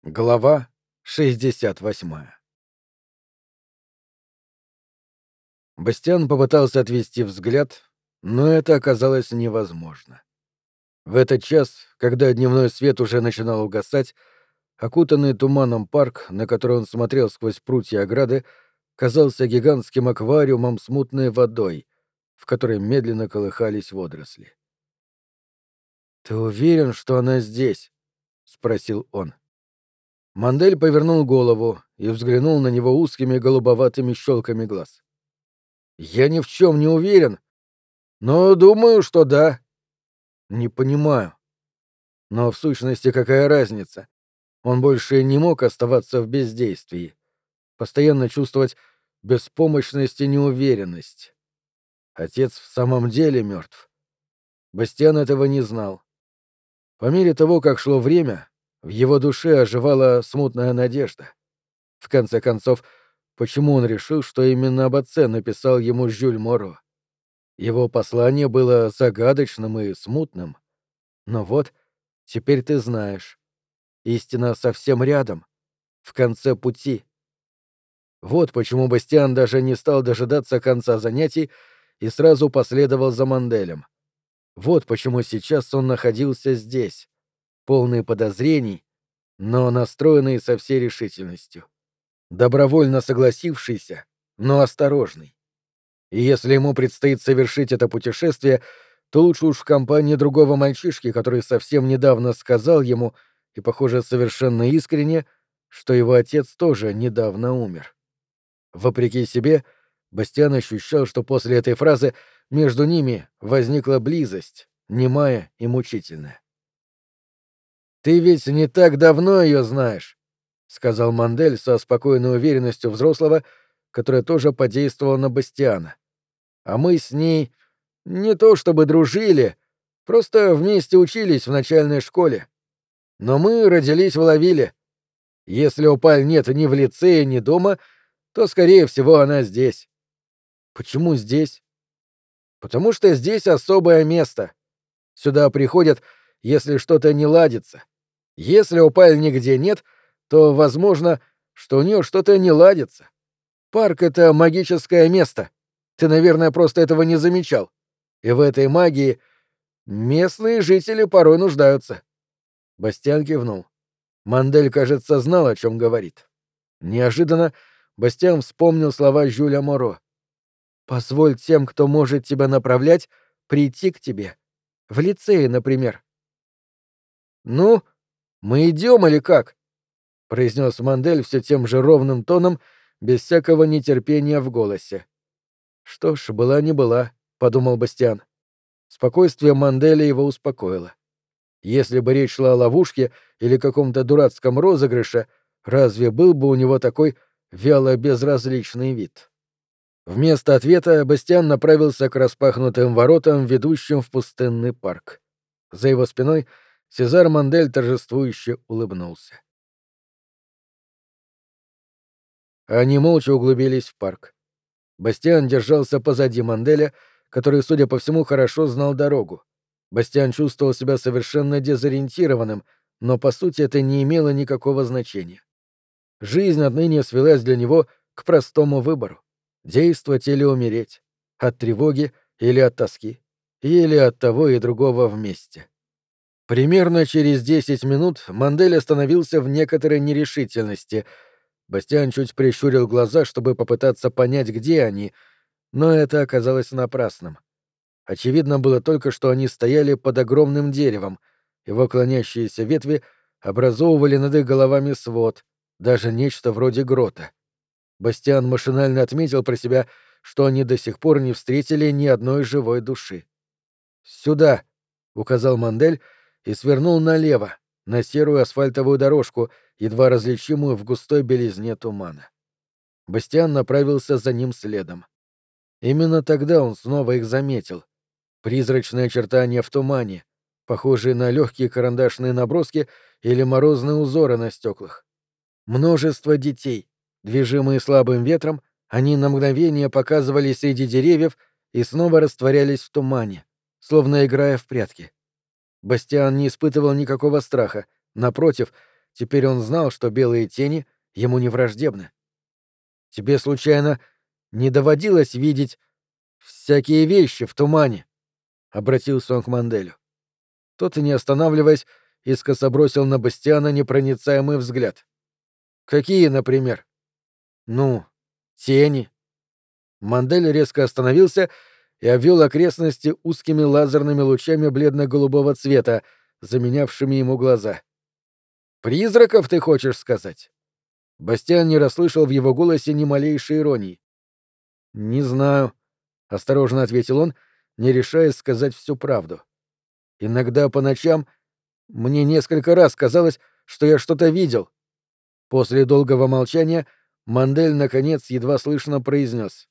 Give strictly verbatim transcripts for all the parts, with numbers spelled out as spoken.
Глава шестьдесят восьмая. Бастиан попытался отвести взгляд, но это оказалось невозможно. В этот час, когда дневной свет уже начинал угасать, окутанный туманом парк, на который он смотрел сквозь прутья ограды, казался гигантским аквариумом с мутной водой, в которой медленно колыхались водоросли. «Ты уверен, что она здесь?» — спросил он. Мандель повернул голову и взглянул на него узкими голубоватыми щелками глаз. «Я ни в чем не уверен, но думаю, что да». «Не понимаю. Но в сущности какая разница? Он больше не мог оставаться в бездействии, постоянно чувствовать беспомощность и неуверенность. Отец в самом деле мертв. Бастиан этого не знал. По мере того, как шло время, в его душе оживала смутная надежда. В конце концов, почему он решил, что именно об отце написал ему Жюль Моро? Его послание было загадочным и смутным. Но вот, теперь ты знаешь. Истина совсем рядом, в конце пути. Вот почему Бастиан даже не стал дожидаться конца занятий и сразу последовал за Манделем. Вот почему сейчас он находился здесь, полный подозрений, но настроенный со всей решительностью. Добровольно согласившийся, но осторожный. И если ему предстоит совершить это путешествие, то лучше уж в компании другого мальчишки, который совсем недавно сказал ему, и, похоже, совершенно искренне, что его отец тоже недавно умер. Вопреки себе, Бастиан ощущал, что после этой фразы между ними возникла близость, немая и мучительная. «Ты ведь не так давно ее знаешь», — сказал Мандель со спокойной уверенностью взрослого, которая тоже подействовала на Бастиана. «А мы с ней не то чтобы дружили, просто вместе учились в начальной школе. Но мы родились в Лавиле. Если Опаль нет ни в лицее, ни дома, то, скорее всего, она здесь». «Почему здесь?» «Потому что здесь особое место. Сюда приходят, если что-то не ладится. Если Опаль нигде нет, то, возможно, что у нее что-то не ладится. Парк — это магическое место. Ты, наверное, просто этого не замечал. И в этой магии местные жители порой нуждаются». Бастиан кивнул. Мандель, кажется, знал, о чем говорит. Неожиданно Бастиан вспомнил слова Жюля Моро. «Позволь тем, кто может тебя направлять, прийти к тебе. В лицее, например». «Ну, мы идем или как?» — произнес Мандель все тем же ровным тоном, без всякого нетерпения в голосе. «Что ж, была не была», — подумал Бастиан. Спокойствие Манделя его успокоило. Если бы речь шла о ловушке или каком-то дурацком розыгрыше, разве был бы у него такой вяло-безразличный вид? Вместо ответа Бастиан направился к распахнутым воротам, ведущим в пустынный парк. За его спиной Сезар Мандель торжествующе улыбнулся. Они молча углубились в парк. Бастиан держался позади Манделя, который, судя по всему, хорошо знал дорогу. Бастиан чувствовал себя совершенно дезориентированным, но, по сути, это не имело никакого значения. Жизнь отныне свелась для него к простому выбору — действовать или умереть, от тревоги или от тоски, или от того и другого вместе. Примерно через десять минут Мандель остановился в некоторой нерешительности. Бастиан чуть прищурил глаза, чтобы попытаться понять, где они, но это оказалось напрасным. Очевидно было только, что они стояли под огромным деревом, его клонящиеся ветви образовывали над их головами свод, даже нечто вроде грота. Бастиан машинально отметил про себя, что они до сих пор не встретили ни одной живой души. «Сюда!» — указал Мандель и свернул налево, на серую асфальтовую дорожку, едва различимую в густой белизне тумана. Бастиан направился за ним следом. Именно тогда он снова их заметил. Призрачные очертания в тумане, похожие на легкие карандашные наброски или морозные узоры на стеклах. Множество детей, движимые слабым ветром, они на мгновение показывались среди деревьев и снова растворялись в тумане, словно играя в прятки. Бастиан не испытывал никакого страха, напротив, теперь он знал, что белые тени ему не враждебны. «Тебе, случайно, не доводилось видеть всякие вещи в тумане?» — обратился он к Манделю. Тот, не останавливаясь, искоса бросил на Бастиана непроницаемый взгляд. «Какие, например?» «Ну, тени». Мандель резко остановился и обвел окрестности узкими лазерными лучами бледно-голубого цвета, заменявшими ему глаза. «Призраков, ты хочешь сказать?» Бастиан не расслышал в его голосе ни малейшей иронии. «Не знаю», — осторожно ответил он, не решаясь сказать всю правду. «Иногда по ночам мне несколько раз казалось, что я что-то видел». После долгого молчания Мандель, наконец, едва слышно произнес.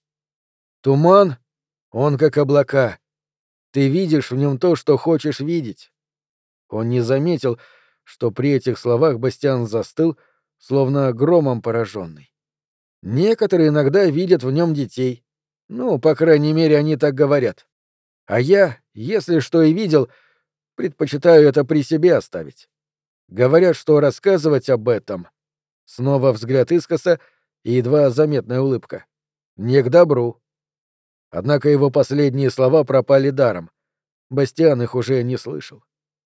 «Туман, он как облака. Ты видишь в нем то, что хочешь видеть». Он не заметил, что при этих словах Бастиан застыл, словно громом пораженный. «Некоторые иногда видят в нем детей. Ну, по крайней мере, они так говорят. А я, если что и видел, предпочитаю это при себе оставить. Говорят, что рассказывать об этом...» Снова взгляд искоса и едва заметная улыбка. «Не к добру». Однако его последние слова пропали даром. Бастиан их уже не слышал.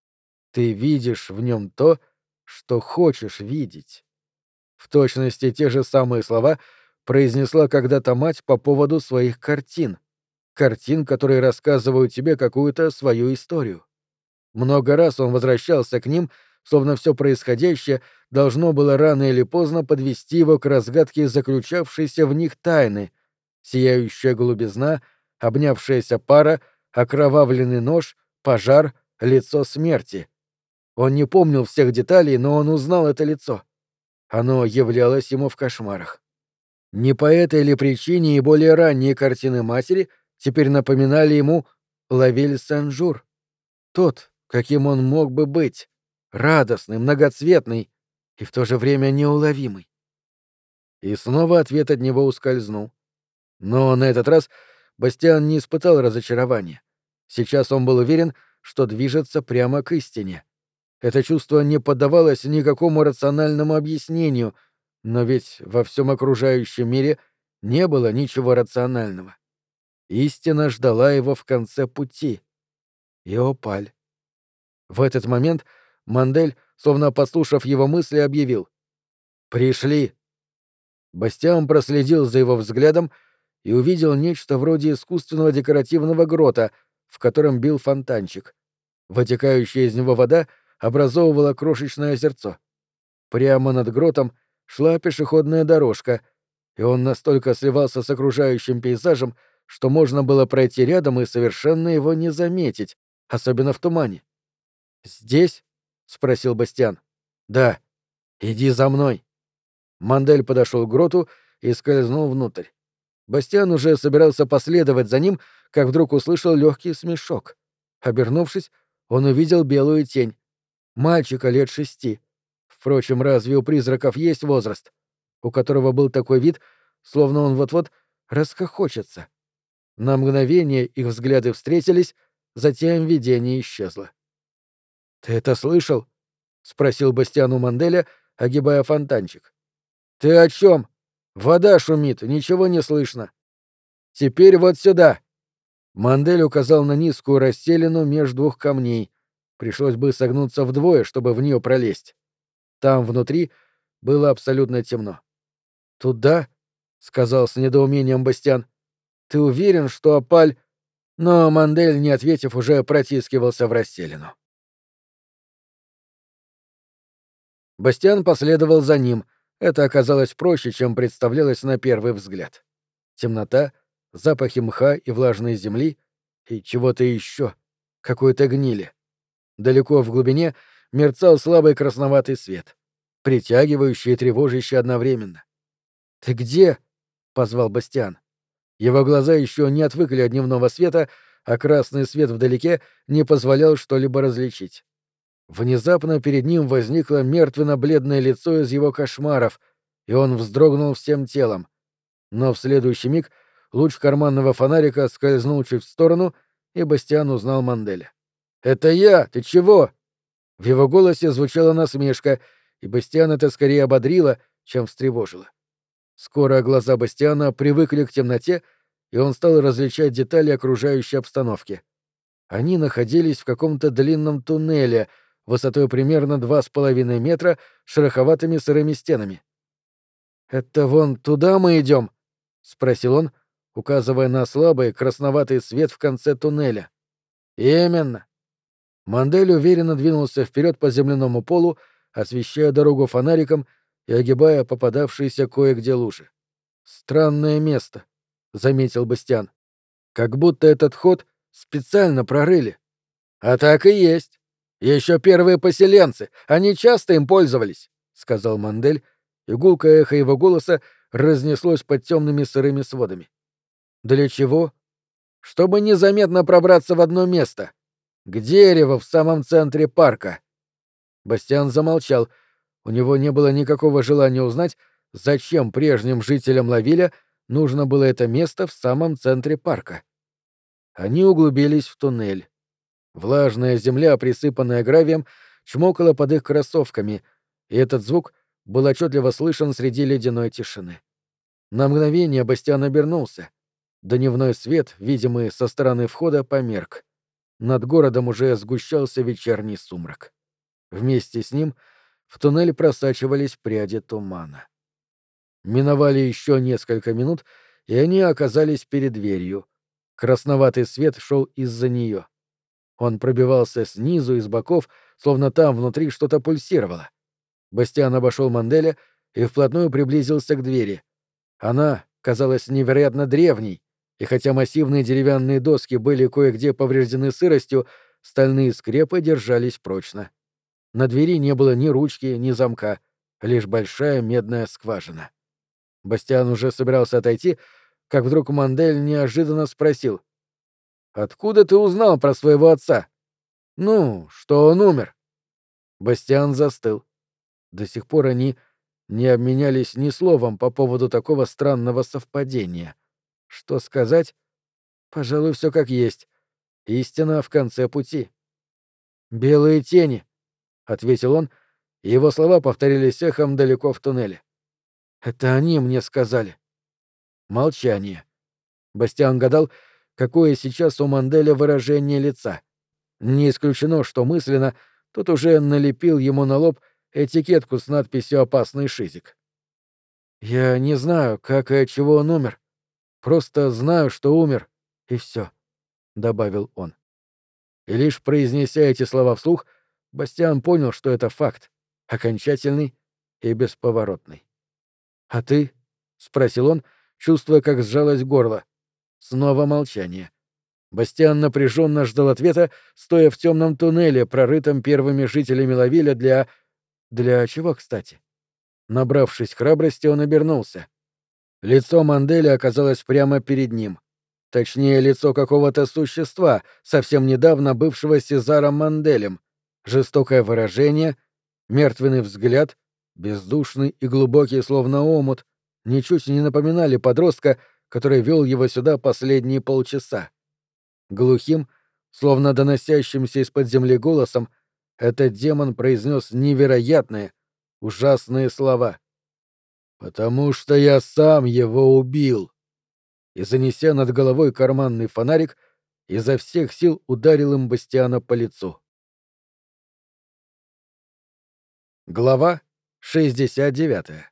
«Ты видишь в нем то, что хочешь видеть». В точности те же самые слова произнесла когда-то мать по поводу своих картин. Картин, которые рассказывают тебе какую-то свою историю. Много раз он возвращался к ним, словно все происходящее должно было рано или поздно подвести его к разгадке заключавшейся в них тайны. Сияющая голубизна, обнявшаяся пара, окровавленный нож, пожар, лицо смерти. Он не помнил всех деталей, но он узнал это лицо. Оно являлось ему в кошмарах. Не по этой ли причине и более ранние картины матери теперь напоминали ему Лавель Сен-Жур? Тот, каким он мог бы быть, радостный, многоцветный и в то же время неуловимый. И снова ответ от него ускользнул. Но на этот раз Бастиан не испытал разочарования. Сейчас он был уверен, что движется прямо к истине. Это чувство не поддавалось никакому рациональному объяснению, но ведь во всем окружающем мире не было ничего рационального. Истина ждала его в конце пути. И опаль. В этот момент Мандель, словно послушав его мысли, объявил: «Пришли». Бастиан проследил за его взглядом и увидел нечто вроде искусственного декоративного грота, в котором бил фонтанчик. Вытекающая из него вода образовывала крошечное озерцо. Прямо над гротом шла пешеходная дорожка, и он настолько сливался с окружающим пейзажем, что можно было пройти рядом и совершенно его не заметить, особенно в тумане. «Здесь?» — спросил Бастиан. «Да. Иди за мной». Мандель подошел к гроту и скользнул внутрь. Бастиан уже собирался последовать за ним, как вдруг услышал легкий смешок. Обернувшись, он увидел белую тень. Мальчика лет шести. Впрочем, разве у призраков есть возраст? У которого был такой вид, словно он вот-вот расхохочется. На мгновение их взгляды встретились, затем видение исчезло. «Ты это слышал?» — спросил Бастиан у Манделя, огибая фонтанчик. «Ты о чем? Вода шумит, ничего не слышно. Теперь вот сюда!» Мандель указал на низкую расселину между двух камней. Пришлось бы согнуться вдвое, чтобы в нее пролезть. Там внутри было абсолютно темно. «Туда?» — сказал с недоумением Бастиан. «Ты уверен, что опаль...» Но Мандель, не ответив, уже протискивался в расселину. Бастиан последовал за ним. Это оказалось проще, чем представлялось на первый взгляд. Темнота, запахи мха и влажной земли и чего-то еще, какой-то гнили. Далеко в глубине мерцал слабый красноватый свет, притягивающий и тревожащий одновременно. «Ты где?» — позвал Бастиан. Его глаза еще не отвыкли от дневного света, а красный свет вдалеке не позволял что-либо различить. Внезапно перед ним возникло мертвенно-бледное лицо из его кошмаров, и он вздрогнул всем телом. Но в следующий миг луч карманного фонарика скользнул чуть в сторону, и Бастиан узнал Манделя. «Это я! Ты чего?» В его голосе звучала насмешка, и Бастиан это скорее ободрило, чем встревожило. Скоро глаза Бастиана привыкли к темноте, и он стал различать детали окружающей обстановки. Они находились в каком-то длинном туннеле, высотой примерно два с половиной метра, с шероховатыми сырыми стенами. «Это вон туда мы идем?» — спросил он, указывая на слабый красноватый свет в конце туннеля. «Именно». Мандель уверенно двинулся вперед по земляному полу, освещая дорогу фонариком и огибая попадавшиеся кое-где лужи. «Странное место», — заметил Бастиан. «Как будто этот ход специально прорыли». «А так и есть. Еще первые поселенцы. Они часто им пользовались», — сказал Мандель, и гулкое эхо его голоса разнеслось под темными сырыми сводами. «Для чего?» «Чтобы незаметно пробраться в одно место. К дереву в самом центре парка». Бастиан замолчал. У него не было никакого желания узнать, зачем прежним жителям Лавиля нужно было это место в самом центре парка. Они углубились в туннель. Влажная земля, присыпанная гравием, чмокала под их кроссовками, и этот звук был отчетливо слышен среди ледяной тишины. На мгновение Бастиан обернулся. Дневной свет, видимый со стороны входа, померк. Над городом уже сгущался вечерний сумрак. Вместе с ним в туннель просачивались пряди тумана. Миновали еще несколько минут, и они оказались перед дверью. Красноватый свет шел из-за нее. Он пробивался снизу и с боков, словно там внутри что-то пульсировало. Бастиан обошел Манделя и вплотную приблизился к двери. Она казалась невероятно древней, и хотя массивные деревянные доски были кое-где повреждены сыростью, стальные скрепы держались прочно. На двери не было ни ручки, ни замка, лишь большая медная скважина. Бастиан уже собирался отойти, как вдруг Мандель неожиданно спросил: «Откуда ты узнал про своего отца? Ну, что он умер?» Бастиан застыл. До сих пор они не обменялись ни словом по поводу такого странного совпадения. Что сказать? Пожалуй, все как есть. Истина в конце пути. «Белые тени», — ответил он, и его слова повторились эхом далеко в туннеле. «Это они мне сказали». Молчание. Бастиан гадал, какое сейчас у Манделя выражение лица. Не исключено, что мысленно тот уже налепил ему на лоб этикетку с надписью «Опасный шизик». «Я не знаю, как и от чего он умер. Просто знаю, что умер, и все», — добавил он. И лишь произнеся эти слова вслух, Бастиан понял, что это факт, окончательный и бесповоротный. «А ты?» — спросил он, чувствуя, как сжалось горло. Снова молчание. Бастиан напряженно ждал ответа, стоя в темном туннеле, прорытом первыми жителями Лавиля для... Для чего, кстати? Набравшись храбрости, он обернулся. Лицо Манделя оказалось прямо перед ним. Точнее, лицо какого-то существа, совсем недавно бывшего Сезаром Манделем. Жестокое выражение, мертвенный взгляд, бездушный и глубокий, словно омут, ничуть не напоминали подростка, который вел его сюда последние полчаса. Глухим, словно доносящимся из-под земли голосом, этот демон произнес невероятные, ужасные слова. «Потому что я сам его убил!» И, занеся над головой карманный фонарик, изо всех сил ударил им Бастиана по лицу. Глава шестьдесят девятая.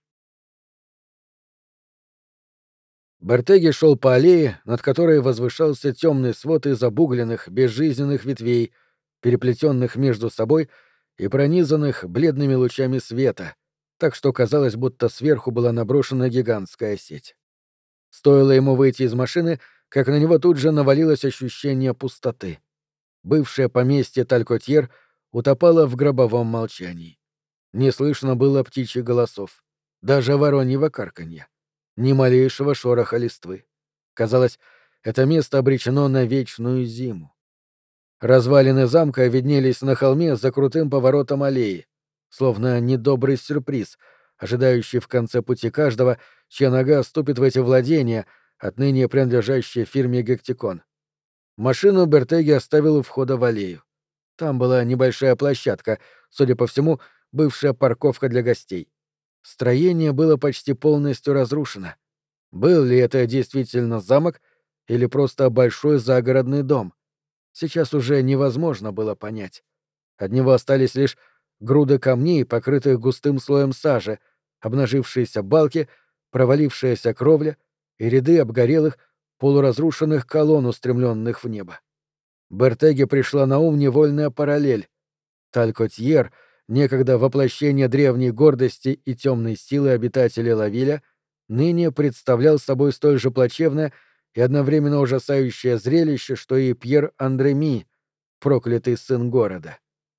Бертеги шел по аллее, над которой возвышался темный свод из обугленных, безжизненных ветвей, переплетенных между собой и пронизанных бледными лучами света, так что казалось, будто сверху была наброшена гигантская сеть. Стоило ему выйти из машины, как на него тут же навалилось ощущение пустоты. Бывшее поместье Талькотьер утопало в гробовом молчании. Не слышно было птичьих голосов, даже вороньего карканья, ни малейшего шороха листвы. Казалось, это место обречено на вечную зиму. Развалины замка виднелись на холме за крутым поворотом аллеи, словно недобрый сюрприз, ожидающий в конце пути каждого, чья нога ступит в эти владения, отныне принадлежащие фирме «Гектикон». Машину Бертеги оставил у входа в аллею. Там была небольшая площадка, судя по всему, бывшая парковка для гостей. Строение было почти полностью разрушено. Был ли это действительно замок или просто большой загородный дом? Сейчас уже невозможно было понять. От него остались лишь груды камней, покрытых густым слоем сажи, обнажившиеся балки, провалившаяся кровля и ряды обгорелых, полуразрушенных колонн, устремленных в небо. Бертеге пришла на ум невольная параллель. Талькотьер, некогда воплощение древней гордости и темной силы обитателей Лавиля, ныне представлял собой столь же плачевное и одновременно ужасающее зрелище, что и Пьер Андреми, проклятый сын города.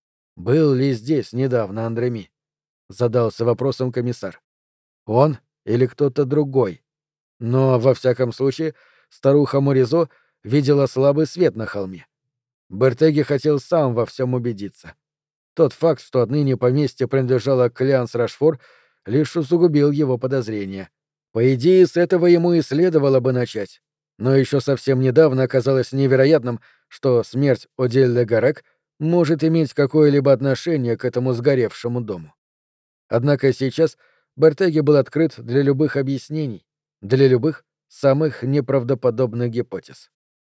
«Был ли здесь недавно Андреми?» — задался вопросом комиссар. «Он или кто-то другой?» Но, во всяком случае, старуха Моризо видела слабый свет на холме. Бертеге хотел сам во всем убедиться. Тот факт, что отныне поместье принадлежало Клеанс Рашфор, лишь усугубил его подозрения. По идее, с этого ему и следовало бы начать. Но еще совсем недавно оказалось невероятным, что смерть Одель де Гарек может иметь какое-либо отношение к этому сгоревшему дому. Однако сейчас Бертеге был открыт для любых объяснений, для любых самых неправдоподобных гипотез.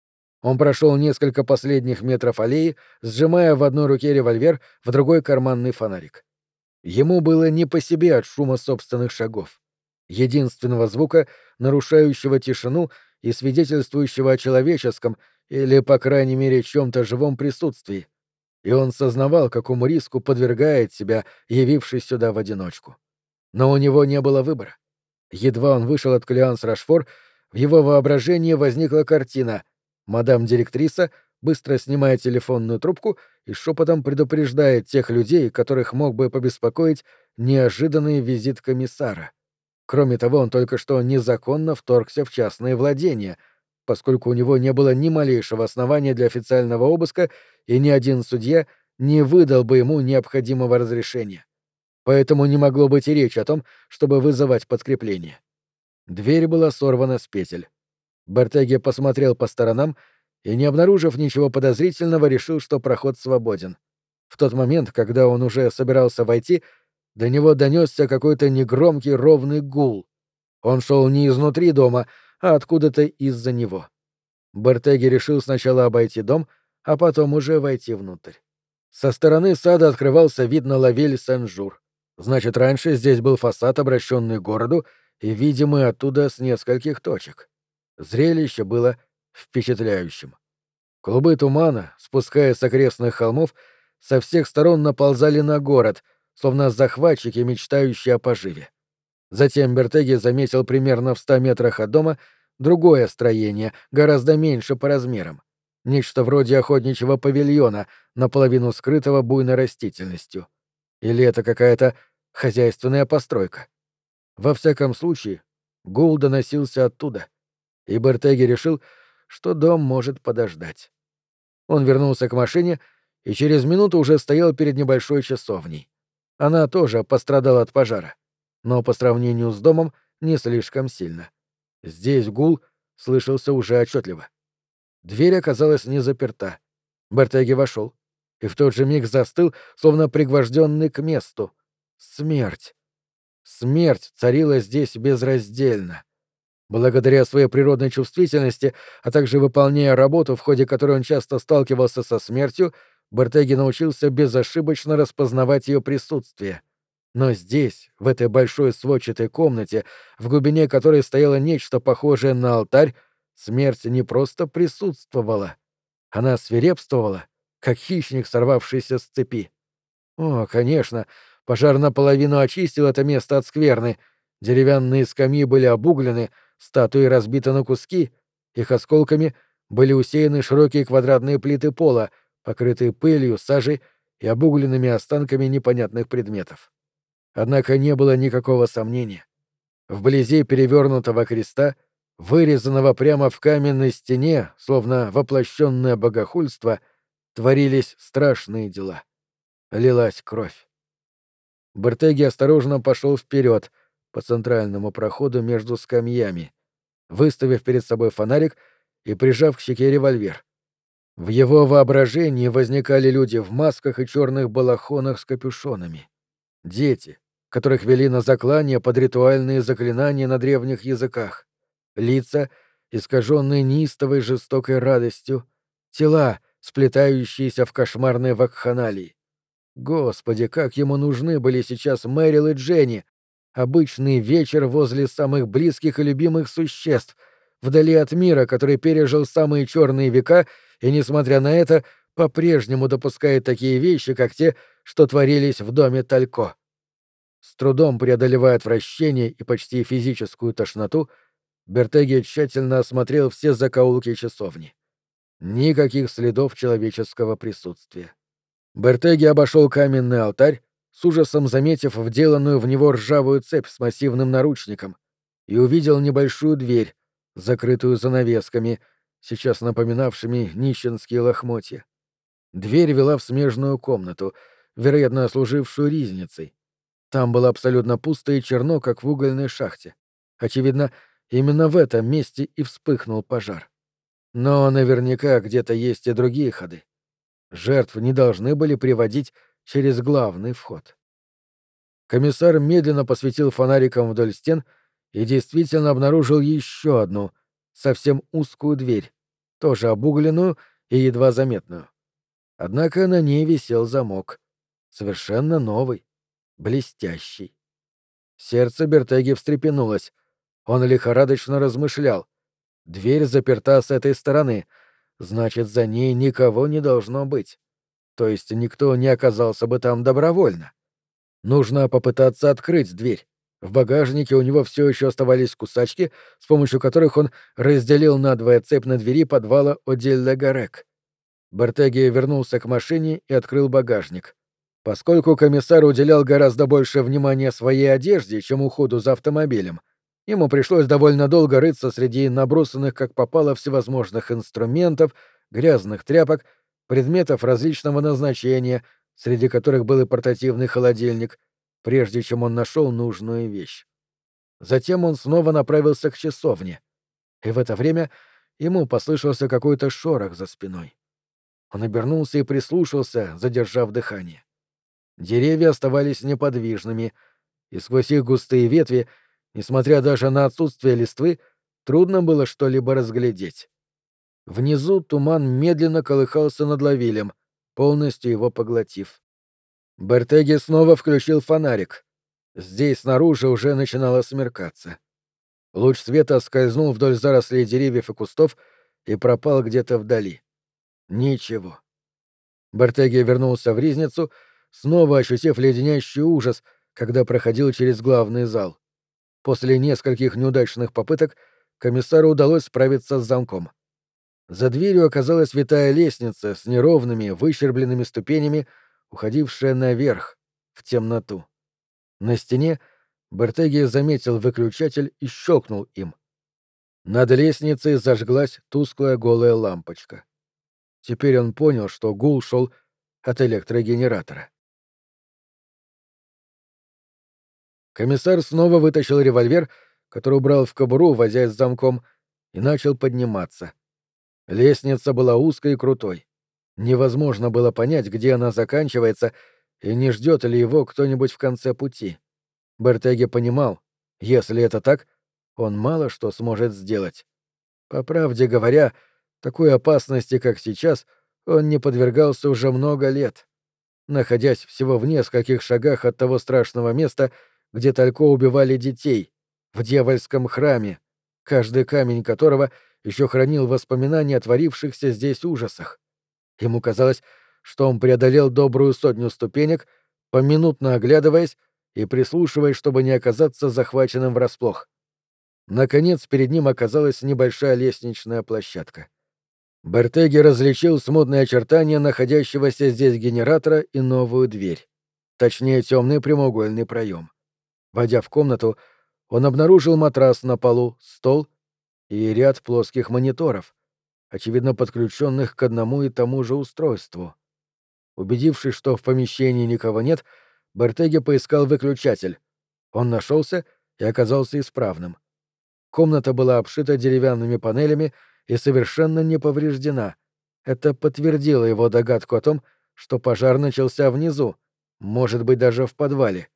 Он прошел несколько последних метров аллеи, сжимая в одной руке револьвер, в другой — карманный фонарик. Ему было не по себе от шума собственных шагов, единственного звука, нарушающего тишину и свидетельствующего о человеческом или, по крайней мере, чьем-то живом присутствии. И он сознавал, какому риску подвергает себя, явившись сюда в одиночку. Но у него не было выбора. Едва он вышел от Клеанс Рашфор, в его воображении возникла картина. Мадам-директриса быстро снимает телефонную трубку и шепотом предупреждает тех людей, которых мог бы побеспокоить неожиданный визит комиссара. Кроме того, он только что незаконно вторгся в частные владения, поскольку у него не было ни малейшего основания для официального обыска, и ни один судья не выдал бы ему необходимого разрешения. Поэтому не могло быть и речи о том, чтобы вызывать подкрепление. Дверь была сорвана с петель. Бертеге посмотрел по сторонам и, не обнаружив ничего подозрительного, решил, что проход свободен. В тот момент, когда он уже собирался войти, до него донесся какой-то негромкий ровный гул. Он шел не изнутри дома, а откуда-то из-за него. Бертеге решил сначала обойти дом, а потом уже войти внутрь. Со стороны сада открывался вид на Лавель Сен-Жур. Значит, раньше здесь был фасад, обращенный к городу, и видимый оттуда с нескольких точек. Зрелище было впечатляющим. Клубы тумана, спускаясь с окрестных холмов, со всех сторон наползали на город, словно захватчики, мечтающие о поживе. Затем Бертеге заметил примерно в ста метрах от дома другое строение, гораздо меньше по размерам. Нечто вроде охотничьего павильона, наполовину скрытого буйной растительностью. Или это какая-то хозяйственная постройка? Во всяком случае, гул доносился оттуда, и Бертеге решил, что дом может подождать. Он вернулся к машине и через минуту уже стоял перед небольшой часовней. Она тоже пострадала от пожара, но по сравнению с домом не слишком сильно. Здесь гул слышался уже отчетливо. Дверь оказалась не заперта. Бертеге вошел и в тот же миг застыл, словно пригвожденный к месту. Смерть. Смерть царила здесь безраздельно. Благодаря своей природной чувствительности, а также выполняя работу, в ходе которой он часто сталкивался со смертью, Бертеге научился безошибочно распознавать ее присутствие. Но здесь, в этой большой сводчатой комнате, в глубине которой стояло нечто похожее на алтарь, смерть не просто присутствовала. Она свирепствовала, как хищник, сорвавшийся с цепи. О, конечно, пожар наполовину очистил это место от скверны. Деревянные скамьи были обуглены, статуи разбиты на куски, их осколками были усеяны широкие квадратные плиты пола, покрытые пылью, сажей и обугленными останками непонятных предметов. Однако не было никакого сомнения. Вблизи перевернутого креста, вырезанного прямо в каменной стене, словно воплощенное богохульство, творились страшные дела. Лилась кровь. Бертеге осторожно пошел вперед по центральному проходу между скамьями, выставив перед собой фонарик и прижав к щеке револьвер. В его воображении возникали люди в масках и черных балахонах с капюшонами. Дети, которых вели на заклание под ритуальные заклинания на древних языках. Лица, искаженные неистовой жестокой радостью. Тела, сплетающиеся в кошмарной вакханалии. Господи, как ему нужны были сейчас Мэрил и Дженни! Обычный вечер возле самых близких и любимых существ, вдали от мира, который пережил самые черные века и, несмотря на это, по-прежнему допускает такие вещи, как те, что творились в доме Талько. С трудом преодолевая отвращение и почти физическую тошноту, Бертеги тщательно осмотрел все закоулки часовни. Никаких следов человеческого присутствия. Бертеги обошел каменный алтарь, с ужасом заметив вделанную в него ржавую цепь с массивным наручником, и увидел небольшую дверь, закрытую занавесками, сейчас напоминавшими нищенские лохмотья. Дверь вела в смежную комнату, вероятно, служившую ризницей. Там было абсолютно пусто и черно, как в угольной шахте. Очевидно, именно в этом месте и вспыхнул пожар. Но наверняка где-то есть и другие ходы. Жертв не должны были приводить через главный вход. Комиссар медленно посветил фонариком вдоль стен и действительно обнаружил еще одну, совсем узкую дверь, тоже обугленную и едва заметную. Однако на ней висел замок. Совершенно новый, блестящий. Сердце Бертеги встрепенулось. Он лихорадочно размышлял. Дверь заперта с этой стороны, значит, за ней никого не должно быть. То есть никто не оказался бы там добровольно. Нужно попытаться открыть дверь. В багажнике у него все еще оставались кусачки, с помощью которых он разделил надвое цепь на двери подвала Одель-Ле-Гарек. Бертеги вернулся к машине и открыл багажник. Поскольку комиссар уделял гораздо больше внимания своей одежде, чем уходу за автомобилем, ему пришлось довольно долго рыться среди набросанных как попало всевозможных инструментов, грязных тряпок, предметов различного назначения, среди которых был и портативный холодильник, прежде чем он нашел нужную вещь. Затем он снова направился к часовне, и в это время ему послышался какой-то шорох за спиной. Он обернулся и прислушался, задержав дыхание. Деревья оставались неподвижными, и сквозь их густые ветви, несмотря даже на отсутствие листвы, трудно было что-либо разглядеть. Внизу туман медленно колыхался над Лавилем, полностью его поглотив. Бертеги снова включил фонарик. Здесь снаружи уже начинало смеркаться. Луч света скользнул вдоль зарослей деревьев и кустов и пропал где-то вдали. Ничего. Бертеги вернулся в ризницу, снова ощутив леденящий ужас, когда проходил через главный зал. После нескольких неудачных попыток комиссару удалось справиться с замком. За дверью оказалась витая лестница с неровными, выщербленными ступенями, уходившая наверх, в темноту. На стене Бертеги заметил выключатель и щелкнул им. Над лестницей зажглась тусклая голая лампочка. Теперь он понял, что гул шел от электрогенератора. Комиссар снова вытащил револьвер, который убрал в кобуру, возясь с замком, и начал подниматься. Лестница была узкой и крутой. Невозможно было понять, где она заканчивается, и не ждет ли его кто-нибудь в конце пути. Бертеги понимал, если это так, он мало что сможет сделать. По правде говоря, такой опасности, как сейчас, он не подвергался уже много лет. Находясь всего в нескольких шагах от того страшного места, где Талько убивали детей, в дьявольском храме, каждый камень которого еще хранил воспоминания о творившихся здесь ужасах. Ему казалось, что он преодолел добрую сотню ступенек, поминутно оглядываясь и прислушиваясь, чтобы не оказаться захваченным врасплох. Наконец перед ним оказалась небольшая лестничная площадка. Бертеги различил смутные очертания находящегося здесь генератора и новую дверь. Точнее, темный прямоугольный проем. Войдя в комнату, он обнаружил матрас на полу, стол и ряд плоских мониторов, очевидно подключенных к одному и тому же устройству. Убедившись, что в помещении никого нет, Бертеги поискал выключатель. Он нашелся и оказался исправным. Комната была обшита деревянными панелями и совершенно не повреждена. Это подтвердило его догадку о том, что пожар начался внизу, может быть, даже в подвале.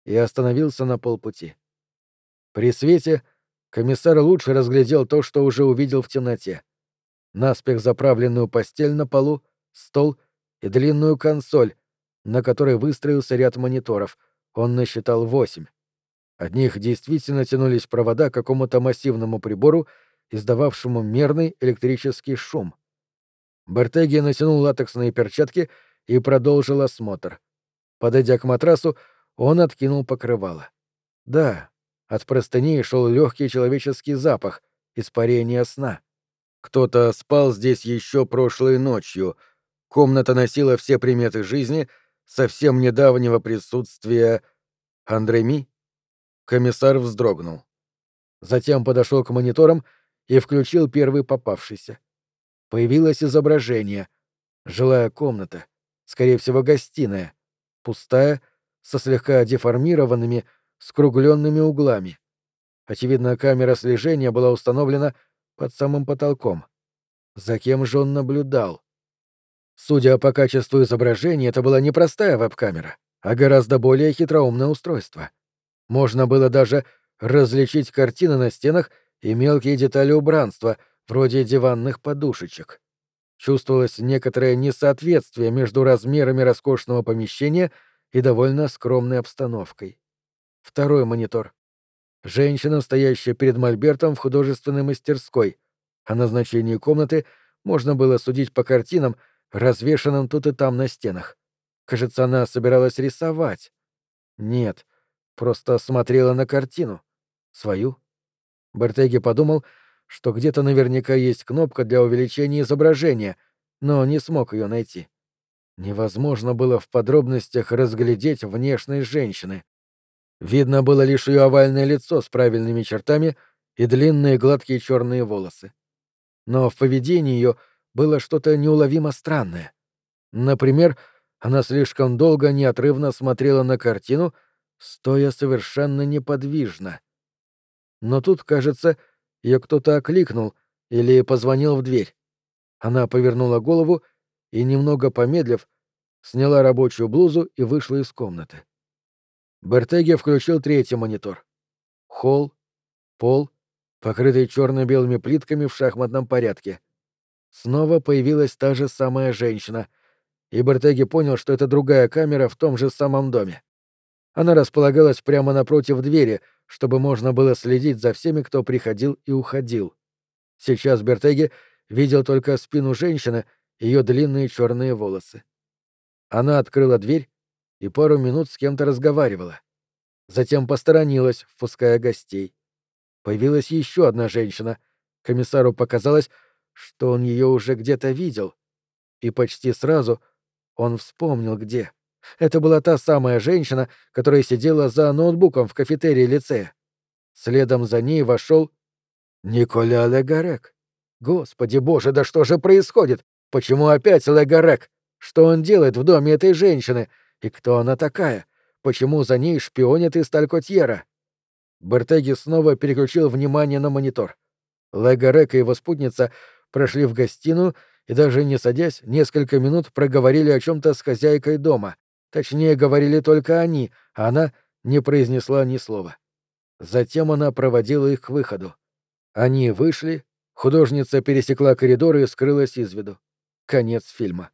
и остановился на полпути. При свете комиссар лучше разглядел то, что уже увидел в темноте. Наспех заправленную постель на полу, стол и длинную консоль, на которой выстроился ряд мониторов. Он насчитал восемь. От них действительно тянулись провода к какому-то массивному прибору, издававшему мерный электрический шум. Бертеги натянул латексные перчатки и продолжил осмотр. Подойдя к матрасу, он откинул покрывало. Да, от простыней шел легкий человеческий запах, испарение сна. Кто-то спал здесь еще прошлой ночью. Комната носила все приметы жизни, совсем недавнего присутствия Андреми. Комиссар вздрогнул. Затем подошел к мониторам и включил первый попавшийся. Появилось изображение. Жилая комната, скорее всего, гостиная, пустая, со слегка деформированными, скругленными углами. Очевидно, камера слежения была установлена под самым потолком. За кем же он наблюдал? Судя по качеству изображения, это была не простая веб-камера, а гораздо более хитроумное устройство. Можно было даже различить картины на стенах и мелкие детали убранства, вроде диванных подушечек. Чувствовалось некоторое несоответствие между размерами роскошного помещения и довольно скромной обстановкой. Второй монитор. Женщина, стоящая перед мольбертом в художественной мастерской. О назначении комнаты можно было судить по картинам, развешанным тут и там на стенах. Кажется, она собиралась рисовать. Нет, просто смотрела на картину. Свою. Бертеги подумал, что где-то наверняка есть кнопка для увеличения изображения, но не смог ее найти. Невозможно было в подробностях разглядеть внешность женщины. Видно было лишь ее овальное лицо с правильными чертами и длинные гладкие черные волосы. Но в поведении ее было что-то неуловимо странное. Например, она слишком долго неотрывно смотрела на картину, стоя совершенно неподвижно. Но тут, кажется, ее кто-то окликнул или позвонил в дверь. Она повернула голову и, немного помедлив, сняла рабочую блузу и вышла из комнаты. Бертеги включил третий монитор. Холл, пол, покрытый черно-белыми плитками в шахматном порядке. Снова появилась та же самая женщина, и Бертеги понял, что это другая камера в том же самом доме. Она располагалась прямо напротив двери, чтобы можно было следить за всеми, кто приходил и уходил. Сейчас Бертеги видел только спину женщины и ее длинные черные волосы. Она открыла дверь и пару минут с кем-то разговаривала. Затем посторонилась, впуская гостей. Появилась еще одна женщина. Комиссару показалось, что он ее уже где-то видел. И почти сразу он вспомнил, где. Это была та самая женщина, которая сидела за ноутбуком в кафетерии лицея. Следом за ней вошел Николя Легарек. Господи боже, да что же происходит? Почему опять Легарек? Что он делает в доме этой женщины? И кто она такая? Почему за ней шпионит из Талькотьера? Бертеги снова переключил внимание на монитор. Легарек и его спутница прошли в гостиную и, даже не садясь, несколько минут проговорили о чем-то с хозяйкой дома. Точнее, говорили только они, а она не произнесла ни слова. Затем она проводила их к выходу. Они вышли, художница пересекла коридор и скрылась из виду. Конец фильма.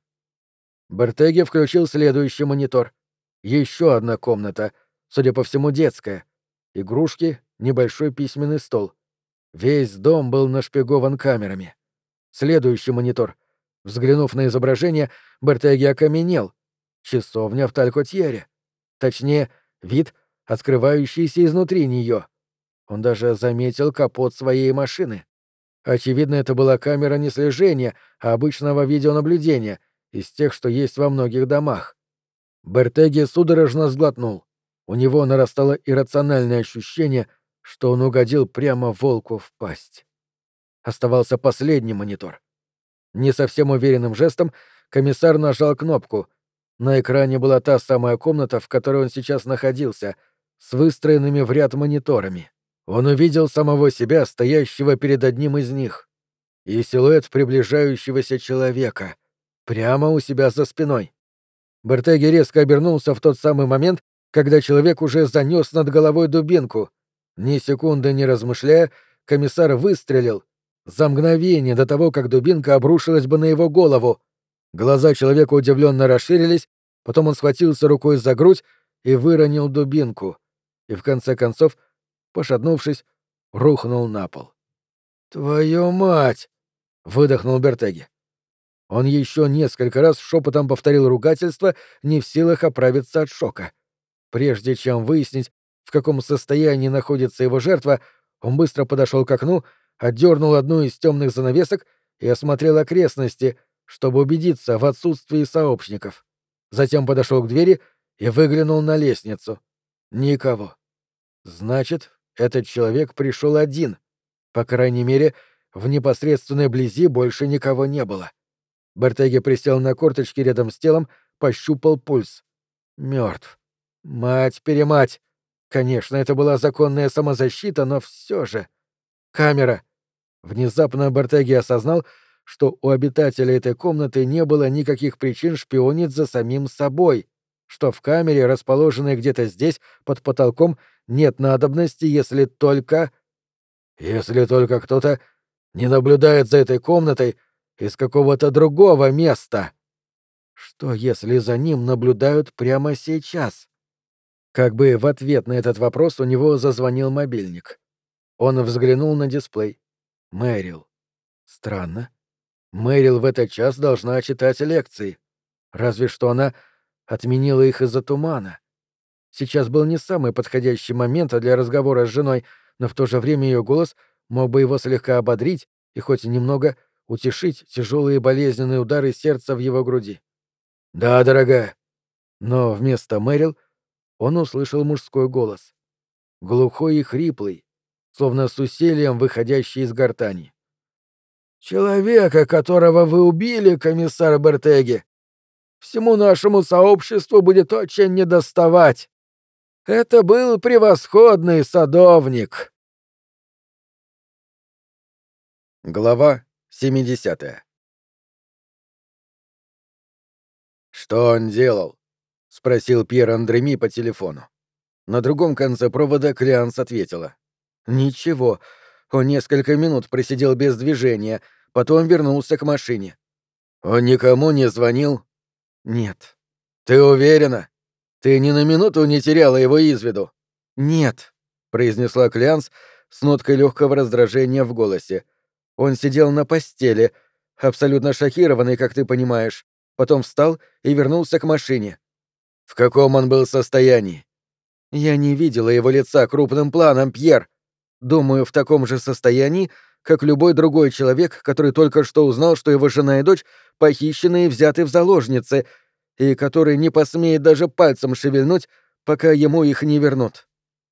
Бертеги включил следующий монитор. Еще одна комната, судя по всему, детская. Игрушки, небольшой письменный стол. Весь дом был нашпигован камерами. Следующий монитор. Взглянув на изображение, Бертеги окаменел. Часовня в Талькотьере. Точнее, вид, открывающийся изнутри нее. Он даже заметил капот своей машины. Очевидно, это была камера не слежения, а обычного видеонаблюдения, из тех, что есть во многих домах. Бертеги судорожно сглотнул. У него нарастало иррациональное ощущение, что он угодил прямо волку в пасть. Оставался последний монитор. Не совсем уверенным жестом комиссар нажал кнопку. На экране была та самая комната, в которой он сейчас находился, с выстроенными в ряд мониторами. Он увидел самого себя, стоящего перед одним из них, и силуэт приближающегося человека, прямо у себя за спиной. Бертеги резко обернулся в тот самый момент, когда человек уже занес над головой дубинку. Ни секунды не размышляя, комиссар выстрелил за мгновение до того, как дубинка обрушилась бы на его голову. Глаза человека удивленно расширились, потом он схватился рукой за грудь и выронил дубинку. И в конце концов, пошатнувшись, рухнул на пол. «Твою мать!» — выдохнул Бертеги. Он еще несколько раз шепотом повторил ругательство, не в силах оправиться от шока. Прежде чем выяснить, в каком состоянии находится его жертва, он быстро подошел к окну, отдернул одну из темных занавесок и осмотрел окрестности, чтобы убедиться в отсутствии сообщников. Затем подошел к двери и выглянул на лестницу. Никого. Значит, этот человек пришел один. По крайней мере, в непосредственной близи больше никого не было. Бертеги присел на корточки рядом с телом, пощупал пульс. Мертв. Мать-перемать. Конечно, это была законная самозащита, но все же... Камера. Внезапно Бертеги осознал, что у обитателя этой комнаты не было никаких причин шпионить за самим собой, что в камере, расположенной где-то здесь, под потолком, нет надобности, если только... Если только кто-то не наблюдает за этой комнатой из какого-то другого места. Что, если за ним наблюдают прямо сейчас? Как бы в ответ на этот вопрос у него зазвонил мобильник. Он взглянул на дисплей. Мэрил. Странно. Мэрил в этот час должна читать лекции. Разве что она отменила их из-за тумана. Сейчас был не самый подходящий момент для разговора с женой, но в то же время ее голос мог бы его слегка ободрить и хоть немного утешить тяжелые болезненные удары сердца в его груди. «Да, дорогая». Но вместо Мэрил он услышал мужской голос. Глухой и хриплый, словно с усилием выходящий из гортани. «Человека, которого вы убили, комиссар Бертеги, всему нашему сообществу будет очень недоставать. Это был превосходный садовник». Глава семидесятая. «Что он делал?» — спросил Пьер Андреми по телефону. На другом конце провода Клеанс ответила. «Ничего. Он несколько минут просидел без движения, потом вернулся к машине». «Он никому не звонил?» «Нет». «Ты уверена? Ты ни на минуту не теряла его из виду?» «Нет», — произнесла Клеанс с ноткой легкого раздражения в голосе. «Он сидел на постели, абсолютно шокированный, как ты понимаешь. Потом встал и вернулся к машине». «В каком он был состоянии?» «Я не видела его лица крупным планом, Пьер. Думаю, в таком же состоянии, как любой другой человек, который только что узнал, что его жена и дочь похищены и взяты в заложницы, и который не посмеет даже пальцем шевельнуть, пока ему их не вернут».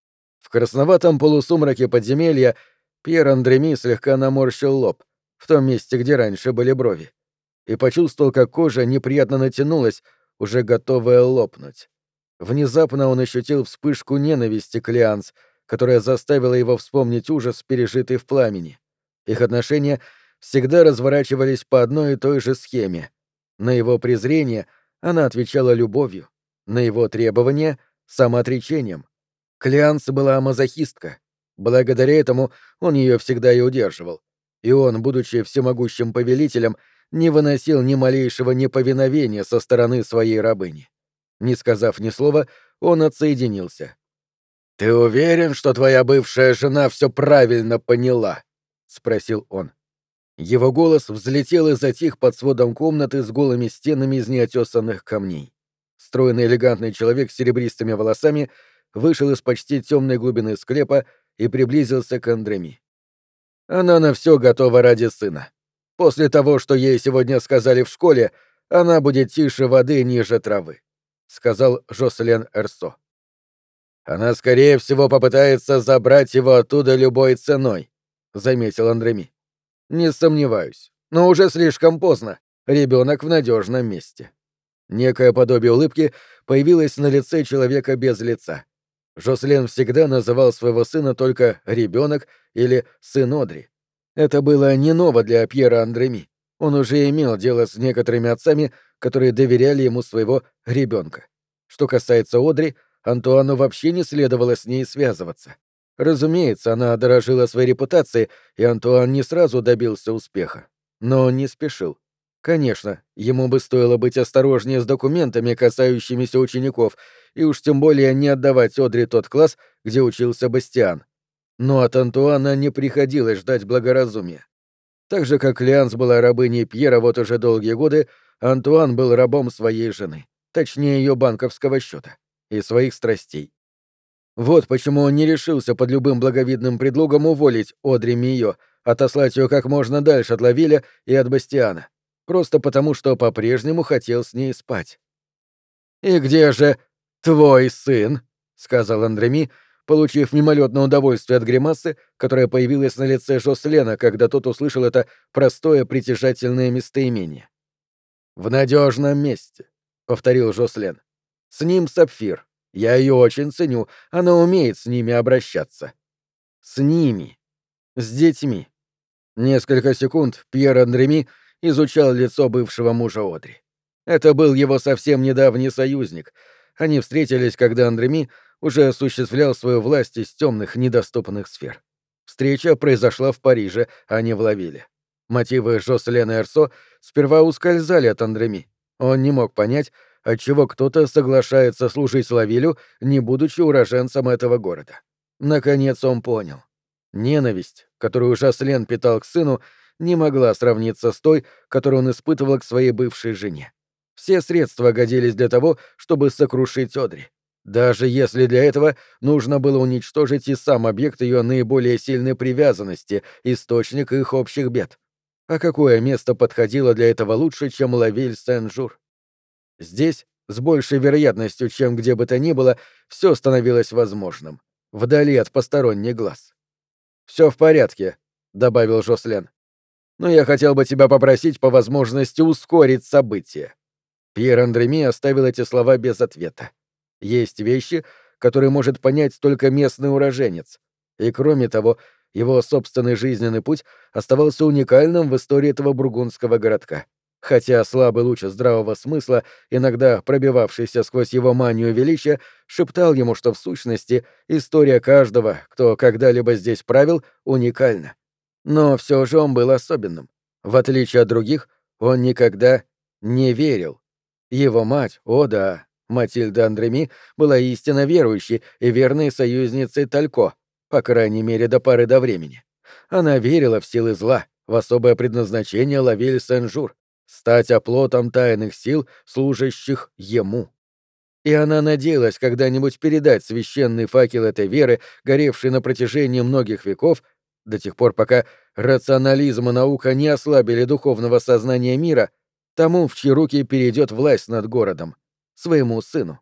В красноватом полусумраке подземелья Пьер Андреми слегка наморщил лоб, в том месте, где раньше были брови, и почувствовал, как кожа неприятно натянулась, уже готовая лопнуть. Внезапно он ощутил вспышку ненависти к Клеанс, которая заставила его вспомнить ужас, пережитый в пламени. Их отношения всегда разворачивались по одной и той же схеме. На его презрение она отвечала любовью, на его требования — самоотречением. Клеанс была мазохистка. Благодаря этому он ее всегда и удерживал. И он, будучи всемогущим повелителем, не выносил ни малейшего неповиновения со стороны своей рабыни. Не сказав ни слова, он отсоединился. «Ты уверен, что твоя бывшая жена все правильно поняла?» — спросил он. Его голос взлетел и затих под сводом комнаты с голыми стенами из неотесанных камней. Стройный элегантный человек с серебристыми волосами вышел из почти темной глубины склепа и приблизился к Андреми. «Она на все готова ради сына. После того, что ей сегодня сказали в школе, она будет тише воды ниже травы», — сказал Жоселен Эрсо. «Она, скорее всего, попытается забрать его оттуда любой ценой», — заметил Андреми. «Не сомневаюсь, но уже слишком поздно. Ребенок в надежном месте». Некое подобие улыбки появилось на лице человека без лица. Жослен всегда называл своего сына только «ребенок» или «сын Одри». Это было не ново для Пьера Андреми. Он уже имел дело с некоторыми отцами, которые доверяли ему своего ребенка. Что касается Одри, Антуану вообще не следовало с ней связываться. Разумеется, она дорожила своей репутацией, и Антуан не сразу добился успеха. Но он не спешил. Конечно, ему бы стоило быть осторожнее с документами, касающимися учеников, и уж тем более не отдавать Одри тот класс, где учился Бастиан. Но от Антуана не приходилось ждать благоразумия. Так же, как Лианс была рабыней Пьера вот уже долгие годы, Антуан был рабом своей жены, точнее ее банковского счета, и своих страстей. Вот почему он не решился под любым благовидным предлогом уволить Одри Мийо, отослать ее как можно дальше от Лавиля и от Бастиана, просто потому, что по-прежнему хотел с ней спать. «И где же твой сын?» — сказал Андреми, получив мимолетное удовольствие от гримасы, которая появилась на лице Жослена, когда тот услышал это простое притяжательное местоимение. «В надежном месте», — повторил Жослен. «С ним Сапфир. Я ее очень ценю, она умеет с ними обращаться». «С ними. С детьми». Несколько секунд Пьер Андреми изучал лицо бывшего мужа Одри. Это был его совсем недавний союзник. Они встретились, когда Андреми уже осуществлял свою власть из темных, недоступных сфер. Встреча произошла в Париже, а не в Лавиле. Мотивы Жослена Эрсо сперва ускользали от Андреми. Он не мог понять, отчего кто-то соглашается служить Лавилю, не будучи уроженцем этого города. Наконец он понял. Ненависть, которую Жослен питал к сыну, не могла сравниться с той, которую он испытывал к своей бывшей жене. Все средства годились для того, чтобы сокрушить Одри. Даже если для этого нужно было уничтожить и сам объект ее наиболее сильной привязанности, источник их общих бед. А какое место подходило для этого лучше, чем Лавиль-Сен-Жур? Здесь, с большей вероятностью, чем где бы то ни было, все становилось возможным. Вдали от посторонних глаз. «Все в порядке», — добавил Жослен. «Но я хотел бы тебя попросить по возможности ускорить события». Пьер Андреми оставил эти слова без ответа. Есть вещи, которые может понять только местный уроженец. И кроме того, его собственный жизненный путь оставался уникальным в истории этого бургундского городка. Хотя слабый луч здравого смысла, иногда пробивавшийся сквозь его манию величия, шептал ему, что в сущности история каждого, кто когда-либо здесь правил, уникальна. Но все же он был особенным. В отличие от других, он никогда не верил. Его мать, о да, Матильда Андреми, была истинно верующей и верной союзницей Талько, по крайней мере до поры до времени. Она верила в силы зла, в особое предназначение Лавиль-Сен-Жур, стать оплотом тайных сил, служащих ему. И она надеялась когда-нибудь передать священный факел этой веры, горевший на протяжении многих веков, до тех пор, пока рационализм и наука не ослабили духовного сознания мира, тому, в чьи руки перейдет власть над городом, своему сыну.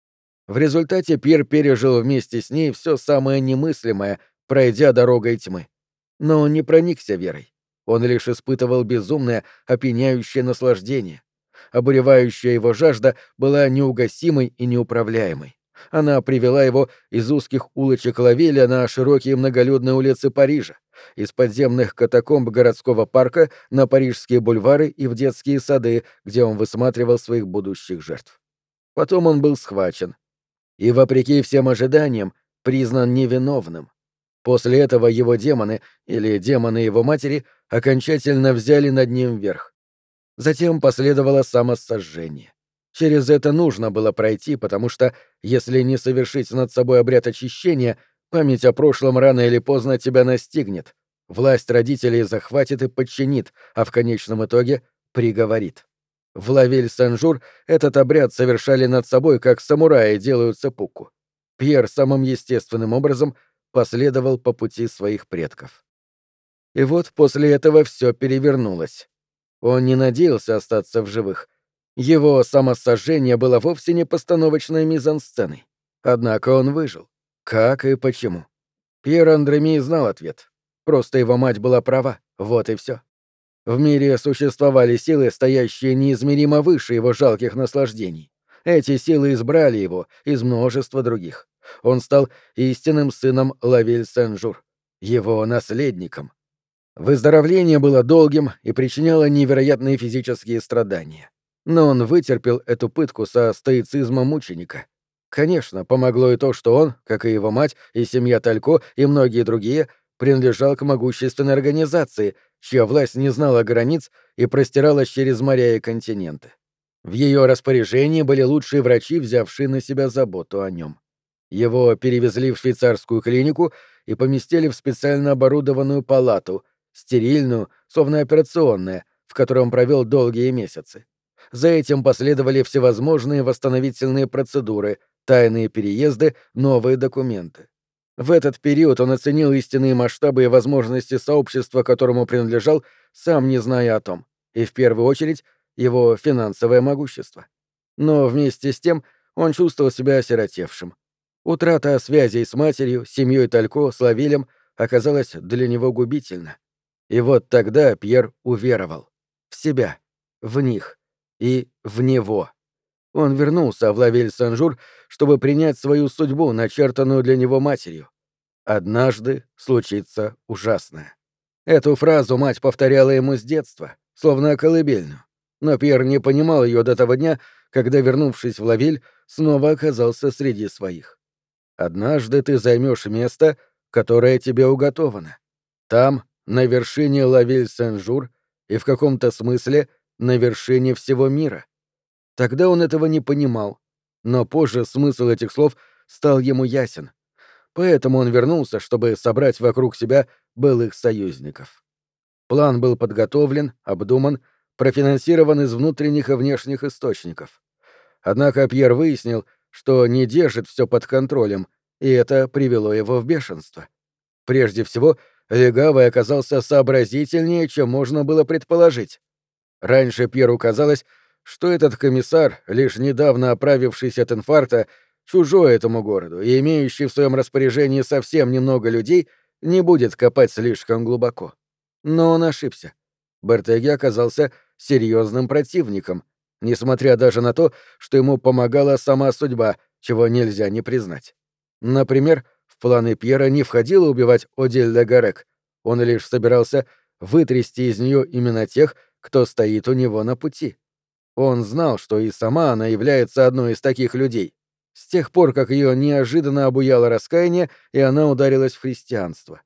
В результате Пьер пережил вместе с ней все самое немыслимое, пройдя дорогой тьмы. Но он не проникся верой. Он лишь испытывал безумное, опьяняющее наслаждение. Обуревающая его жажда была неугасимой и неуправляемой. Она привела его из узких улочек Лавиля на широкие многолюдные улицы Парижа, из подземных катакомб городского парка на парижские бульвары и в детские сады, где он высматривал своих будущих жертв. Потом он был схвачен. И, вопреки всем ожиданиям, признан невиновным. После этого его демоны, или демоны его матери, окончательно взяли над ним верх. Затем последовало самосожжение. Через это нужно было пройти, потому что, если не совершить над собой обряд очищения, память о прошлом рано или поздно тебя настигнет, власть родителей захватит и подчинит, а в конечном итоге приговорит. В Лавиль-Сен-Жур этот обряд совершали над собой, как самураи делают сэппуку. Пьер самым естественным образом последовал по пути своих предков. И вот после этого все перевернулось. Он не надеялся остаться в живых. Его самосожжение было вовсе не постановочной мизансценой. Однако он выжил. Как и почему? Пьер Андреми знал ответ. Просто его мать была права, вот и все. В мире существовали силы, стоящие неизмеримо выше его жалких наслаждений. Эти силы избрали его из множества других. Он стал истинным сыном Лавиль-Сен-Жур, его наследником. Выздоровление было долгим и причиняло невероятные физические страдания. Но он вытерпел эту пытку со стоицизмом мученика. Конечно, помогло и то, что он, как и его мать, и семья Талько, и многие другие, принадлежал к могущественной организации, чья власть не знала границ и простиралась через моря и континенты. В ее распоряжении были лучшие врачи, взявшие на себя заботу о нем. Его перевезли в швейцарскую клинику и поместили в специально оборудованную палату, стерильную, словно операционная, в которой он провел долгие месяцы. За этим последовали всевозможные восстановительные процедуры, тайные переезды, новые документы. В этот период он оценил истинные масштабы и возможности сообщества, которому принадлежал, сам не зная о том, и в первую очередь его финансовое могущество. Но вместе с тем он чувствовал себя осиротевшим. Утрата связей с матерью, семьей Талько, с Лавилем оказалась для него губительна. И вот тогда Пьер уверовал. В себя, в них и в него. Он вернулся в Лавиль-Сен-Жур, чтобы принять свою судьбу, начертанную для него матерью. «Однажды случится ужасное». Эту фразу мать повторяла ему с детства, словно колыбельную. Но Пьер не понимал ее до того дня, когда, вернувшись в Лавиль, снова оказался среди своих. «Однажды ты займешь место, которое тебе уготовано. Там, на вершине Лавиль-Сен-Жур, и в каком-то смысле на вершине всего мира». Тогда он этого не понимал, но позже смысл этих слов стал ему ясен. Поэтому он вернулся, чтобы собрать вокруг себя былых союзников. План был подготовлен, обдуман, профинансирован из внутренних и внешних источников. Однако Пьер выяснил, что не держит все под контролем, и это привело его в бешенство. Прежде всего, Легавый оказался сообразительнее, чем можно было предположить. Раньше Пьеру казалось, что этот комиссар, лишь недавно оправившийся от инфаркта, чужой этому городу и имеющий в своем распоряжении совсем немного людей, не будет копать слишком глубоко. Но он ошибся. Бертеги оказался серьезным противником, несмотря даже на то, что ему помогала сама судьба, чего нельзя не признать. Например, в планы Пьера не входило убивать Одель де Гарек, он лишь собирался вытрясти из нее именно тех, кто стоит у него на пути. Он знал, что и сама она является одной из таких людей, с тех пор, как ее неожиданно обуяло раскаяние, и она ударилась в христианство.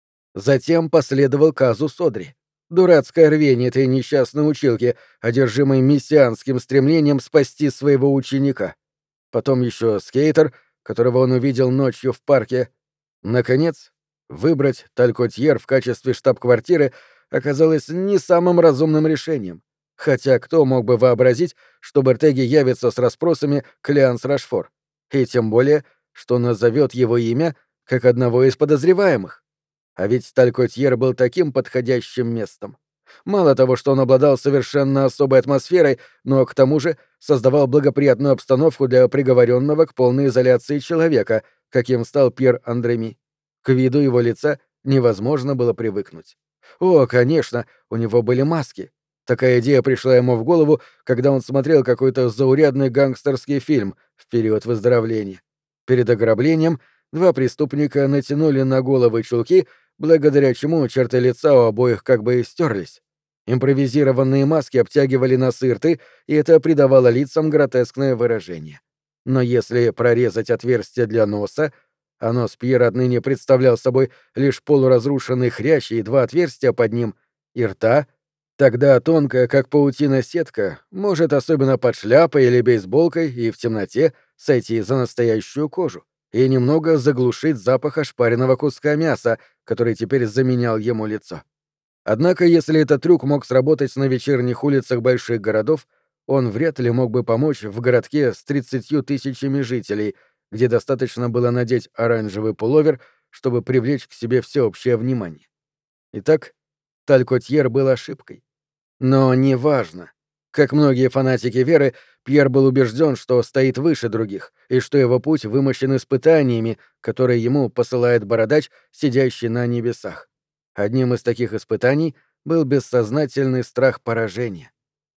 Затем последовал казус Одри. Дурацкое рвение этой несчастной училки, одержимой мессианским стремлением спасти своего ученика. Потом еще скейтер, которого он увидел ночью в парке. Наконец, выбрать Талькотьер в качестве штаб-квартиры оказалось не самым разумным решением. Хотя кто мог бы вообразить, что Бертеги явится с расспросами к Лианс Рашфор, и тем более, что назовет его имя как одного из подозреваемых. А ведь Талькотьер был таким подходящим местом. Мало того, что он обладал совершенно особой атмосферой, но к тому же создавал благоприятную обстановку для приговоренного к полной изоляции человека, каким стал Пьер Андреми. К виду его лица невозможно было привыкнуть. О, конечно, у него были маски. Такая идея пришла ему в голову, когда он смотрел какой-то заурядный гангстерский фильм в период выздоровления. Перед ограблением два преступника натянули на головы чулки, благодаря чему черты лица у обоих как бы стерлись. Импровизированные маски обтягивали носы и рты, и это придавало лицам гротескное выражение. Но если прорезать отверстие для носа, а нос Пьера отныне представлял собой лишь полуразрушенный хрящ и два отверстия под ним, и рта, тогда тонкая, как паутина, сетка может, особенно под шляпой или бейсболкой и в темноте, сойти за настоящую кожу и немного заглушить запах ошпаренного куска мяса, который теперь заменял ему лицо. Однако, если этот трюк мог сработать на вечерних улицах больших городов, он вряд ли мог бы помочь в городке с тридцатью тысячами жителей, где достаточно было надеть оранжевый пуловер, чтобы привлечь к себе всеобщее внимание. Итак, Талькотьер был ошибкой. Но неважно. Как многие фанатики веры, Пьер был убежден, что стоит выше других, и что его путь вымощен испытаниями, которые ему посылает бородач, сидящий на небесах. Одним из таких испытаний был бессознательный страх поражения.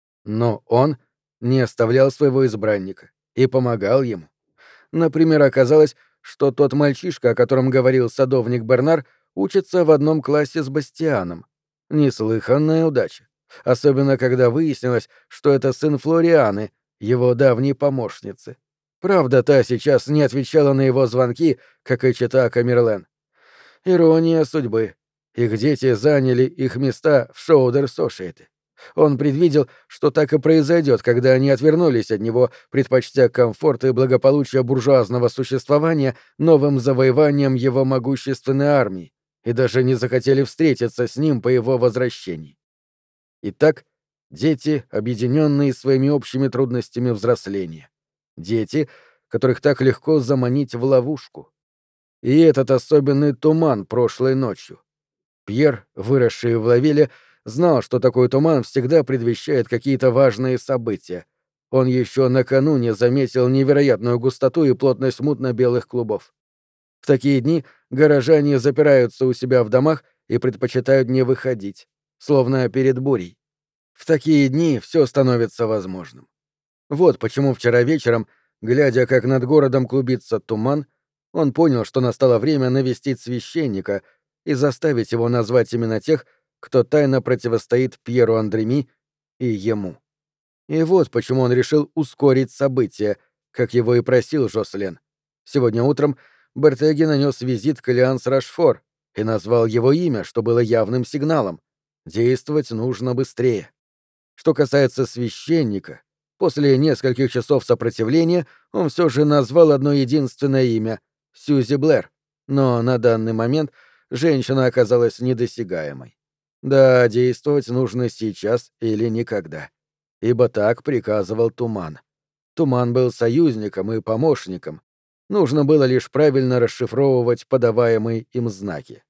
Но он не оставлял своего избранника и помогал ему. Например, оказалось, что тот мальчишка, о котором говорил садовник Бернар, учится в одном классе с Бастианом. Неслыханная удача. Особенно, когда выяснилось, что это сын Флорианы, его давней помощницы. Правда, та сейчас не отвечала на его звонки, как и чета Камерлен. Ирония судьбы. Их дети заняли их места в Шоудер-Сошиэте. Он предвидел, что так и произойдет, когда они отвернулись от него, предпочтя комфорт и благополучие буржуазного существования новым завоеванием его могущественной армии, и даже не захотели встретиться с ним по его возвращении. Итак, дети, объединенные своими общими трудностями взросления. Дети, которых так легко заманить в ловушку. И этот особенный туман прошлой ночью. Пьер, выросший в Лавиле, знал, что такой туман всегда предвещает какие-то важные события. Он еще накануне заметил невероятную густоту и плотность мутно-белых клубов. В такие дни горожане запираются у себя в домах и предпочитают не выходить, словно перед бурей. В такие дни все становится возможным. Вот почему вчера вечером, глядя, как над городом клубится туман, он понял, что настало время навестить священника и заставить его назвать имена тех, кто тайно противостоит Пьеру Андреми и ему. И вот почему он решил ускорить события, как его и просил Жослен. Сегодня утром Бертеги нанес визит к Элианс Рашфор и назвал его имя, что было явным сигналом. Действовать нужно быстрее. Что касается священника, после нескольких часов сопротивления он все же назвал одно единственное имя — Сьюзи Блэр, но на данный момент женщина оказалась недосягаемой. Да, действовать нужно сейчас или никогда. Ибо так приказывал Туман. Туман был союзником и помощником. Нужно было лишь правильно расшифровывать подаваемые им знаки.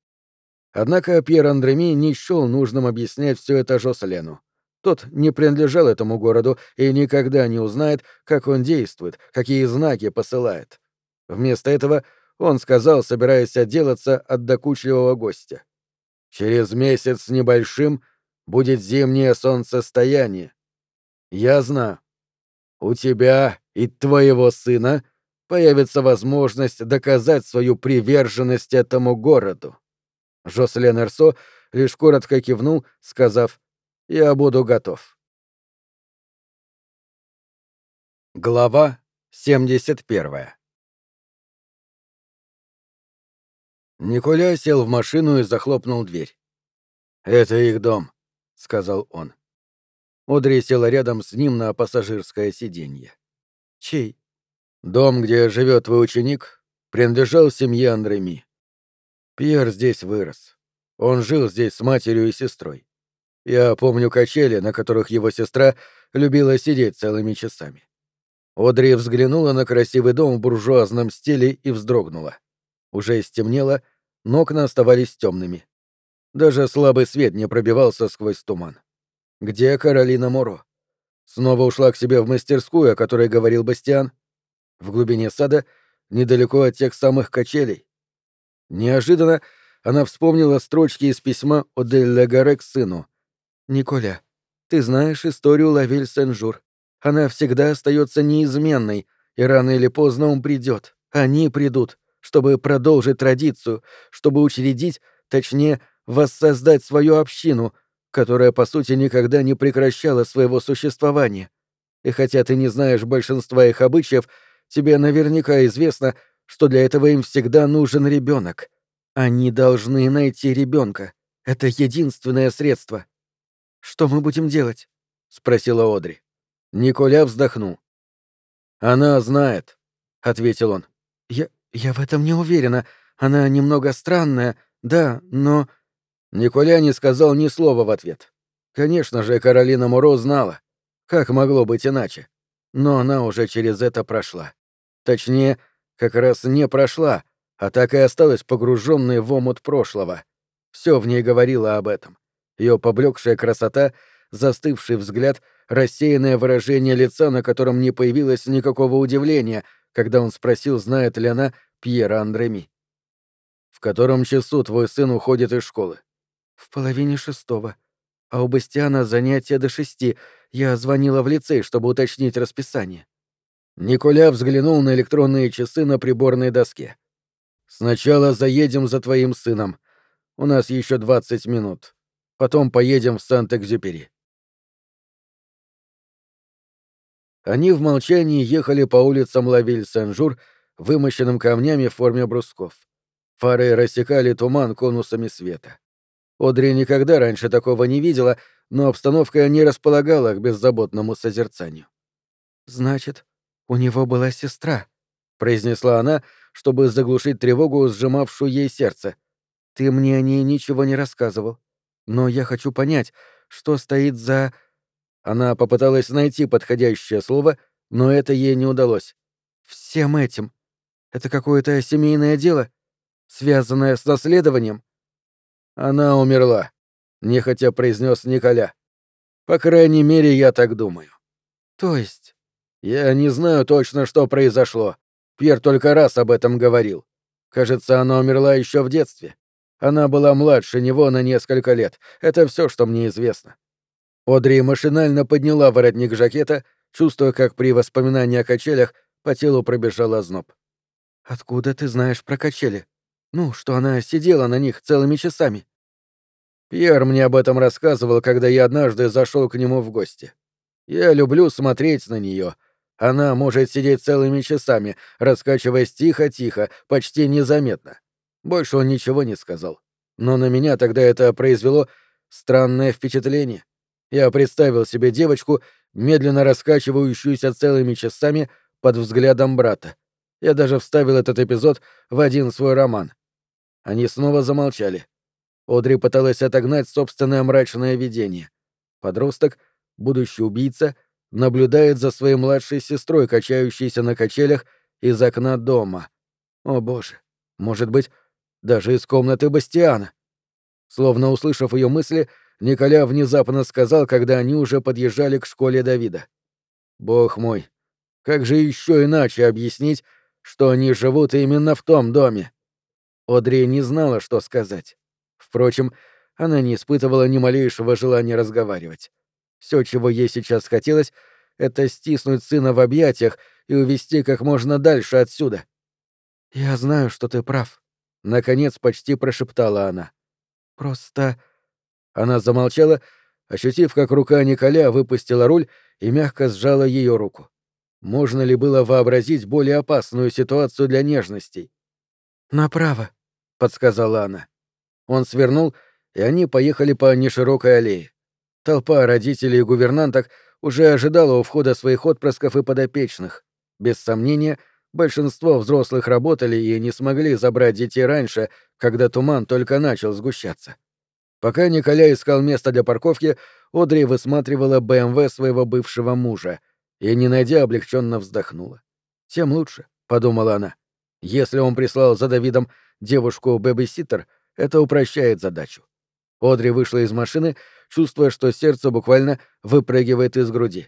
Однако Пьер Андреми не счёл нужным объяснять все это Жослену. Тот не принадлежал этому городу и никогда не узнает, как он действует, какие знаки посылает. Вместо этого он сказал, собираясь отделаться от докучливого гостя. «Через месяц с небольшим будет зимнее солнцестояние. Я знаю, у тебя и твоего сына появится возможность доказать свою приверженность этому городу». Жослен Эрсо лишь коротко кивнул, сказав: «Я буду готов». Глава семьдесят первая. Николя сел в машину и захлопнул дверь. «Это их дом», — сказал он. Одри села рядом с ним на пассажирское сиденье. «Чей?» «Дом, где живет твой ученик, принадлежал семье Андреми. Пьер здесь вырос. Он жил здесь с матерью и сестрой. Я помню качели, на которых его сестра любила сидеть целыми часами». Одри взглянула на красивый дом в буржуазном стиле и вздрогнула. Уже стемнело, но окна оставались темными. Даже слабый свет не пробивался сквозь туман. Где Каролина Моро? Снова ушла к себе в мастерскую, о которой говорил Бастиан? В глубине сада, недалеко от тех самых качелей? Неожиданно она вспомнила строчки из письма от Дель Легаре к сыну. «Николя, ты знаешь историю Лавиль Сен-Жур. Она всегда остается неизменной, и рано или поздно он придет. Они придут, чтобы продолжить традицию, чтобы учредить, точнее, воссоздать свою общину, которая, по сути, никогда не прекращала своего существования. И хотя ты не знаешь большинства их обычаев, тебе наверняка известно, что для этого им всегда нужен ребенок. Они должны найти ребенка. Это единственное средство». «Что мы будем делать?» — спросила Одри. Николя вздохнул. «Она знает», — ответил он. «Я... я в этом не уверена. Она немного странная, да, но...» Николя не сказал ни слова в ответ. Конечно же, Каролина Моро знала. Как могло быть иначе? Но она уже через это прошла. Точнее, как раз не прошла, а так и осталась погруженной в омут прошлого. Все в ней говорило об этом. Ее поблекшая красота, застывший взгляд, рассеянное выражение лица, на котором не появилось никакого удивления, когда он спросил, знает ли она Пьера Андреми. «В котором часу твой сын уходит из школы?» «В половине шестого. А у Бастиана занятия до шести. Я звонила в лицей, чтобы уточнить расписание». Николя взглянул на электронные часы на приборной доске. «Сначала заедем за твоим сыном. У нас еще двадцать минут. Потом поедем в Сант-Экзюпери». Они в молчании ехали по улицам Лавиль-Сен-Жур, вымощенным камнями в форме брусков. Фары рассекали туман конусами света. Одри никогда раньше такого не видела, но обстановка не располагала к беззаботному созерцанию. «Значит, у него была сестра», — произнесла она, чтобы заглушить тревогу, сжимавшую ей сердце. «Ты мне о ней ничего не рассказывал. Но я хочу понять, что стоит за...» Она попыталась найти подходящее слово, но это ей не удалось. «Всем этим. Это какое-то семейное дело, связанное с наследованием?» «Она умерла», — нехотя произнес Николя. «По крайней мере, я так думаю». «То есть?» «Я не знаю точно, что произошло. Пьер только раз об этом говорил. Кажется, она умерла еще в детстве. Она была младше него на несколько лет. Это все, что мне известно». Одри машинально подняла воротник жакета, чувствуя, как при воспоминании о качелях по телу пробежал озноб. «Откуда ты знаешь про качели? Ну, что она сидела на них целыми часами?» Пьер мне об этом рассказывал, когда я однажды зашел к нему в гости. Я люблю смотреть на нее. Она может сидеть целыми часами, раскачиваясь тихо-тихо, почти незаметно. Больше он ничего не сказал. Но на меня тогда это произвело странное впечатление. Я представил себе девочку, медленно раскачивающуюся целыми часами под взглядом брата. Я даже вставил этот эпизод в один свой роман. Они снова замолчали. Одри пыталась отогнать собственное мрачное видение. Подросток, будущий убийца, наблюдает за своей младшей сестрой, качающейся на качелях из окна дома. О боже, может быть, даже из комнаты Бастиана. Словно услышав ее мысли, Николя внезапно сказал, когда они уже подъезжали к школе Давида. «Бог мой, как же еще иначе объяснить, что они живут именно в том доме?» Одри не знала, что сказать. Впрочем, она не испытывала ни малейшего желания разговаривать. Все, чего ей сейчас хотелось, — это стиснуть сына в объятиях и увести как можно дальше отсюда. «Я знаю, что ты прав», — наконец почти прошептала она. «Просто...» Она замолчала, ощутив, как рука Николя выпустила руль и мягко сжала ее руку. Можно ли было вообразить более опасную ситуацию для нежностей? «Направо», — подсказала она. Он свернул, и они поехали по неширокой аллее. Толпа родителей и гувернанток уже ожидала у входа своих отпрысков и подопечных. Без сомнения, большинство взрослых работали и не смогли забрать детей раньше, когда туман только начал сгущаться. Пока Николя искал место для парковки, Одри высматривала БМВ своего бывшего мужа и, не найдя, облегченно вздохнула. «Тем лучше», — подумала она. «Если он прислал за Давидом девушку-бэбиситер, это упрощает задачу». Одри вышла из машины, чувствуя, что сердце буквально выпрыгивает из груди.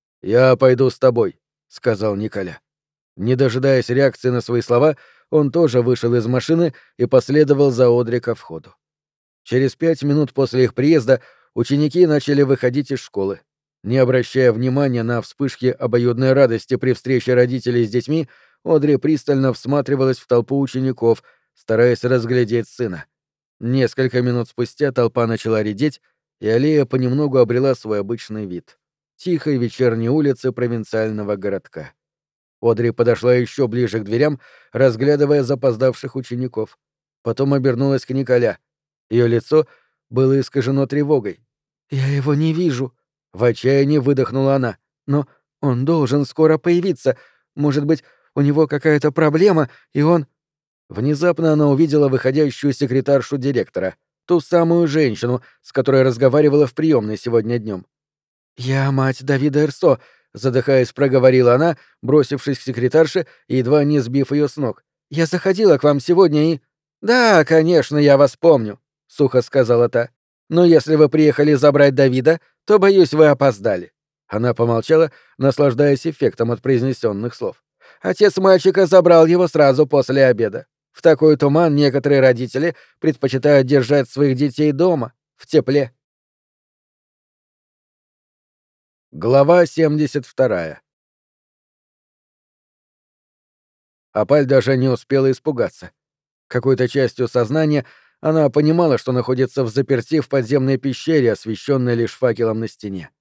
«Я пойду с тобой», — сказал Николя. Не дожидаясь реакции на свои слова, он тоже вышел из машины и последовал за Одри ко входу. Через пять минут после их приезда ученики начали выходить из школы. Не обращая внимания на вспышки обоюдной радости при встрече родителей с детьми, Одри пристально всматривалась в толпу учеников, стараясь разглядеть сына. Несколько минут спустя толпа начала редеть, и аллея понемногу обрела свой обычный вид — тихой вечерней улицы провинциального городка. Одри подошла еще ближе к дверям, разглядывая запоздавших учеников. Потом обернулась к Николя. Ее лицо было искажено тревогой. «Я его не вижу», — в отчаянии выдохнула она. «Но он должен скоро появиться. Может быть, у него какая-то проблема, и он...» Внезапно она увидела выходящую секретаршу директора, ту самую женщину, с которой разговаривала в приемной сегодня днем. «Я мать Давида Эрсо», — задыхаясь, проговорила она, бросившись к секретарше и едва не сбив ее с ног. «Я заходила к вам сегодня и...» «Да, конечно, я вас помню», — сухо сказала та. «Но если вы приехали забрать Давида, то, боюсь, вы опоздали». Она помолчала, наслаждаясь эффектом от произнесенных слов. «Отец мальчика забрал его сразу после обеда. В такой туман некоторые родители предпочитают держать своих детей дома, в тепле». Глава семьдесят вторая. Апаль даже не успела испугаться. Какой-то частью сознания она понимала, что находится взаперти в подземной пещере, освещенной лишь факелом на стене.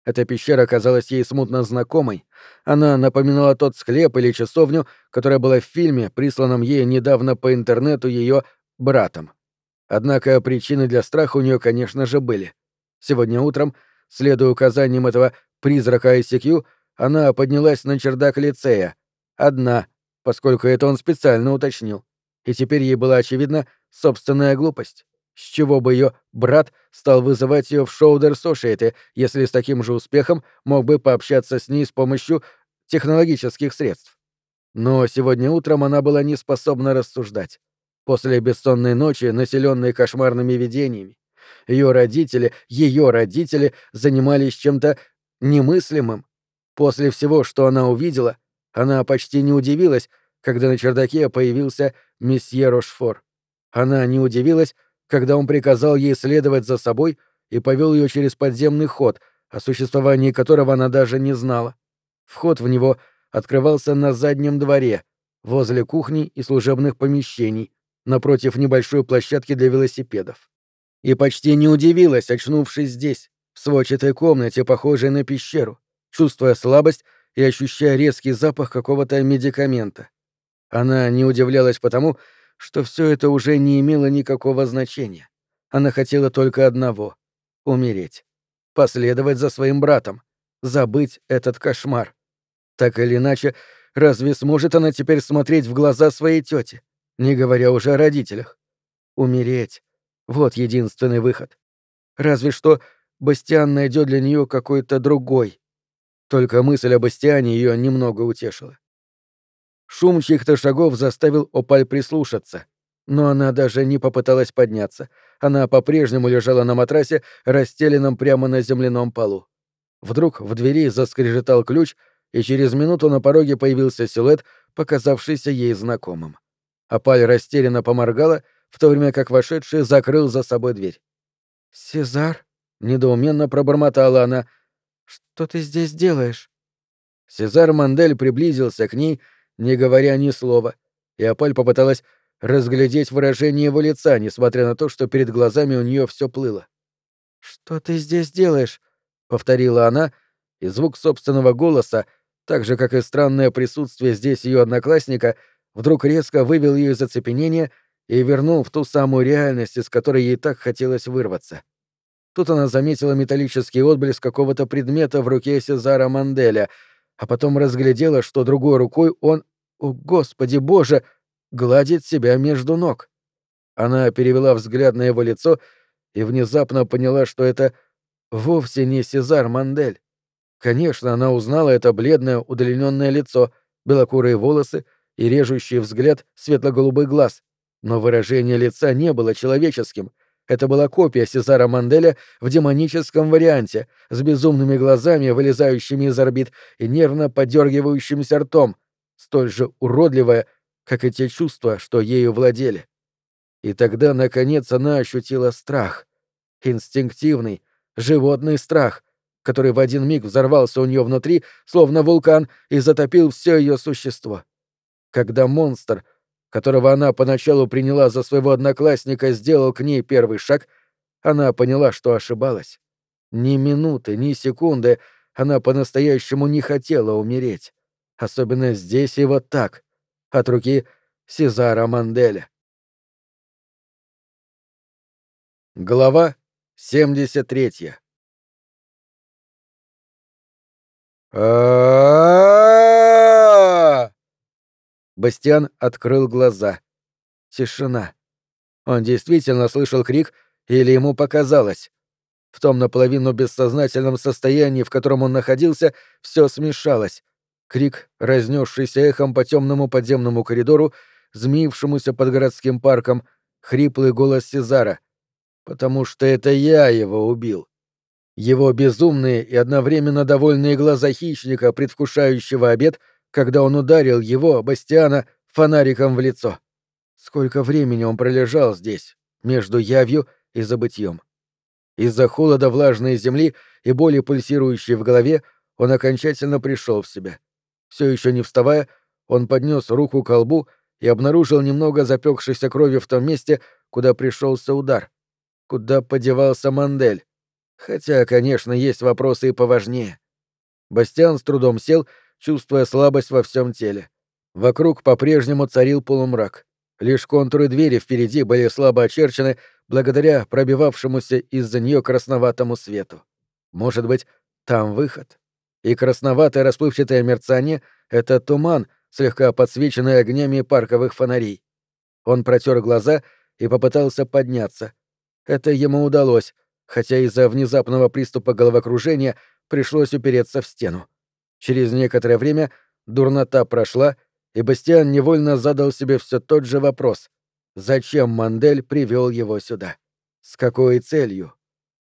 Эта пещера казалась ей смутно знакомой. Она напоминала тот склеп или часовню, которая была в фильме, присланном ей недавно по интернету ее братом. Однако причины для страха у нее, конечно же, были. Сегодня утром, следуя указаниям этого призрака ай си кью, она поднялась на чердак лицея. Одна, поскольку это он специально уточнил. И теперь ей была очевидна собственная глупость. С чего бы ее брат стал вызывать ее в Шоудер Сошиэти, если с таким же успехом мог бы пообщаться с ней с помощью технологических средств? Но сегодня утром она была не способна рассуждать. После бессонной ночи, населенной кошмарными видениями, ее родители, ее родители занимались чем-то немыслимым. После всего, что она увидела, она почти не удивилась, когда на чердаке появился месье Рошфор. Она не удивилась, когда он приказал ей следовать за собой и повел ее через подземный ход, о существовании которого она даже не знала. Вход в него открывался на заднем дворе, возле кухни и служебных помещений, напротив небольшой площадки для велосипедов. И почти не удивилась, очнувшись здесь, в сводчатой комнате, похожей на пещеру, чувствуя слабость и ощущая резкий запах какого-то медикамента. Она не удивлялась потому, что все это уже не имело никакого значения. Она хотела только одного — умереть. Последовать за своим братом, забыть этот кошмар. Так или иначе, разве сможет она теперь смотреть в глаза своей тете, не говоря уже о родителях? Умереть — вот единственный выход. Разве что Бастиан найдет для нее какой-то другой. Только мысль о Бастиане ее немного утешила. Шум чьих-то шагов заставил Опаль прислушаться, но она даже не попыталась подняться. Она по-прежнему лежала на матрасе, расстеленном прямо на земляном полу. Вдруг в двери заскрежетал ключ, и через минуту на пороге появился силуэт, показавшийся ей знакомым. Опаль растерянно поморгала, в то время как вошедший закрыл за собой дверь. «Сезар?» — недоуменно пробормотала она. «Что ты здесь делаешь?» Сезар Мандель приблизился к ней, не говоря ни слова, и Опаль попыталась разглядеть выражение его лица, несмотря на то, что перед глазами у нее все плыло. «Что ты здесь делаешь?» — повторила она, и звук собственного голоса, так же, как и странное присутствие здесь ее одноклассника, вдруг резко вывел ее из оцепенения и вернул в ту самую реальность, из которой ей так хотелось вырваться. Тут она заметила металлический отблеск какого-то предмета в руке Сезара Манделя, а потом разглядела, что другой рукой он, о господи боже, гладит себя между ног. Она перевела взгляд на его лицо и внезапно поняла, что это вовсе не Сезар Мандель. Конечно, она узнала это бледное удлиненное лицо, белокурые волосы и режущий взгляд светло-голубых глаз, но выражение лица не было человеческим. Это была копия Сезара Манделя в демоническом варианте, с безумными глазами, вылезающими из орбит, и нервно подергивающимся ртом, столь же уродливая, как и те чувства, что ею владели. И тогда, наконец, она ощутила страх. Инстинктивный, животный страх, который в один миг взорвался у нее внутри, словно вулкан, и затопил все ее существо. Когда монстр, которого она поначалу приняла за своего одноклассника, сделал к ней первый шаг, она поняла, что ошибалась. Ни минуты, ни секунды она по-настоящему не хотела умереть. Особенно здесь и вот так, от руки Сезара Манделя. Глава семьдесят третья. А-а-а! Бастиан открыл глаза. Тишина. Он действительно слышал крик, или ему показалось? В том наполовину бессознательном состоянии, в котором он находился, все смешалось. Крик, разнесшийся эхом по темному подземному коридору, змеившемуся под городским парком, хриплый голос Сезара. «Потому что это я его убил». Его безумные и одновременно довольные глаза хищника, предвкушающего обед, когда он ударил его, Бастиана, фонариком в лицо. Сколько времени он пролежал здесь, между явью и забытьем. Из-за холода влажной земли и боли, пульсирующей в голове, он окончательно пришел в себя. Все еще не вставая, он поднес руку к колбу и обнаружил немного запекшейся крови в том месте, куда пришелся удар. Куда подевался Мандель? Хотя, конечно, есть вопросы и поважнее. Бастиан с трудом сел, чувствуя слабость во всем теле. Вокруг по-прежнему царил полумрак. Лишь контуры двери впереди были слабо очерчены благодаря пробивавшемуся из-за нее красноватому свету. Может быть, там выход? И красноватое расплывчатое мерцание — это туман, слегка подсвеченный огнями парковых фонарей. Он протер глаза и попытался подняться. Это ему удалось, хотя из-за внезапного приступа головокружения пришлось упереться в стену. Через некоторое время дурнота прошла, и Бастиан невольно задал себе все тот же вопрос: зачем Мандель привел его сюда? С какой целью?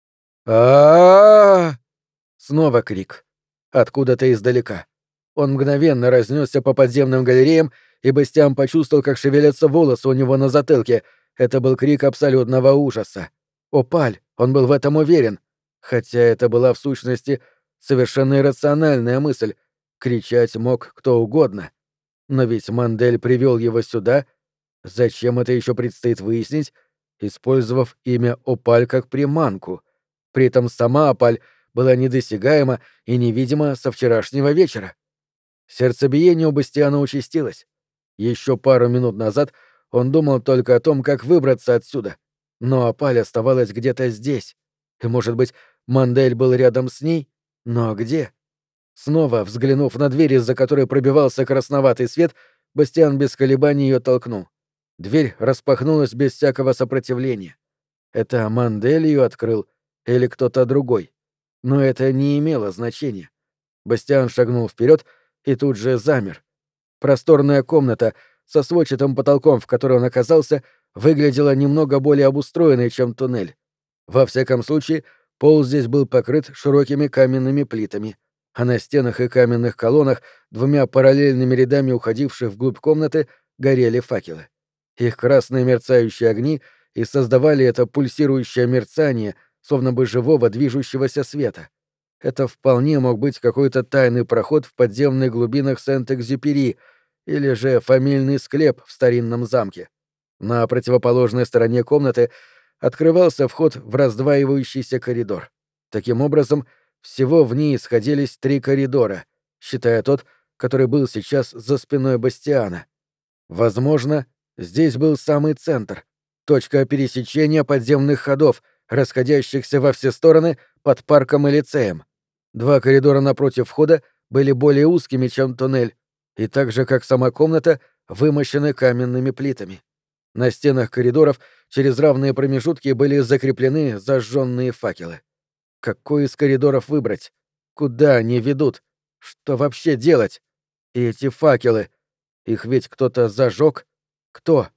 а Снова крик. Откуда-то издалека. Он мгновенно разнесся по подземным галереям, и Бастиан почувствовал, как шевелятся волосы у него на затылке. Это был крик абсолютного ужаса. Опаль, он был в этом уверен. Хотя это была в сущности совершенно иррациональная мысль. Кричать мог кто угодно. Но ведь Мандель привел его сюда. Зачем это еще предстоит выяснить, использовав имя Опаль как приманку? При этом сама Опаль была недосягаема и невидима со вчерашнего вечера. Сердцебиение у Бастиана участилось. Еще пару минут назад он думал только о том, как выбраться отсюда. Но Опаль оставалась где-то здесь. И, может быть, Мандель был рядом с ней? Но где? Снова, взглянув на дверь, из-за которой пробивался красноватый свет, Бастиан без колебаний ее толкнул. Дверь распахнулась без всякого сопротивления. Это Мандель ее открыл или кто-то другой? Но это не имело значения. Бастиан шагнул вперед и тут же замер. Просторная комната со сводчатым потолком, в которой он оказался, выглядела немного более обустроенной, чем туннель. Во всяком случае, пол здесь был покрыт широкими каменными плитами, а на стенах и каменных колоннах, двумя параллельными рядами уходивших вглубь комнаты, горели факелы. Их красные мерцающие огни и создавали это пульсирующее мерцание, словно бы живого движущегося света. Это вполне мог быть какой-то тайный проход в подземных глубинах Сент-Экзюпери или же фамильный склеп в старинном замке. На противоположной стороне комнаты открывался вход в раздваивающийся коридор. Таким образом, всего в ней сходились три коридора, считая тот, который был сейчас за спиной Бастиана. Возможно, здесь был самый центр, точка пересечения подземных ходов, расходящихся во все стороны под парком и лицеем. Два коридора напротив входа были более узкими, чем туннель, и так же, как сама комната, вымощены каменными плитами. На стенах коридоров через равные промежутки были закреплены зажженные факелы. Какой из коридоров выбрать? Куда они ведут? Что вообще делать? И эти факелы, их ведь кто-то зажег? Кто?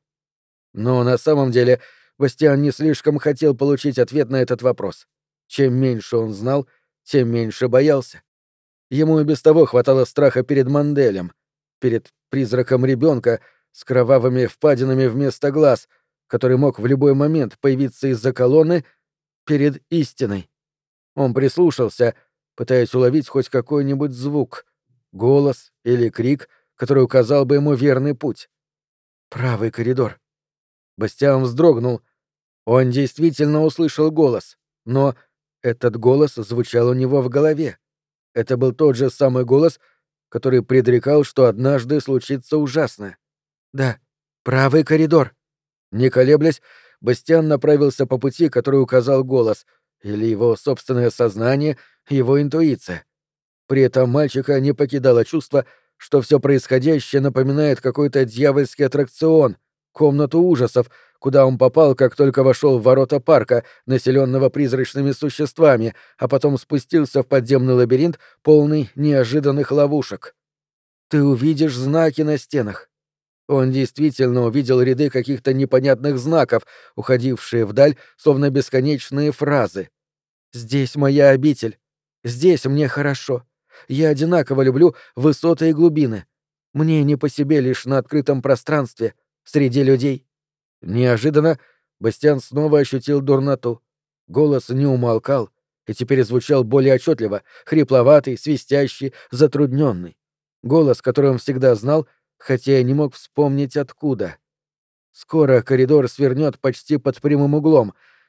Но на самом деле Бастиан не слишком хотел получить ответ на этот вопрос. Чем меньше он знал, тем меньше боялся. Ему и без того хватало страха перед Манделем, перед призраком ребенка с кровавыми впадинами вместо глаз, который мог в любой момент появиться из-за колонны, перед истиной. Он прислушался, пытаясь уловить хоть какой-нибудь звук, голос или крик, который указал бы ему верный путь. Правый коридор. Бастиан вздрогнул. Он действительно услышал голос, но этот голос звучал у него в голове. Это был тот же самый голос, который предрекал, что однажды случится ужасное. Да, правый коридор. Не колеблясь, Бастиан направился по пути, который указал голос, или его собственное сознание, его интуиция. При этом мальчика не покидало чувство, что все происходящее напоминает какой-то дьявольский аттракцион, комнату ужасов, куда он попал, как только вошел в ворота парка, населенного призрачными существами, а потом спустился в подземный лабиринт, полный неожиданных ловушек. Ты увидишь знаки на стенах. Он действительно увидел ряды каких-то непонятных знаков, уходившие вдаль, словно бесконечные фразы. «Здесь моя обитель. Здесь мне хорошо. Я одинаково люблю высоты и глубины. Мне не по себе лишь на открытом пространстве, среди людей». Неожиданно Бастиан снова ощутил дурноту. Голос не умолкал и теперь звучал более отчетливо, хрипловатый, свистящий, затрудненный. Голос, который он всегда знал, хотя и не мог вспомнить откуда. Скоро коридор свернет почти под прямым углом.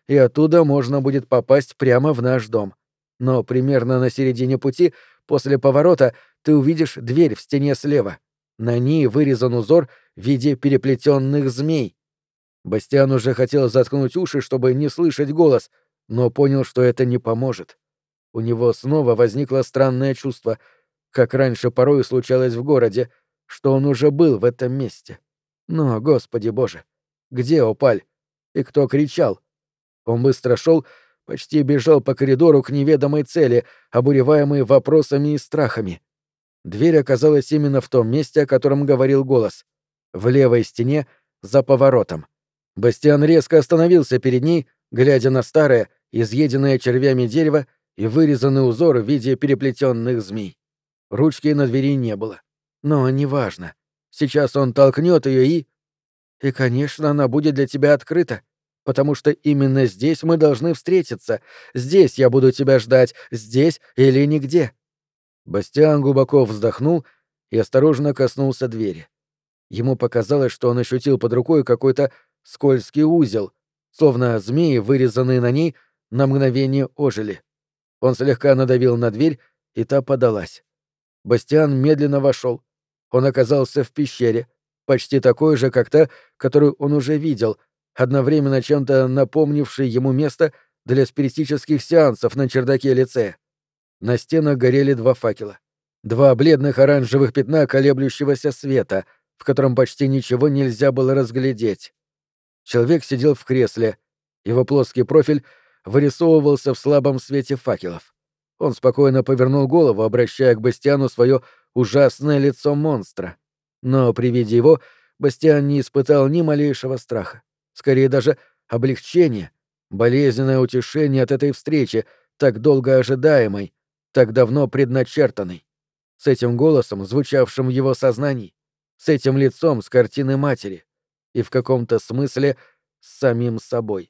и оттуда можно будет попасть прямо в наш дом. Но примерно на середине пути, после поворота, ты увидишь дверь в стене слева. На ней вырезан узор в виде переплетенных змей. Бастиан уже хотел заткнуть уши, чтобы не слышать голос, но понял, что это не поможет. У него снова возникло странное чувство, как раньше порой случалось в городе, что он уже был в этом месте. Но, Господи Боже, где Опаль? И кто кричал? Он быстро шел, почти бежал по коридору к неведомой цели, обуреваемый вопросами и страхами. Дверь оказалась именно в том месте, о котором говорил голос. В левой стене, за поворотом. Бастиан резко остановился перед ней, глядя на старое, изъеденное червями дерево и вырезанный узор в виде переплетенных змей. Ручки на двери не было. Но неважно. Сейчас он толкнет ее и... И, конечно, она будет для тебя открыта, потому что именно здесь мы должны встретиться. Здесь я буду тебя ждать, здесь или нигде. Бастиан глубоко вздохнул и осторожно коснулся двери. Ему показалось, что он ощутил под рукой какой-то скользкий узел, словно змеи, вырезанные на ней, на мгновение ожили. Он слегка надавил на дверь, и та подалась. Бастиан медленно вошел. Он оказался в пещере, почти такой же, как та, которую он уже видел, одновременно чем-то напомнившей ему место для спиритических сеансов на чердаке лицея. На стенах горели два факела. Два бледных оранжевых пятна колеблющегося света, в котором почти ничего нельзя было разглядеть. Человек сидел в кресле. Его плоский профиль вырисовывался в слабом свете факелов. Он спокойно повернул голову, обращая к Бастиану свое ужасное лицо монстра. Но при виде его Бастиан не испытал ни малейшего страха. Скорее даже облегчение, болезненное утешение от этой встречи, так долго ожидаемой, так давно предначертанной. С этим голосом, звучавшим в его сознании, с этим лицом с картины матери и в каком-то смысле с самим собой.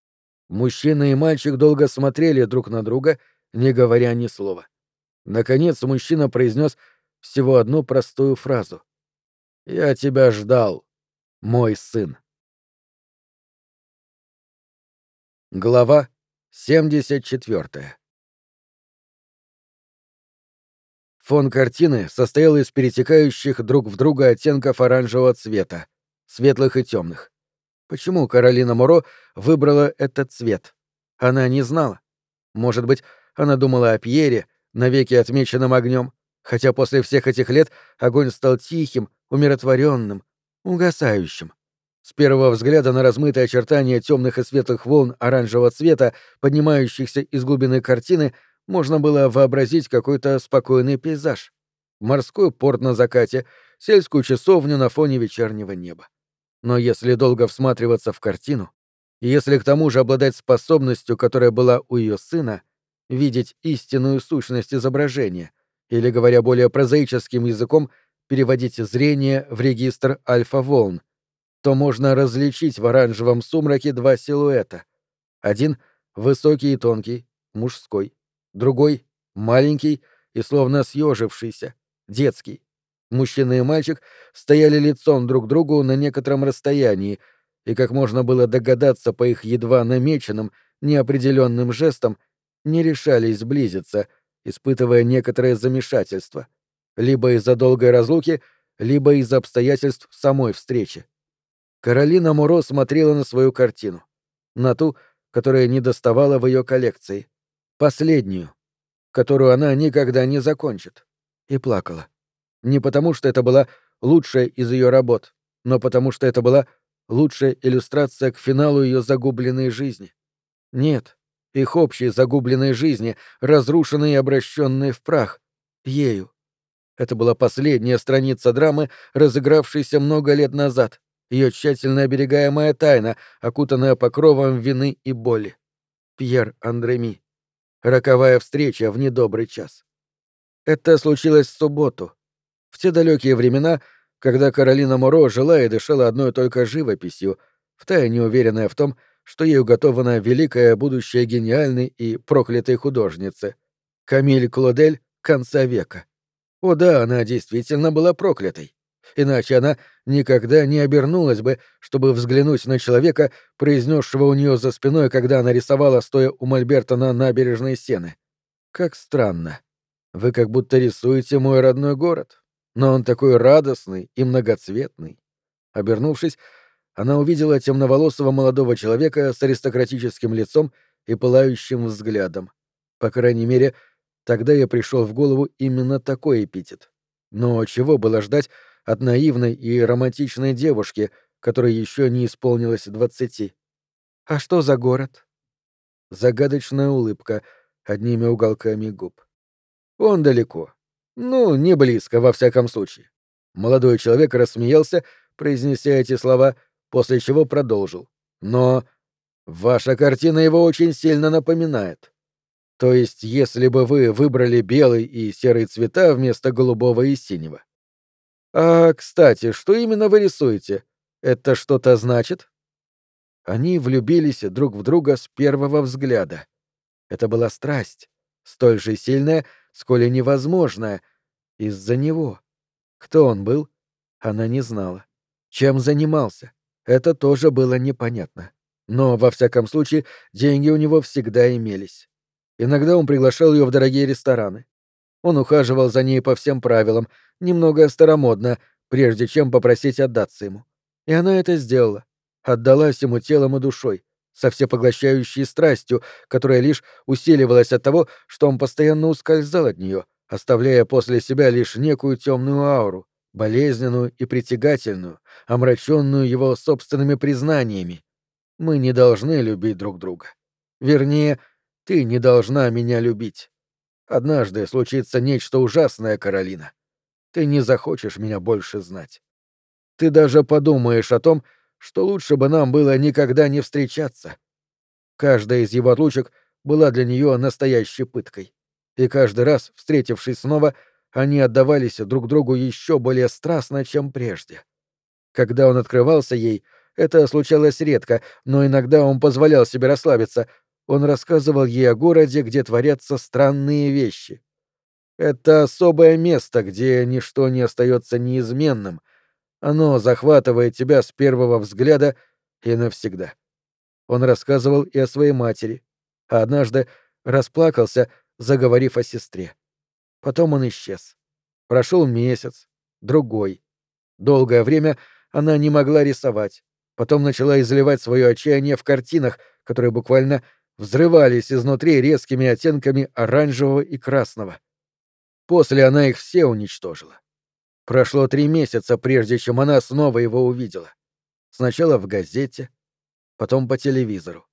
Мужчина и мальчик долго смотрели друг на друга, не говоря ни слова. Наконец мужчина произнес всего одну простую фразу. «Я тебя ждал, мой сын». Глава семьдесят четвёртая. Фон картины состоял из перетекающих друг в друга оттенков оранжевого цвета, светлых и темных. Почему Каролина Муро выбрала этот цвет? Она не знала. Может быть, она думала о Пьере, навеки отмеченном огнем, хотя после всех этих лет огонь стал тихим, умиротворенным, угасающим. С первого взгляда на размытые очертания темных и светлых волн оранжевого цвета, поднимающихся из глубины картины, можно было вообразить какой-то спокойный пейзаж. Морской порт на закате, сельскую часовню на фоне вечернего неба. Но если долго всматриваться в картину, и если к тому же обладать способностью, которая была у ее сына, видеть истинную сущность изображения, или, говоря более прозаическим языком, переводить зрение в регистр альфа-волн, то можно различить в оранжевом сумраке два силуэта. Один — высокий и тонкий, мужской. Другой — маленький и словно съежившийся, детский. Мужчина и мальчик стояли лицом друг к другу на некотором расстоянии, и, как можно было догадаться по их едва намеченным, неопределенным жестам, не решались сблизиться, испытывая некоторое замешательство, либо из-за долгой разлуки, либо из-за обстоятельств самой встречи. Каролина Муро смотрела на свою картину, на ту, которая недоставала в ее коллекции, последнюю, которую она никогда не закончит, и плакала. Не потому, что это была лучшая из ее работ, но потому, что это была лучшая иллюстрация к финалу ее загубленной жизни. Нет, их общей загубленной жизни, разрушенной и обращенной в прах, ею. Это была последняя страница драмы, разыгравшейся много лет назад, ее тщательно оберегаемая тайна, окутанная покровом вины и боли. Пьер Андреми. Роковая встреча в недобрый час. Это случилось в субботу, в те далекие времена, когда Каролина Муро жила и дышала одной только живописью, втайне уверенная в том, что ей уготовано великое будущее гениальной и проклятой художницы. Камиль Клодель конца века. О да, она действительно была проклятой. Иначе она никогда не обернулась бы, чтобы взглянуть на человека, произнесшего у нее за спиной, когда она рисовала, стоя у мольберта на набережной Сены. Как странно. Вы как будто рисуете мой родной город. Но он такой радостный и многоцветный. Обернувшись, она увидела темноволосого молодого человека с аристократическим лицом и пылающим взглядом. По крайней мере, тогда ей пришел в голову именно такой эпитет. Но чего было ждать от наивной и романтичной девушки, которой еще не исполнилось двадцати? «А что за город?» Загадочная улыбка одними уголками губ. «Он далеко. Ну, не близко, во всяком случае». Молодой человек рассмеялся, произнеся эти слова, после чего продолжил. «Но ваша картина его очень сильно напоминает. То есть, если бы вы выбрали белый и серый цвета вместо голубого и синего. А, кстати, что именно вы рисуете? Это что-то значит?» Они влюбились друг в друга с первого взгляда. Это была страсть, столь же сильная, сколь и невозможная, из-за него. Кто он был, она не знала. Чем занимался, это тоже было непонятно. Но, во всяком случае, деньги у него всегда имелись. Иногда он приглашал ее в дорогие рестораны. Он ухаживал за ней по всем правилам, немного старомодно, прежде чем попросить отдаться ему. И она это сделала. Отдалась ему телом и душой, со всепоглощающей страстью, которая лишь усиливалась от того, что он постоянно ускользал от нее, оставляя после себя лишь некую темную ауру, болезненную и притягательную, омраченную его собственными признаниями. Мы не должны любить друг друга. Вернее, ты не должна меня любить. Однажды случится нечто ужасное, Каролина. Ты не захочешь меня больше знать. Ты даже подумаешь о том, что лучше бы нам было никогда не встречаться. Каждая из его отлучек была для нее настоящей пыткой. И каждый раз, встретившись снова, они отдавались друг другу еще более страстно, чем прежде. Когда он открывался ей, это случалось редко, но иногда он позволял себе расслабиться. Он рассказывал ей о городе, где творятся странные вещи. Это особое место, где ничто не остается неизменным. Оно захватывает тебя с первого взгляда и навсегда. Он рассказывал и о своей матери, а однажды расплакался, заговорив о сестре. Потом он исчез. Прошел месяц, другой. Долгое время она не могла рисовать. Потом начала изливать свое отчаяние в картинах, которые буквально взрывались изнутри резкими оттенками оранжевого и красного. После она их все уничтожила. Прошло три месяца, прежде чем она снова его увидела. Сначала в газете, потом по телевизору.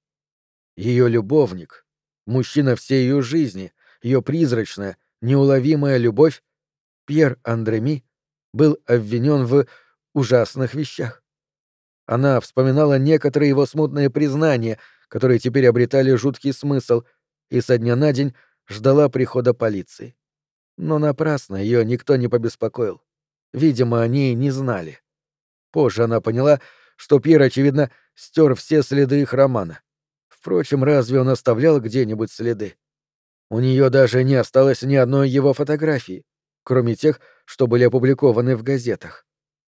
Ее любовник, мужчина всей ее жизни, ее призрачная, неуловимая любовь, Пьер Андреми, был обвинен в ужасных вещах. Она вспоминала некоторые его смутные признания, которые теперь обретали жуткий смысл, и со дня на день ждала прихода полиции. Но напрасно ее никто не побеспокоил. Видимо, они не знали. Позже она поняла, что Пьер, очевидно, стер все следы их романа. Впрочем, разве он оставлял где-нибудь следы? У нее даже не осталось ни одной его фотографии, кроме тех, что были опубликованы в газетах.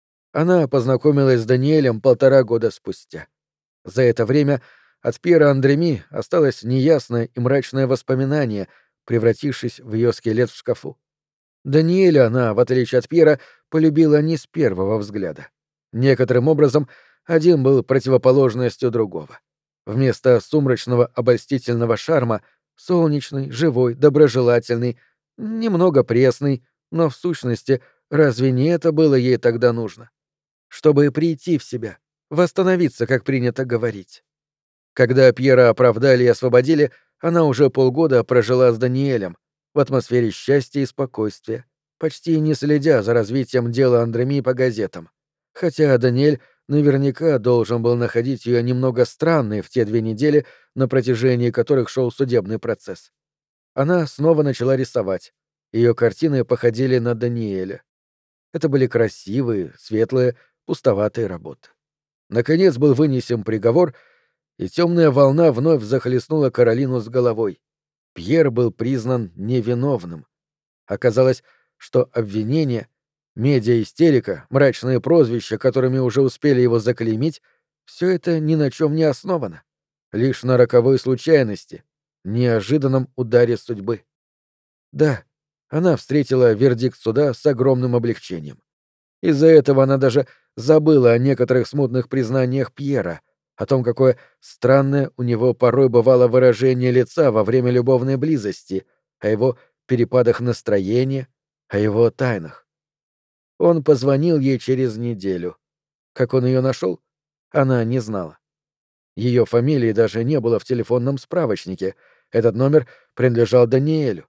Она познакомилась с Даниэлем полтора года спустя. За это время от Пьера Андреми осталось неясное и мрачное воспоминание, превратившись в ее скелет в шкафу. Даниэля она, в отличие от Пьера, полюбила не с первого взгляда. Некоторым образом один был противоположностью другого. Вместо сумрачного обольстительного шарма — солнечный, живой, доброжелательный, немного пресный, но в сущности разве не это было ей тогда нужно? Чтобы прийти в себя, восстановиться, как принято говорить. Когда Пьера оправдали и освободили, она уже полгода прожила с Даниэлем, в атмосфере счастья и спокойствия, почти не следя за развитием дела Андреми по газетам. Хотя Даниэль наверняка должен был находить ее немного странной в те две недели, на протяжении которых шел судебный процесс. Она снова начала рисовать. Ее картины походили на Даниэля. Это были красивые, светлые, пустоватые работы. Наконец был вынесен приговор, и темная волна вновь захлестнула Каролину с головой. Пьер был признан невиновным. Оказалось, что обвинение Медиа-истерика, мрачные прозвища, которыми уже успели его заклеймить, все это ни на чем не основано. Лишь на роковой случайности, неожиданном ударе судьбы. Да, она встретила вердикт суда с огромным облегчением. Из-за этого она даже забыла о некоторых смутных признаниях Пьера, о том, какое странное у него порой бывало выражение лица во время любовной близости, о его перепадах настроения, о его тайнах. Он позвонил ей через неделю. Как он ее нашел, она не знала. Ее фамилии даже не было в телефонном справочнике. Этот номер принадлежал Даниэлю.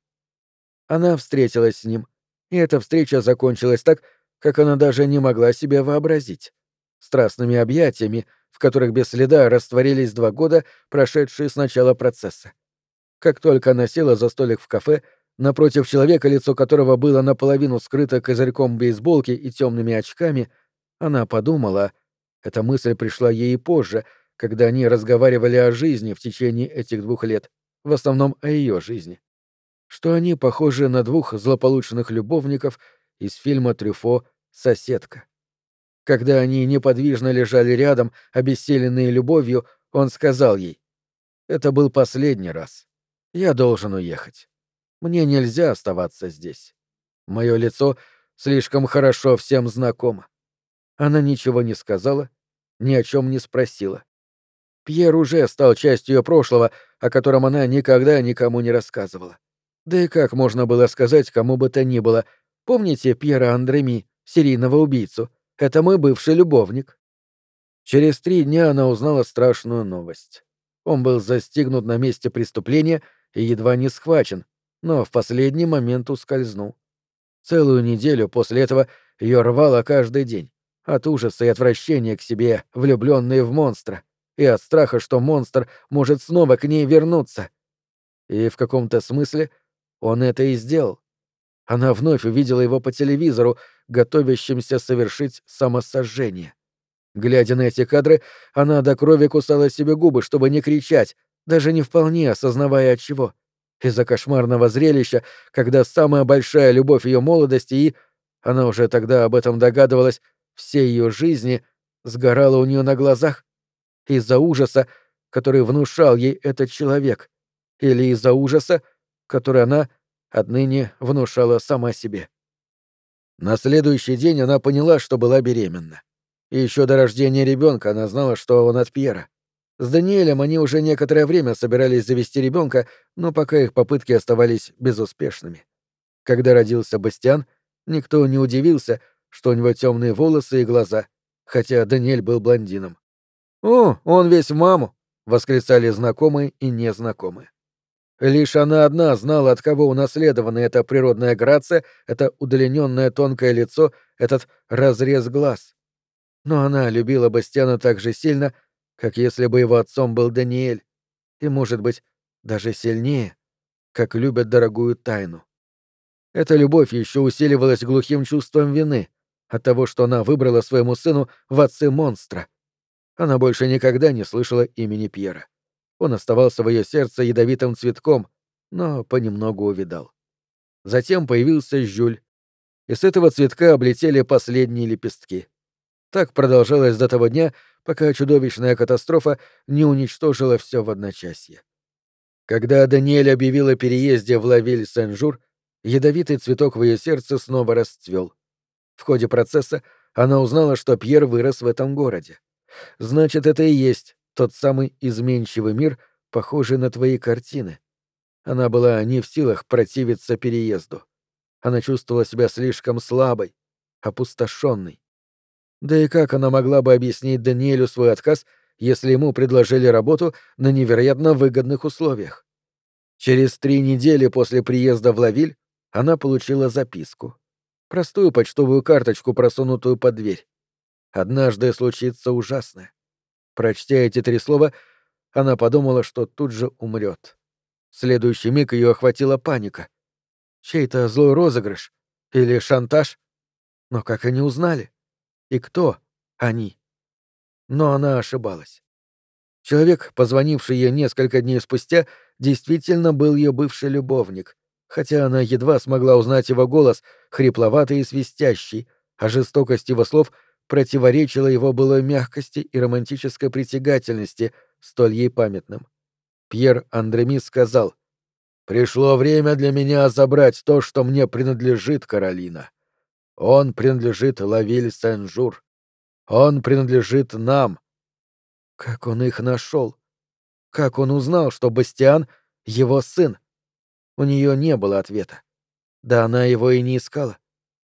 Она встретилась с ним, и эта встреча закончилась так, как она даже не могла себе вообразить. Страстными объятиями, в которых без следа растворились два года, прошедшие с начала процесса. Как только она села за столик в кафе, напротив человека, лицо которого было наполовину скрыто козырьком бейсболки и темными очками, она подумала, эта мысль пришла ей и позже, когда они разговаривали о жизни в течение этих двух лет, в основном о ее жизни, что они похожи на двух злополучных любовников из фильма Трюфо «Соседка». Когда они неподвижно лежали рядом, обессиленные любовью, он сказал ей: «Это был последний раз. Я должен уехать. Мне нельзя оставаться здесь. Мое лицо слишком хорошо всем знакомо». Она ничего не сказала, ни о чем не спросила. Пьер уже стал частью ее прошлого, о котором она никогда никому не рассказывала. Да и как можно было сказать кому бы то ни было: «Помните Пьера Андреми, серийного убийцу? Это мой бывший любовник». Через три дня она узнала страшную новость. Он был застигнут на месте преступления и едва не схвачен, но в последний момент ускользнул. Целую неделю после этого ее рвало каждый день. От ужаса и отвращения к себе, влюбленной в монстра, и от страха, что монстр может снова к ней вернуться. И в каком-то смысле он это и сделал. Она вновь увидела его по телевизору, готовящимся совершить самосожжение. Глядя на эти кадры, она до крови кусала себе губы, чтобы не кричать, даже не вполне осознавая отчего. Из-за кошмарного зрелища, когда самая большая любовь ее молодости и, она уже тогда об этом догадывалась, всей ее жизни сгорала у нее на глазах. Из-за ужаса, который внушал ей этот человек. Или из-за ужаса, который она отныне внушала сама себе. На следующий день она поняла, что была беременна. И еще до рождения ребенка она знала, что он от Пьера. С Даниэлем они уже некоторое время собирались завести ребенка, но пока их попытки оставались безуспешными. Когда родился Бастиан, никто не удивился, что у него темные волосы и глаза, хотя Даниэль был блондином. «О, он весь в маму!» — восклицали знакомые и незнакомые. Лишь она одна знала, от кого унаследована эта природная грация, это удлиненное тонкое лицо, этот разрез глаз. Но она любила Бастиана так же сильно, как если бы его отцом был Даниэль, и, может быть, даже сильнее, как любят дорогую тайну. Эта любовь еще усиливалась глухим чувством вины от того, что она выбрала своему сыну в отцы монстра. Она больше никогда не слышала имени Пьера. Он оставался в ее сердце ядовитым цветком, но понемногу увядал. Затем появился Жюль, и с этого цветка облетели последние лепестки. Так продолжалось до того дня, пока чудовищная катастрофа не уничтожила все в одночасье. Когда Даниэль объявил о переезде в Лавиль-Сен-Жур, ядовитый цветок в ее сердце снова расцвел. В ходе процесса она узнала, что Пьер вырос в этом городе. Значит, это и есть тот самый изменчивый мир, похожий на твои картины. Она была не в силах противиться переезду. Она чувствовала себя слишком слабой, опустошенной. Да и как она могла бы объяснить Даниэлю свой отказ, если ему предложили работу на невероятно выгодных условиях? Через три недели после приезда в Лавиль она получила записку. Простую почтовую карточку, просунутую под дверь. «Однажды случится ужасное». Прочтя эти три слова, она подумала, что тут же умрет. В следующий миг ее охватила паника. Чей-то злой розыгрыш? Или шантаж? Но как они узнали? И кто они? Но она ошибалась. Человек, позвонивший ей несколько дней спустя, действительно был ее бывший любовник, хотя она едва смогла узнать его голос, хрипловатый и свистящий, а жестокость его слов противоречила его былой мягкости и романтической притягательности, столь ей памятным. Пьер Андремис сказал: «Пришло время для меня забрать то, что мне принадлежит, Каролина. Он принадлежит Лавиль Сен-Жур. Он принадлежит нам». Как он их нашел? Как он узнал, что Бастиан — его сын? У нее не было ответа. Да она его и не искала.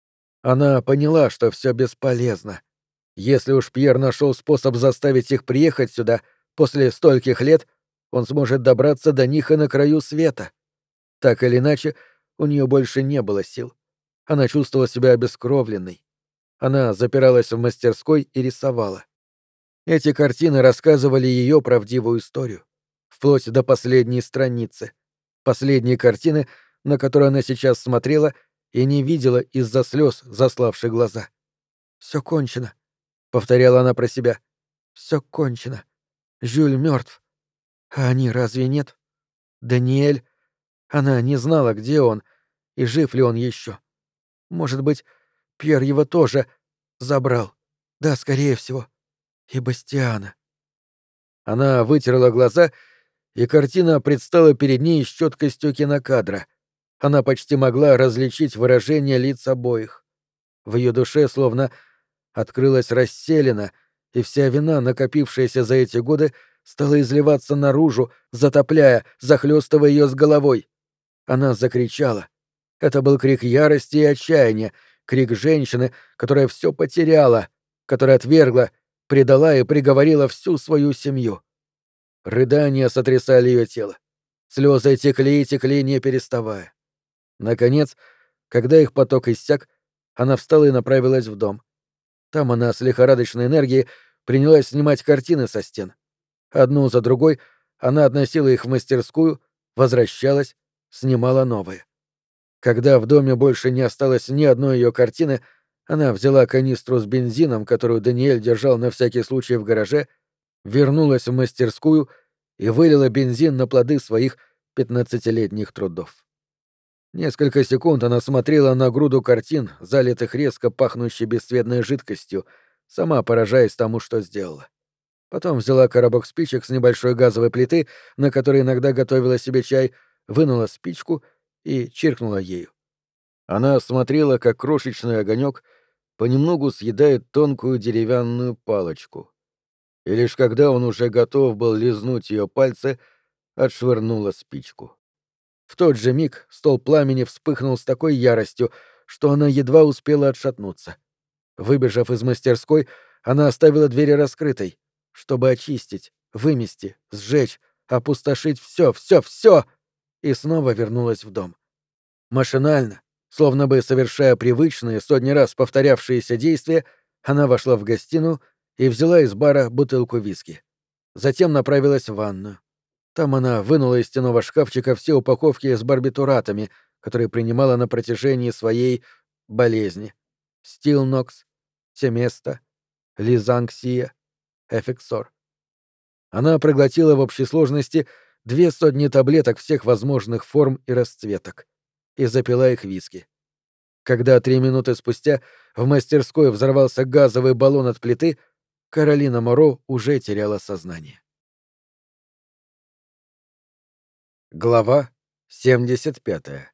Она поняла, что все бесполезно. Если уж Пьер нашел способ заставить их приехать сюда после стольких лет, он сможет добраться до них и на краю света. Так или иначе, у нее больше не было сил. Она чувствовала себя обескровленной. Она запиралась в мастерской и рисовала. Эти картины рассказывали ее правдивую историю, вплоть до последней страницы. Последней картины, на которую она сейчас смотрела и не видела из-за слез, заславших глаза. «Все кончено», — повторяла она про себя. «Все кончено. Жюль мертв. А они разве нет? Даниэль...» Она не знала, где он и жив ли он еще. Может быть, Пьер его тоже забрал. Да, скорее всего. И Бастиана. Она вытерла глаза, и картина предстала перед ней с четкостью кинокадра. Она почти могла различить выражение лиц обоих. В ее душе словно открылась расселена, и вся вина, накопившаяся за эти годы, стала изливаться наружу, затопляя, захлестывая ее с головой. Она закричала. Это был крик ярости и отчаяния, крик женщины, которая все потеряла, которая отвергла, предала и приговорила всю свою семью. Рыдания сотрясали ее тело. Слезы текли и текли, не переставая. Наконец, когда их поток иссяк, она встала и направилась в дом. Там она с лихорадочной энергией принялась снимать картины со стен. Одну за другой она относила их в мастерскую, возвращалась, снимала новые. Когда в доме больше не осталось ни одной ее картины, она взяла канистру с бензином, которую Даниэль держал на всякий случай в гараже, вернулась в мастерскую и вылила бензин на плоды своих пятнадцатилетних трудов. Несколько секунд она смотрела на груду картин, залитых резко пахнущей бесцветной жидкостью, сама поражаясь тому, что сделала. Потом взяла коробок спичек с небольшой газовой плиты, на которой иногда готовила себе чай, вынула спичку и чиркнула ею. Она смотрела, как крошечный огонек понемногу съедает тонкую деревянную палочку. И лишь когда он уже готов был лизнуть ее пальцы, отшвырнула спичку. В тот же миг стол пламени вспыхнул с такой яростью, что она едва успела отшатнуться. Выбежав из мастерской, она оставила дверь раскрытой, чтобы очистить, вымести, сжечь, опустошить все, все, все, и снова вернулась в дом. Машинально, словно бы совершая привычные, сотни раз повторявшиеся действия, она вошла в гостиную и взяла из бара бутылку виски. Затем направилась в ванную. Там она вынула из стенного шкафчика все упаковки с барбитуратами, которые принимала на протяжении своей болезни. Стилнокс, Теместа, Лизанксия, Эфексор. Она проглотила в общей сложности две сотни таблеток всех возможных форм и расцветок и запила их виски. Когда три минуты спустя в мастерской взорвался газовый баллон от плиты, Каролина Моро уже теряла сознание. Глава семьдесят пятая.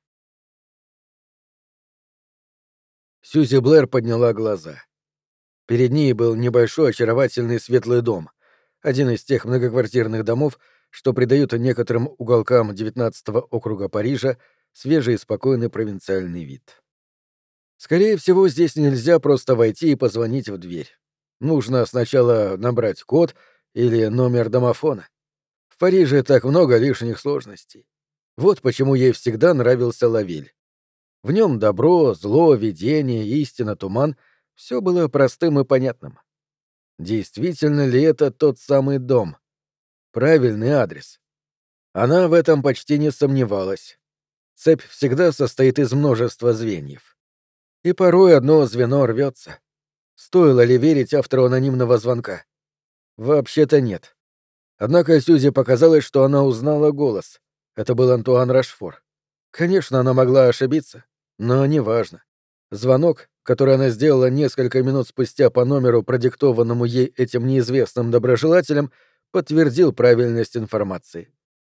Сьюзи Блэр подняла глаза. Перед ней был небольшой очаровательный светлый дом, один из тех многоквартирных домов, что придают некоторым уголкам девятнадцатого округа Парижа свежий и спокойный провинциальный вид. Скорее всего, здесь нельзя просто войти и позвонить в дверь. Нужно сначала набрать код или номер домофона. В Париже так много лишних сложностей. Вот почему ей всегда нравился Лавиль. В нем добро, зло, видение, истина, туман — все было простым и понятным. Действительно ли это тот самый дом? Правильный адрес. Она в этом почти не сомневалась. Цепь всегда состоит из множества звеньев. И порой одно звено рвется. Стоило ли верить автору анонимного звонка? Вообще-то нет. Однако Сьюзи показалось, что она узнала голос. Это был Антуан Рашфор. Конечно, она могла ошибиться, но неважно. Звонок, который она сделала несколько минут спустя по номеру, продиктованному ей этим неизвестным доброжелателем, подтвердил правильность информации.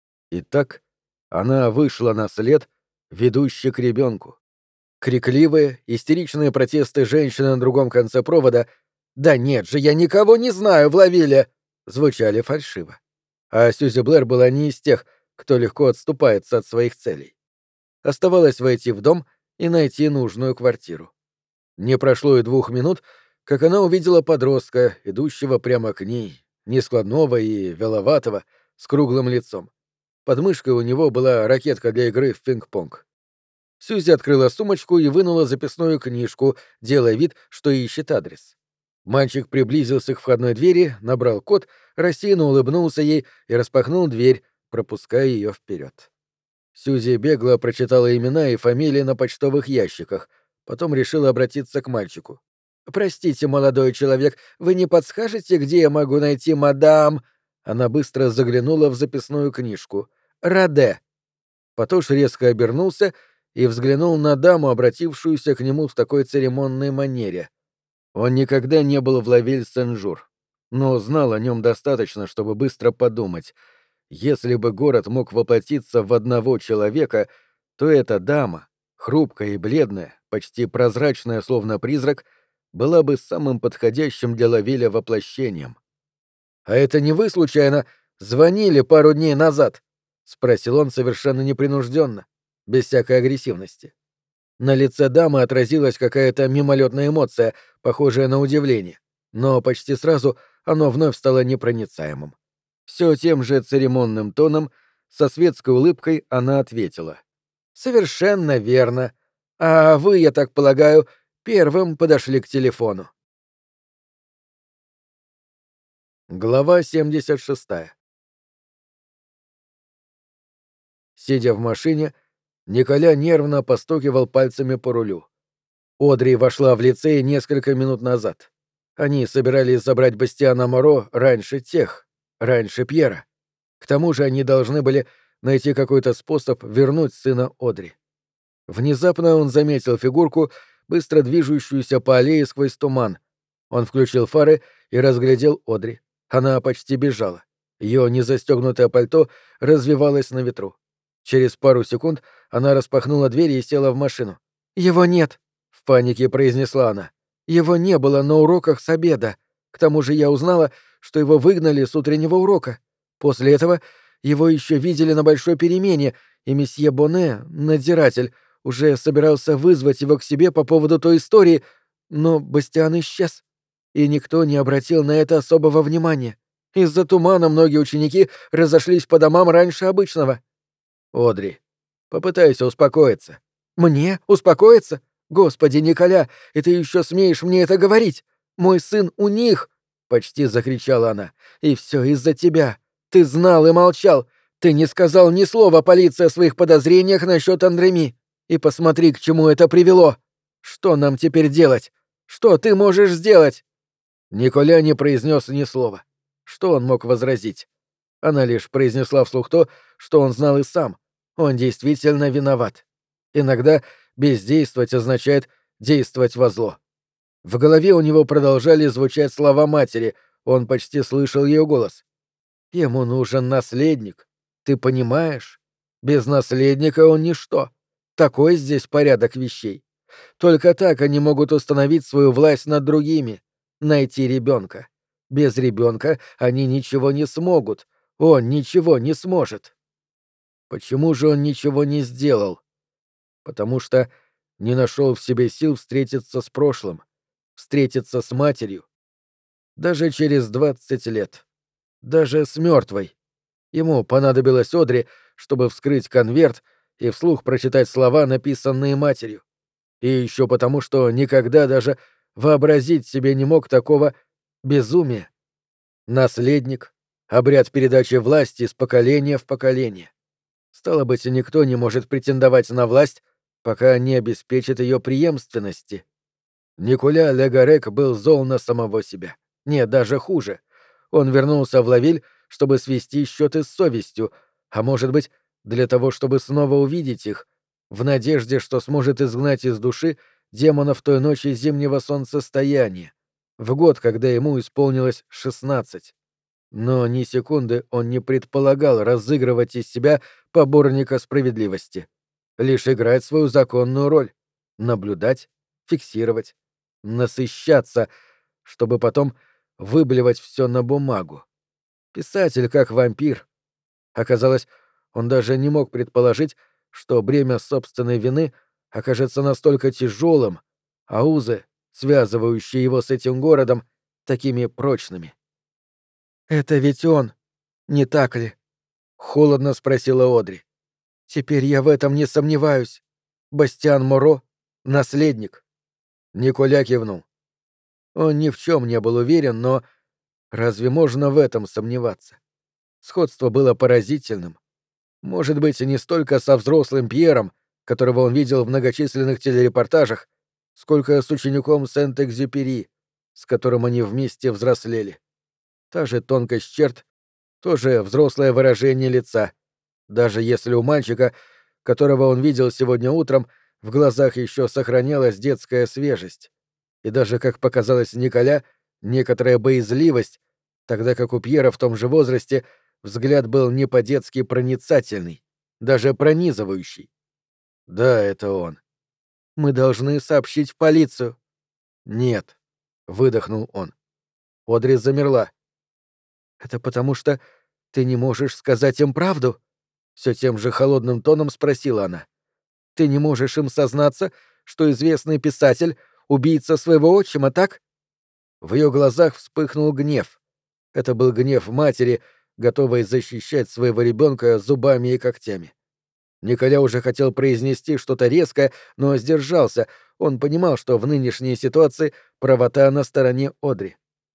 Итак, она вышла на след, ведущий к ребенку. Крикливые, истеричные протесты женщины на другом конце провода «Да нет же, я никого не знаю в Лавиле!» звучали фальшиво. А Сьюзи Блэр была не из тех, кто легко отступается от своих целей. Оставалось войти в дом и найти нужную квартиру. Не прошло и двух минут, как она увидела подростка, идущего прямо к ней, нескладного и веловатого, с круглым лицом. Под мышкой у него была ракетка для игры в пинг-понг. Сьюзи открыла сумочку и вынула записную книжку, делая вид, что ищет адрес. Мальчик приблизился к входной двери, набрал код, рассеянно улыбнулся ей и распахнул дверь, пропуская ее вперед. Сьюзи бегло прочитала имена и фамилии на почтовых ящиках, потом решила обратиться к мальчику. «Простите, молодой человек, вы не подскажете, где я могу найти мадам...» Она быстро заглянула в записную книжку. «Раде». Потош резко обернулся и взглянул на даму, обратившуюся к нему в такой церемонной манере. Он никогда не был в Лавиль-Сен-Жур, но знал о нем достаточно, чтобы быстро подумать. Если бы город мог воплотиться в одного человека, то эта дама, хрупкая и бледная, почти прозрачная, словно призрак, была бы самым подходящим для Лавиля воплощением. «А это не вы, случайно, звонили пару дней назад?» — спросил он совершенно непринужденно, без всякой агрессивности. На лице дамы отразилась какая-то мимолетная эмоция, похожая на удивление, но почти сразу оно вновь стало непроницаемым. Все тем же церемонным тоном, со светской улыбкой она ответила. «Совершенно верно. А вы, я так полагаю, первым подошли к телефону». Глава семьдесят шестая. Сидя в машине, Николя нервно постукивал пальцами по рулю. Одри вошла в лицей несколько минут назад. Они собирались забрать Бастиана Моро раньше тех, раньше Пьера. К тому же они должны были найти какой-то способ вернуть сына Одри. Внезапно он заметил фигурку, быстро движущуюся по аллее сквозь туман. Он включил фары и разглядел Одри. Она почти бежала. Ее незастегнутое пальто развивалось на ветру. Через пару секунд она распахнула дверь и села в машину. «Его нет!» — в панике произнесла она. «Его не было на уроках с обеда. К тому же я узнала, что его выгнали с утреннего урока. После этого его еще видели на большой перемене, и месье Боне, надзиратель, уже собирался вызвать его к себе по поводу той истории, но Бастиан исчез. И никто не обратил на это особого внимания. Из-за тумана многие ученики разошлись по домам раньше обычного». «Одри, попытайся успокоиться». «Мне? Успокоиться? Господи, Николя, и ты еще смеешь мне это говорить? Мой сын у них!» — почти закричала она. «И все из-за тебя. Ты знал и молчал. Ты не сказал ни слова полиции о своих подозрениях насчет Андреми. И посмотри, к чему это привело. Что нам теперь делать? Что ты можешь сделать?» Николя не произнес ни слова. Что он мог возразить? Она лишь произнесла вслух то, что он знал и сам. Он действительно виноват. Иногда бездействовать означает действовать во зло. В голове у него продолжали звучать слова матери, он почти слышал ее голос. «Ему нужен наследник. Ты понимаешь? Без наследника он ничто. Такой здесь порядок вещей. Только так они могут установить свою власть над другими, найти ребенка. Без ребенка они ничего не смогут. Он ничего не сможет». Почему же он ничего не сделал? Потому что не нашел в себе сил встретиться с прошлым, встретиться с матерью. Даже через двадцать лет. Даже с мертвой. Ему понадобилось Одри, чтобы вскрыть конверт и вслух прочитать слова, написанные матерью. И еще потому, что никогда даже вообразить себе не мог такого безумия. Наследник, обряд передачи власти из поколения в поколение. Стало быть, никто не может претендовать на власть, пока не обеспечит ее преемственности. Николя Легарек был зол на самого себя. Нет, даже хуже. Он вернулся в Лавиль, чтобы свести счеты с совестью, а может быть, для того, чтобы снова увидеть их, в надежде, что сможет изгнать из души демонов той ночи зимнего солнцестояния, в год, когда ему исполнилось шестнадцать. Но ни секунды он не предполагал разыгрывать из себя поборника справедливости. Лишь играть свою законную роль — наблюдать, фиксировать, насыщаться, чтобы потом выблевать все на бумагу. Писатель как вампир. Оказалось, он даже не мог предположить, что бремя собственной вины окажется настолько тяжелым, а узы, связывающие его с этим городом, такими прочными. «Это ведь он, не так ли?» — холодно спросила Одри. «Теперь я в этом не сомневаюсь. Бастиан Моро — наследник». Николя кивнул. Он ни в чем не был уверен, но разве можно в этом сомневаться? Сходство было поразительным. Может быть, и не столько со взрослым Пьером, которого он видел в многочисленных телерепортажах, сколько с учеником Сент-Экзюпери, с которым они вместе взрослели. Та же тонкость черт, то же взрослое выражение лица, даже если у мальчика, которого он видел сегодня утром, в глазах еще сохранялась детская свежесть, и даже, как показалось Николя, некоторая боязливость, тогда как у Пьера в том же возрасте взгляд был не по-детски проницательный, даже пронизывающий. Да, это он. «Мы должны сообщить в полицию». «Нет», — выдохнул он. Одри замерла. «Это потому что ты не можешь сказать им правду?» Все тем же холодным тоном спросила она. «Ты не можешь им сознаться, что известный писатель — убийца своего отчима, так?» В ее глазах вспыхнул гнев. Это был гнев матери, готовой защищать своего ребенка зубами и когтями. Николя уже хотел произнести что-то резкое, но сдержался. Он понимал, что в нынешней ситуации правота на стороне Одри.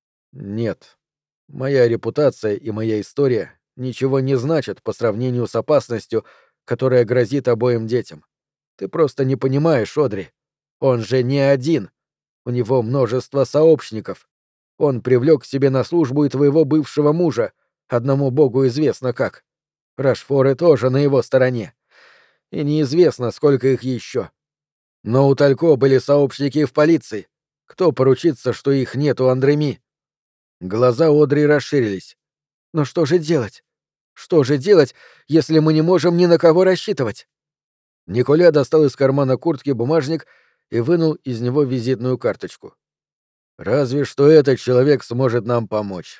«Нет. Моя репутация и моя история ничего не значат по сравнению с опасностью, которая грозит обоим детям. Ты просто не понимаешь, Одри. Он же не один. У него множество сообщников. Он привлек к себе на службу и твоего бывшего мужа, одному богу известно как. Рашфоры тоже на его стороне. И неизвестно, сколько их еще. Но у Талько были сообщники в полиции. Кто поручится, что их нет у Андреми?» Глаза Одри расширились. «Но что же делать? Что же делать, если мы не можем ни на кого рассчитывать?» Николя достал из кармана куртки бумажник и вынул из него визитную карточку. «Разве что этот человек сможет нам помочь.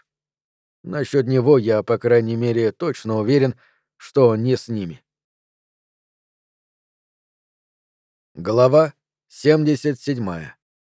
Насчет него я, по крайней мере, точно уверен, что он не с ними». Глава семьдесят седьмая.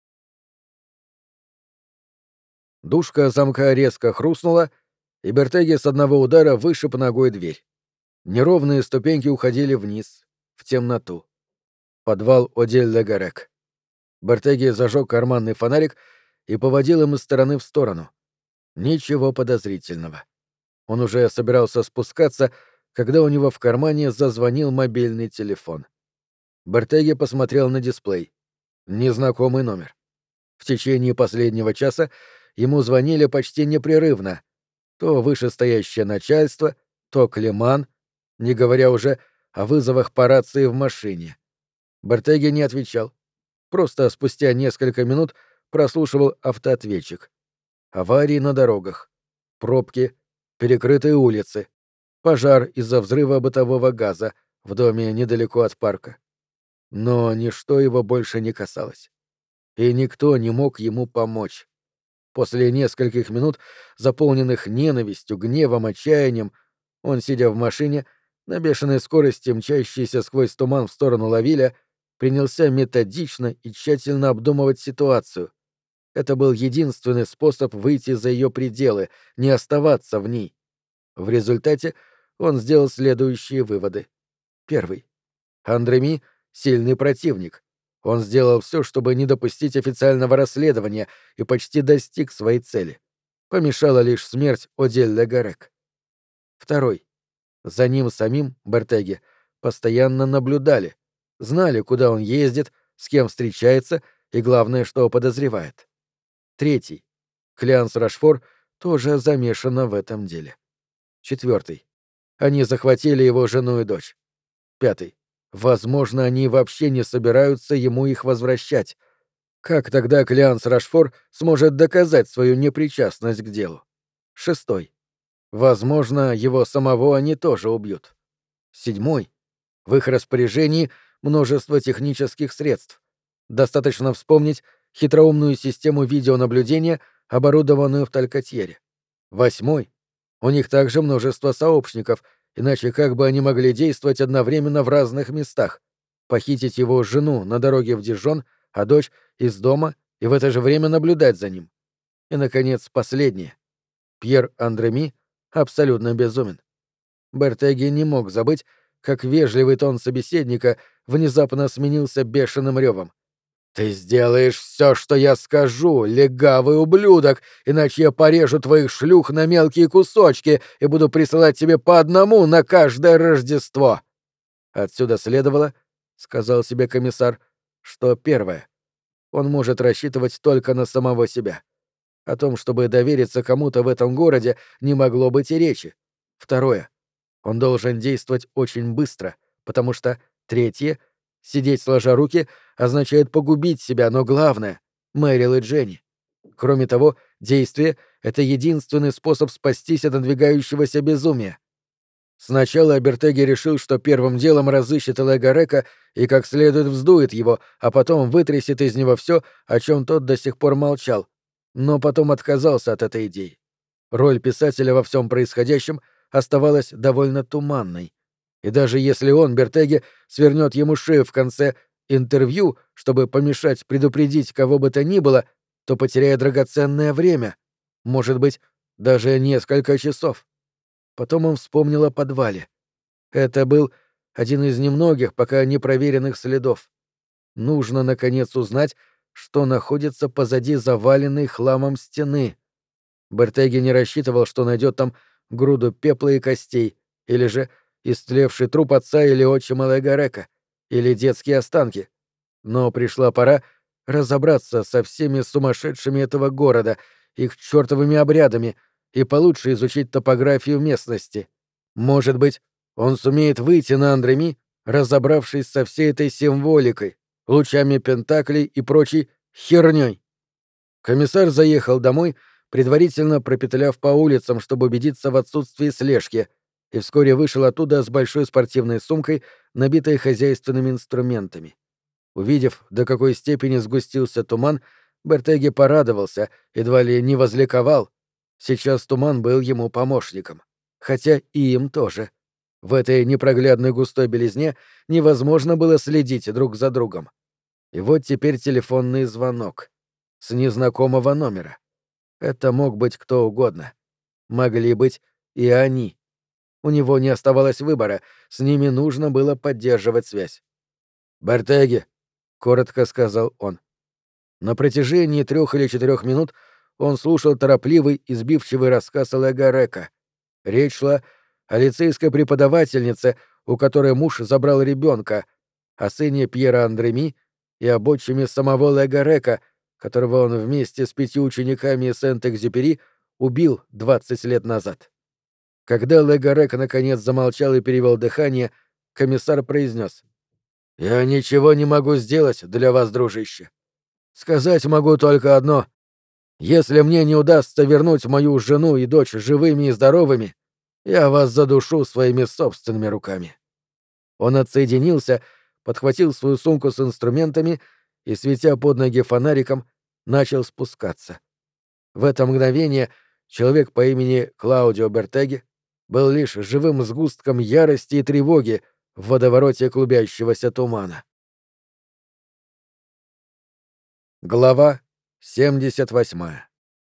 Дужка замка резко хрустнула, и Бертеги с одного удара вышиб ногой дверь. Неровные ступеньки уходили вниз, в темноту. Подвал Одель-де-Гарек. Бертеги зажег карманный фонарик и поводил им из стороны в сторону. Ничего подозрительного. Он уже собирался спускаться, когда у него в кармане зазвонил мобильный телефон. Бертеги посмотрел на дисплей. Незнакомый номер. В течение последнего часа ему звонили почти непрерывно. То вышестоящее начальство, то Клеман, не говоря уже о вызовах по рации в машине. Бертеги не отвечал. Просто спустя несколько минут прослушивал автоответчик. Аварии на дорогах. Пробки. Перекрытые улицы. Пожар из-за взрыва бытового газа в доме недалеко от парка. Но ничто его больше не касалось. И никто не мог ему помочь. После нескольких минут, заполненных ненавистью, гневом, отчаянием, он, сидя в машине, на бешеной скорости мчащейся сквозь туман в сторону Лавиля, принялся методично и тщательно обдумывать ситуацию. Это был единственный способ выйти за ее пределы, не оставаться в ней. В результате он сделал следующие выводы. Первый. Андреми — сильный противник. Он сделал все, чтобы не допустить официального расследования, и почти достиг своей цели. Помешала лишь смерть Одель-де-Гарек. Второй. За ним самим, Бертеги, постоянно наблюдали, знали, куда он ездит, с кем встречается и, главное, что подозревает. Третий. Клянс Рашфор тоже замешана в этом деле. Четвертый. Они захватили его жену и дочь. Пятый. Возможно, они вообще не собираются ему их возвращать. Как тогда Клеанс Рашфор сможет доказать свою непричастность к делу? Шестой. Возможно, его самого они тоже убьют. Седьмой. В их распоряжении множество технических средств. Достаточно вспомнить хитроумную систему видеонаблюдения, оборудованную в Талькатьере. Восьмой. У них также множество сообщников, иначе как бы они могли действовать одновременно в разных местах? Похитить его жену на дороге в Дижон, а дочь из дома и в это же время наблюдать за ним. И, наконец, последнее. Пьер Андреми абсолютно безумен. Бертеги не мог забыть, как вежливый тон собеседника внезапно сменился бешеным ревом. «Ты сделаешь все, что я скажу, легавый ублюдок, иначе я порежу твоих шлюх на мелкие кусочки и буду присылать тебе по одному на каждое Рождество!» Отсюда следовало, — сказал себе комиссар, — что первое. Он может рассчитывать только на самого себя. О том, чтобы довериться кому-то в этом городе, не могло быть и речи. Второе. Он должен действовать очень быстро, потому что, третье, сидеть сложа руки означает погубить себя, но главное — Мэрил и Дженни. Кроме того, действие — это единственный способ спастись от надвигающегося безумия. Сначала Бертеги решил, что первым делом разыщет Элега Река и как следует вздует его, а потом вытрясет из него все, о чем тот до сих пор молчал. Но потом отказался от этой идеи. Роль писателя во всем происходящем оставалась довольно туманной. И даже если он, Бертеги, свернет ему шею в конце интервью, чтобы помешать предупредить кого бы то ни было, то потеряет драгоценное время. Может быть, даже несколько часов. Потом он вспомнил о подвале. Это был один из немногих пока непроверенных следов. Нужно, наконец, узнать, что находится позади заваленной хламом стены. Бертеги не рассчитывал, что найдет там груду пепла и костей, или же истлевший труп отца или отчима Элега Река, или детские останки. Но пришла пора разобраться со всеми сумасшедшими этого города, их чертовыми обрядами, и получше изучить топографию местности. Может быть, он сумеет выйти на Андреми, разобравшись со всей этой символикой, лучами пентаклей и прочей хернёй. Комиссар заехал домой, предварительно пропетляв по улицам, чтобы убедиться в отсутствии слежки, и вскоре вышел оттуда с большой спортивной сумкой, набитой хозяйственными инструментами. Увидев, до какой степени сгустился туман, Бертеги порадовался, едва ли не возликовал. Сейчас туман был ему помощником. Хотя и им тоже. В этой непроглядной густой белизне невозможно было следить друг за другом. И вот теперь телефонный звонок. С незнакомого номера. Это мог быть кто угодно. Могли быть и они. У него не оставалось выбора, с ними нужно было поддерживать связь. «Бертеги», — коротко сказал он. На протяжении трех или четырех минут он слушал торопливый, избивчивый рассказ Элега Река. Речь шла о лицейской преподавательнице, у которой муж забрал ребенка, о сыне Пьера Андреми и об отчиме самого Элега Река, которого он вместе с пятью учениками из Сент-Экзюпери убил двадцать лет назад. Когда Элега Рек наконец замолчал и перевел дыхание, комиссар произнес: «Я ничего не могу сделать для вас, дружище. Сказать могу только одно. Если мне не удастся вернуть мою жену и дочь живыми и здоровыми, я вас задушу своими собственными руками». Он отсоединился, подхватил свою сумку с инструментами и, светя под ноги фонариком, начал спускаться. В это мгновение человек по имени Клаудио Бертеги был лишь живым сгустком ярости и тревоги в водовороте клубящегося тумана. Глава семьдесят восьмая.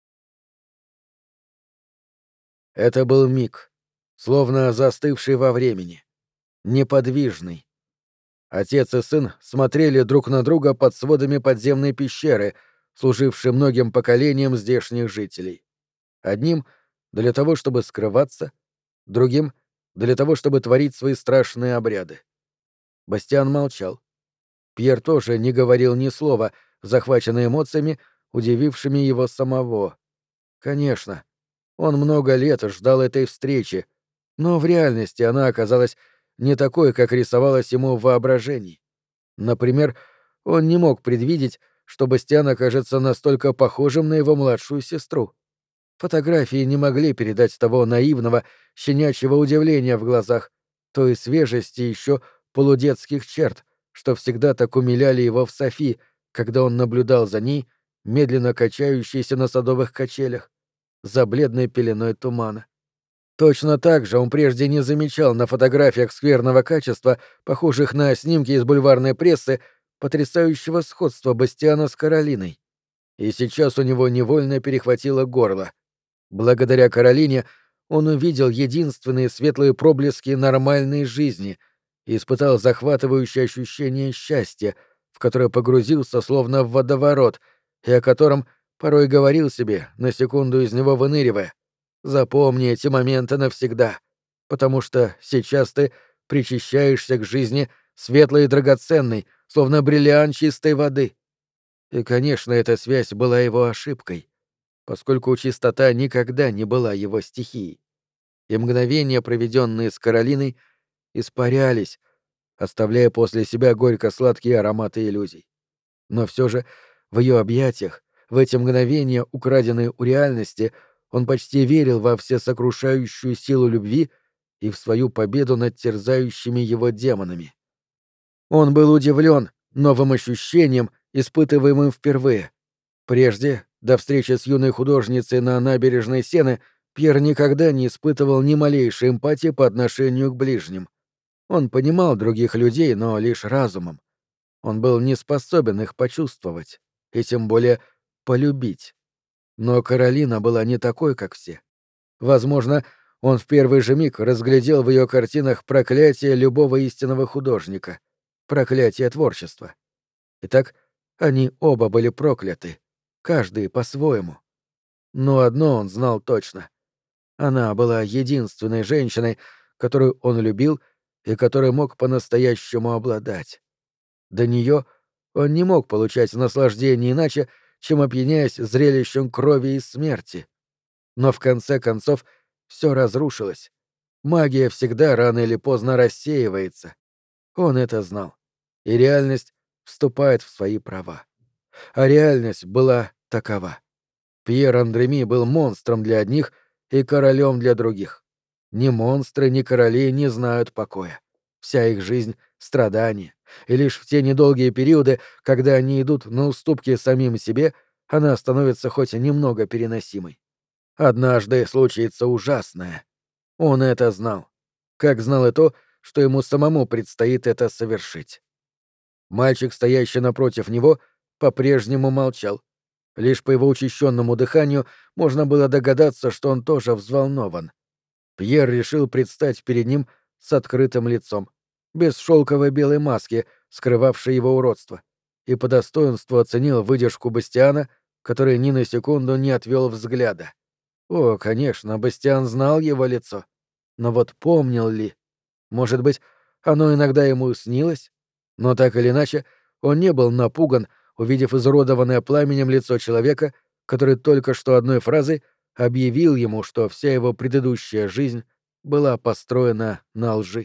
Это был миг, словно застывший во времени, неподвижный. Отец и сын смотрели друг на друга под сводами подземной пещеры, служившей многим поколениям здешних жителей. Одним — для того, чтобы скрываться, другим — для того, чтобы творить свои страшные обряды. Бастиан молчал. Пьер тоже не говорил ни слова, захваченный эмоциями, удивившими его самого. Конечно, он много лет ждал этой встречи, но в реальности она оказалась не такой, как рисовалось ему в воображении. Например, он не мог предвидеть, что Бастиан окажется настолько похожим на его младшую сестру. Фотографии не могли передать того наивного, щенячьего удивления в глазах, той свежести еще полудетских черт, что всегда так умиляли его в Софи, когда он наблюдал за ней, медленно качающейся на садовых качелях, за бледной пеленой тумана. Точно так же он прежде не замечал на фотографиях скверного качества, похожих на снимки из бульварной прессы, потрясающего сходства Бастиана с Каролиной. И сейчас у него невольно перехватило горло. Благодаря Каролине он увидел единственные светлые проблески нормальной жизни и испытал захватывающее ощущение счастья, в которое погрузился словно в водоворот, и о котором порой говорил себе, на секунду из него выныривая: «Запомни эти моменты навсегда, потому что сейчас ты причащаешься к жизни светлой и драгоценной, словно бриллиант чистой воды». И, конечно, эта связь была его ошибкой, поскольку чистота никогда не была его стихией. И мгновения, проведенные с Каролиной, испарялись, оставляя после себя горько-сладкие ароматы иллюзий. Но все же в ее объятиях, в эти мгновения, украденные у реальности, он почти верил во всесокрушающую силу любви и в свою победу над терзающими его демонами. Он был удивлен новым ощущением, испытываемым впервые. Прежде, до встречи с юной художницей на набережной Сены, Пьер никогда не испытывал ни малейшей эмпатии по отношению к ближним. Он понимал других людей, но лишь разумом. Он был не способен их почувствовать, и тем более полюбить. Но Каролина была не такой, как все. Возможно, он в первый же миг разглядел в ее картинах проклятие любого истинного художника, проклятие творчества. Итак, они оба были прокляты, каждый по-своему. Но одно он знал точно. Она была единственной женщиной, которую он любил и которой мог по-настоящему обладать. До нее он не мог получать наслаждение иначе, чем опьяняясь зрелищем крови и смерти. Но в конце концов все разрушилось. Магия всегда рано или поздно рассеивается. Он это знал. И реальность вступает в свои права. А реальность была такова. Пьер Андреми был монстром для одних и королем для других. Ни монстры, ни короли не знают покоя. Вся их жизнь — страдание, и лишь в те недолгие периоды, когда они идут на уступки самим себе, она становится хоть немного переносимой. Однажды случится ужасное. Он это знал. Как знал и то, что ему самому предстоит это совершить. Мальчик, стоящий напротив него, по-прежнему молчал. Лишь по его учащенному дыханию можно было догадаться, что он тоже взволнован. Пьер решил предстать перед ним с открытым лицом, без шелковой белой маски, скрывавшей его уродство, и по достоинству оценил выдержку Бастиана, который ни на секунду не отвел взгляда. О, конечно, Бастиан знал его лицо. Но вот помнил ли? Может быть, оно иногда ему снилось? Но так или иначе, он не был напуган, увидев изуродованное пламенем лицо человека, который только что одной фразой объявил ему, что вся его предыдущая жизнь была построена на лжи.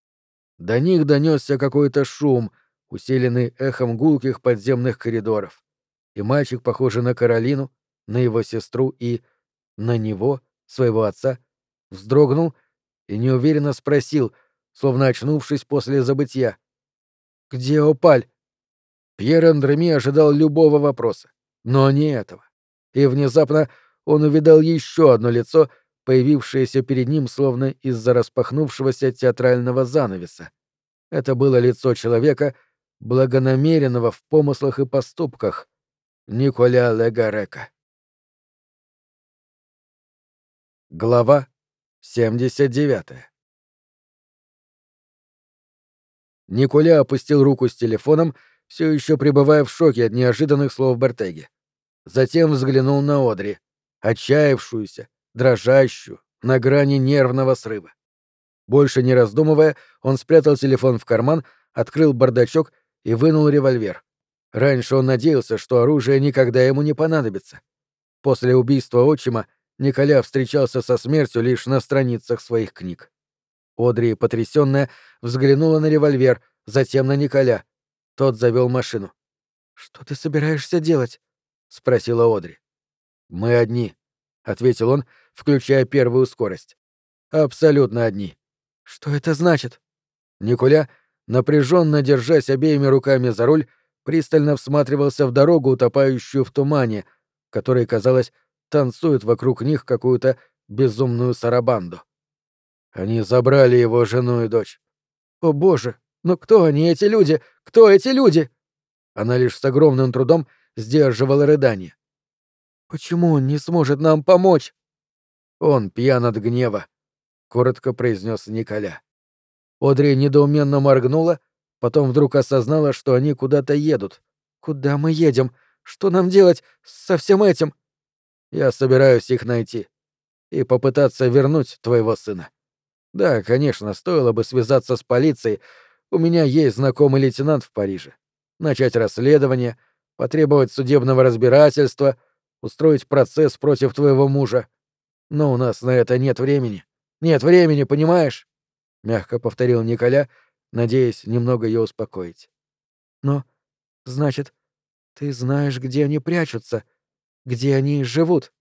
До них донесся какой-то шум, усиленный эхом гулких подземных коридоров. И мальчик, похожий на Каролину, на его сестру и на него, своего отца, вздрогнул и неуверенно спросил, словно очнувшись после забытья: «Где Опаль?» Пьер Андреми ожидал любого вопроса, но не этого. И внезапно он увидал еще одно лицо, появившееся перед ним словно из-за распахнувшегося театрального занавеса. Это было лицо человека, благонамеренного в помыслах и поступках, Николя Легарека. Глава семьдесят девятая. Николя опустил руку с телефоном, все еще пребывая в шоке от неожиданных слов Бертеги. Затем взглянул на Одри, отчаявшуюся, дрожащую, на грани нервного срыва. Больше не раздумывая, он спрятал телефон в карман, открыл бардачок и вынул револьвер. Раньше он надеялся, что оружие никогда ему не понадобится. После убийства отчима Николя встречался со смертью лишь на страницах своих книг. Одри, потрясённая, взглянула на револьвер, затем на Николя. Тот завёл машину. «Что ты собираешься делать?» — спросила Одри. «Мы одни», — ответил он, включая первую скорость. «Абсолютно одни». «Что это значит?» Николя, напряженно держась обеими руками за руль, пристально всматривался в дорогу, утопающую в тумане, который, казалось, танцует вокруг них какую-то безумную сарабанду. Они забрали его жену и дочь. «О, боже! Но кто они, эти люди? Кто эти люди?» Она лишь с огромным трудом сдерживала рыдание. «Почему он не сможет нам помочь?» «Он пьян от гнева», — коротко произнес Николя. Одри недоуменно моргнула, потом вдруг осознала, что они куда-то едут. «Куда мы едем? Что нам делать со всем этим?» «Я собираюсь их найти и попытаться вернуть твоего сына. Да, конечно, стоило бы связаться с полицией. У меня есть знакомый лейтенант в Париже. Начать расследование, потребовать судебного разбирательства, устроить процесс против твоего мужа. Но у нас на это нет времени. Нет времени, понимаешь?» — мягко повторил Николя, надеясь немного ее успокоить. «Но, значит, ты знаешь, где они прячутся, где они живут?»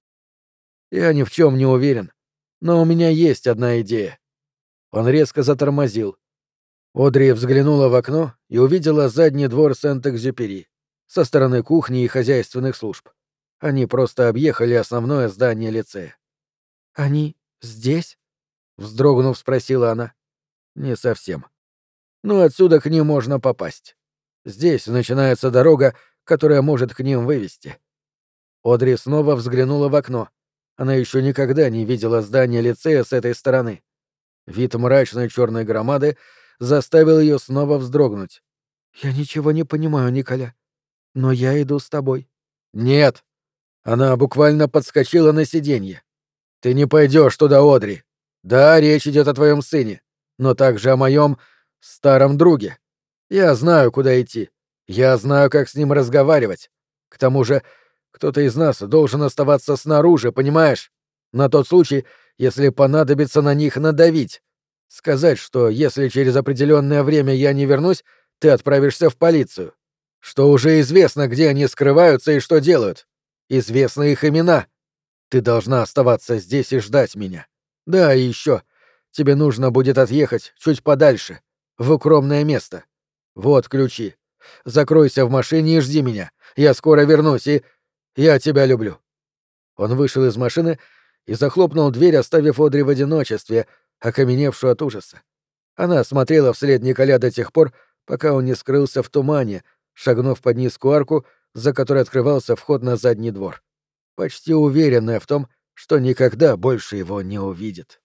«Я ни в чем не уверен, но у меня есть одна идея». Он резко затормозил. Одри взглянула в окно и увидела задний двор Сент-Экзюпери со стороны кухни и хозяйственных служб. Они просто объехали основное здание лицея. «Они здесь?» — вздрогнув, спросила она. «Не совсем. Но отсюда к ним можно попасть. Здесь начинается дорога, которая может к ним вывести». Одри снова взглянула в окно. Она еще никогда не видела здание лицея с этой стороны. Вид мрачной черной громады заставил ее снова вздрогнуть. «Я ничего не понимаю, Николя. Но я иду с тобой». «Нет!» Она буквально подскочила на сиденье. «Ты не пойдешь туда, Одри. Да, речь идет о твоем сыне, но также о моем старом друге. Я знаю, куда идти. Я знаю, как с ним разговаривать. К тому же, кто-то из нас должен оставаться снаружи, понимаешь? На тот случай, если понадобится на них надавить. Сказать, что если через определенное время я не вернусь, ты отправишься в полицию. Что уже известно, где они скрываются и что делают. Известны их имена. Ты должна оставаться здесь и ждать меня. Да, и еще. Тебе нужно будет отъехать чуть подальше, в укромное место. Вот ключи. Закройся в машине и жди меня. Я скоро вернусь, и... Я тебя люблю». Он вышел из машины и захлопнул дверь, оставив Одри в одиночестве, окаменевшую от ужаса. Она смотрела вслед Николя до тех пор, пока он не скрылся в тумане, шагнув под низкую арку, за которой открывался вход на задний двор, почти уверенная в том, что никогда больше его не увидит.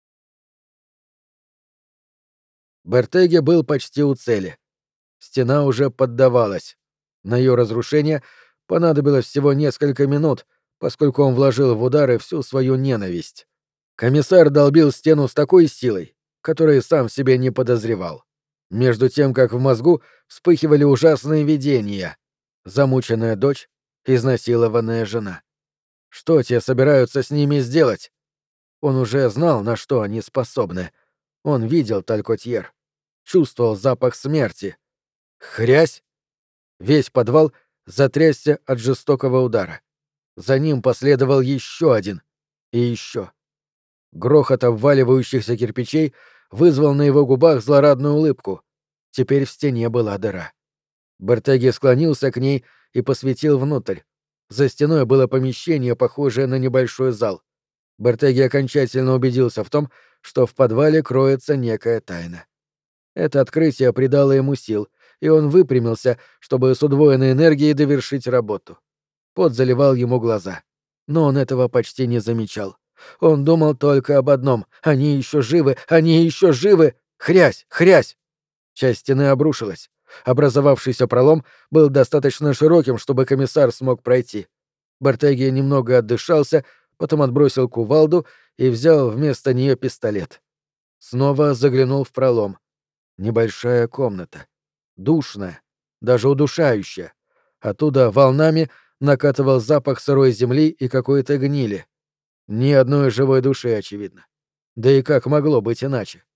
Бертеге был почти у цели. Стена уже поддавалась. На ее разрушение понадобилось всего несколько минут, поскольку он вложил в удары всю свою ненависть. Комиссар долбил стену с такой силой, которой сам себе не подозревал. Между тем, как в мозгу вспыхивали ужасные видения. Замученная дочь, изнасилованная жена. Что те собираются с ними сделать? Он уже знал, на что они способны. Он видел Талькотьер. Чувствовал запах смерти. Хрясь! Весь подвал затрясся от жестокого удара. За ним последовал еще один. И еще. Грохот обваливающихся кирпичей вызвал на его губах злорадную улыбку. Теперь в стене была дыра. Бертеге склонился к ней и посветил внутрь. За стеной было помещение, похожее на небольшой зал. Бертеге окончательно убедился в том, что в подвале кроется некая тайна. Это открытие придало ему сил, и он выпрямился, чтобы с удвоенной энергией довершить работу. Пот заливал ему глаза. Но он этого почти не замечал. Он думал только об одном — они еще живы, они еще живы! Хрясь! Хрясь! Часть стены обрушилась. Образовавшийся пролом был достаточно широким, чтобы комиссар смог пройти. Бертеге немного отдышался, потом отбросил кувалду и взял вместо нее пистолет. Снова заглянул в пролом. Небольшая комната. Душная, даже удушающая. Оттуда волнами накатывал запах сырой земли и какой-то гнили. Ни одной живой души, очевидно. Да и как могло быть иначе?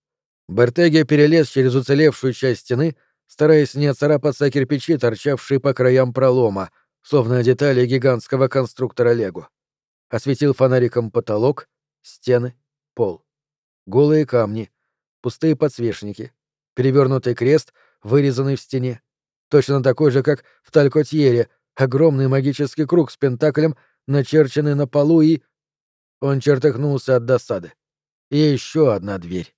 Бертеге перелез через уцелевшую часть стены, стараясь не оцарапаться о кирпичи, торчавшие по краям пролома, словно детали гигантского конструктора Лего. Осветил фонариком потолок, стены, пол. Голые камни, пустые подсвечники, перевернутый крест, вырезанный в стене. Точно такой же, как в Талькотьере, огромный магический круг с пентаклем, начерченный на полу, и... Он чертыхнулся от досады. И еще одна дверь.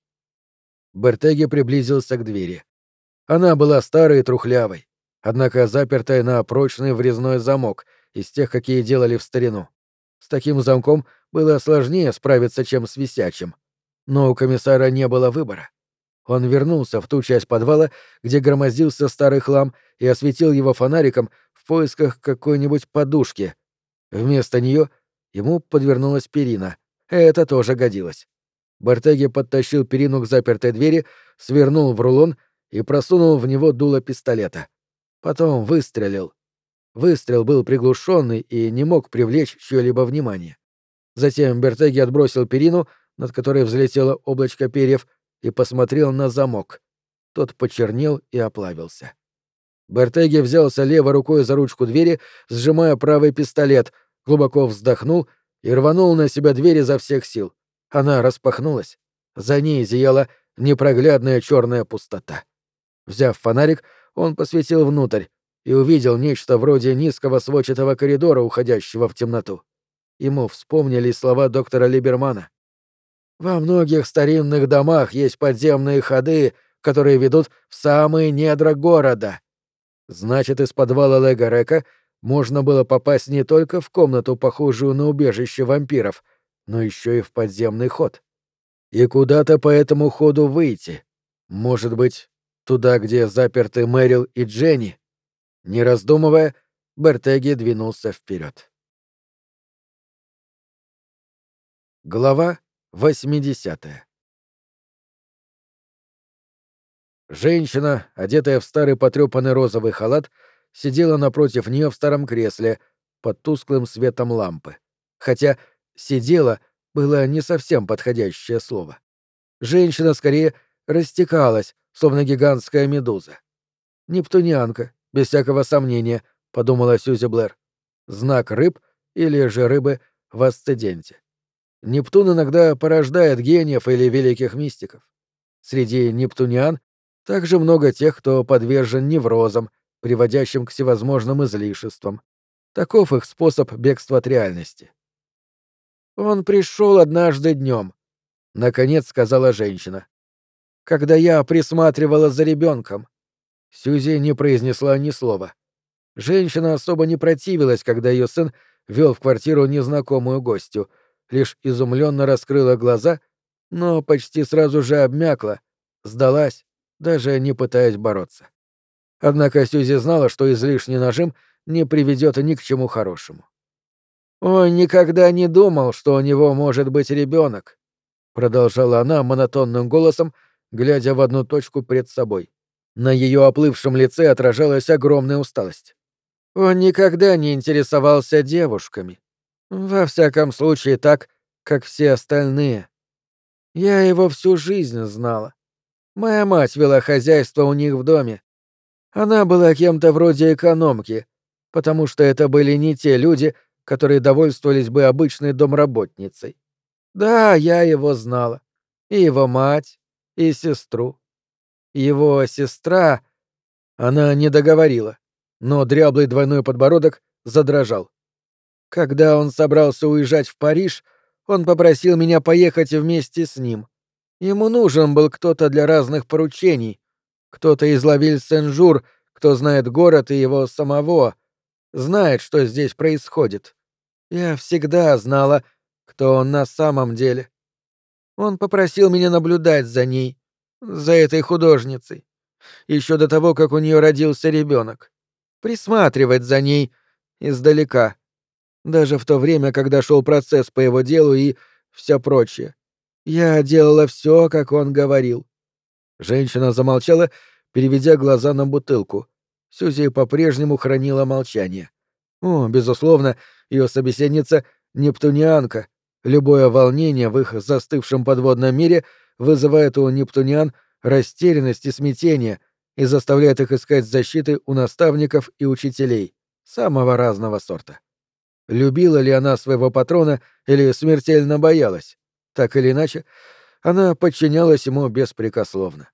Бертеге приблизился к двери. Она была старой и трухлявой, однако запертая на прочный врезной замок, из тех, какие делали в старину. С таким замком было сложнее справиться, чем с висячим. Но у комиссара не было выбора. Он вернулся в ту часть подвала, где громоздился старый хлам, и осветил его фонариком в поисках какой-нибудь подушки. Вместо нее ему подвернулась перина. Это тоже годилось. Бертеге подтащил перину к запертой двери, свернул в рулон и просунул в него дуло пистолета. Потом выстрелил. Выстрел был приглушенный и не мог привлечь чье-либо внимание. Затем Бертеге отбросил перину, над которой взлетело облачко перьев, и посмотрел на замок. Тот почернел и оплавился. Бертеге взялся левой рукой за ручку двери, сжимая правый пистолет, глубоко вздохнул и рванул на себя дверь изо всех сил. Она распахнулась. За ней зияла непроглядная черная пустота. Взяв фонарик, он посветил внутрь и увидел нечто вроде низкого сводчатого коридора, уходящего в темноту. Ему вспомнились слова доктора Либермана. «Во многих старинных домах есть подземные ходы, которые ведут в самые недра города». Значит, из подвала Лего-Река можно было попасть не только в комнату, похожую на убежище вампиров, но еще и в подземный ход. И куда-то по этому ходу выйти. Может быть, туда, где заперты Мэрил и Дженни? Не раздумывая, Бертеге двинулся вперед. Глава восьмидесятая. Женщина, одетая в старый потрепанный розовый халат, сидела напротив нее в старом кресле под тусклым светом лампы. Хотя «сидела» было не совсем подходящее слово. Женщина скорее растекалась, словно гигантская медуза. «Нептунианка, без всякого сомнения», — подумала Сьюзи Блэр. «Знак рыб или же рыбы в асценденте». Нептун иногда порождает гениев или великих мистиков. Среди нептуниан также много тех, кто подвержен неврозам, приводящим к всевозможным излишествам. Таков их способ бегства от реальности. «Он пришел однажды днем», — наконец сказала женщина. «Когда я присматривала за ребенком». Сьюзи не произнесла ни слова. Женщина особо не противилась, когда ее сын вел в квартиру незнакомую гостью, лишь изумленно раскрыла глаза, но почти сразу же обмякла, сдалась, даже не пытаясь бороться. Однако Сьюзи знала, что излишний нажим не приведет ни к чему хорошему. «Он никогда не думал, что у него может быть ребенок», — продолжала она монотонным голосом, глядя в одну точку перед собой. На ее оплывшем лице отражалась огромная усталость. «Он никогда не интересовался девушками. Во всяком случае, так, как все остальные. Я его всю жизнь знала. Моя мать вела хозяйство у них в доме. Она была кем-то вроде экономки, потому что это были не те люди, которые довольствовались бы обычной домработницей. Да, я его знала. И его мать, и сестру. Его сестра... Она не договорила, но дряблый двойной подбородок задрожал. Когда он собрался уезжать в Париж, он попросил меня поехать вместе с ним. Ему нужен был кто-то для разных поручений, кто-то из Лавиль-Сен-Жур, кто знает город и его самого, знает, что здесь происходит. Я всегда знала, кто он на самом деле. Он попросил меня наблюдать за ней, за этой художницей, еще до того, как у нее родился ребенок, присматривать за ней издалека, даже в то время, когда шел процесс по его делу и все прочее. Я делала все, как он говорил. Женщина замолчала, переведя глаза на бутылку. Сьюзи по-прежнему хранила молчание. О, безусловно, ее собеседница — нептунианка. Любое волнение в их застывшем подводном мире вызывает у нептуниан растерянность и смятение и заставляет их искать защиты у наставников и учителей самого разного сорта. Любила ли она своего патрона или смертельно боялась? Так или иначе, она подчинялась ему беспрекословно.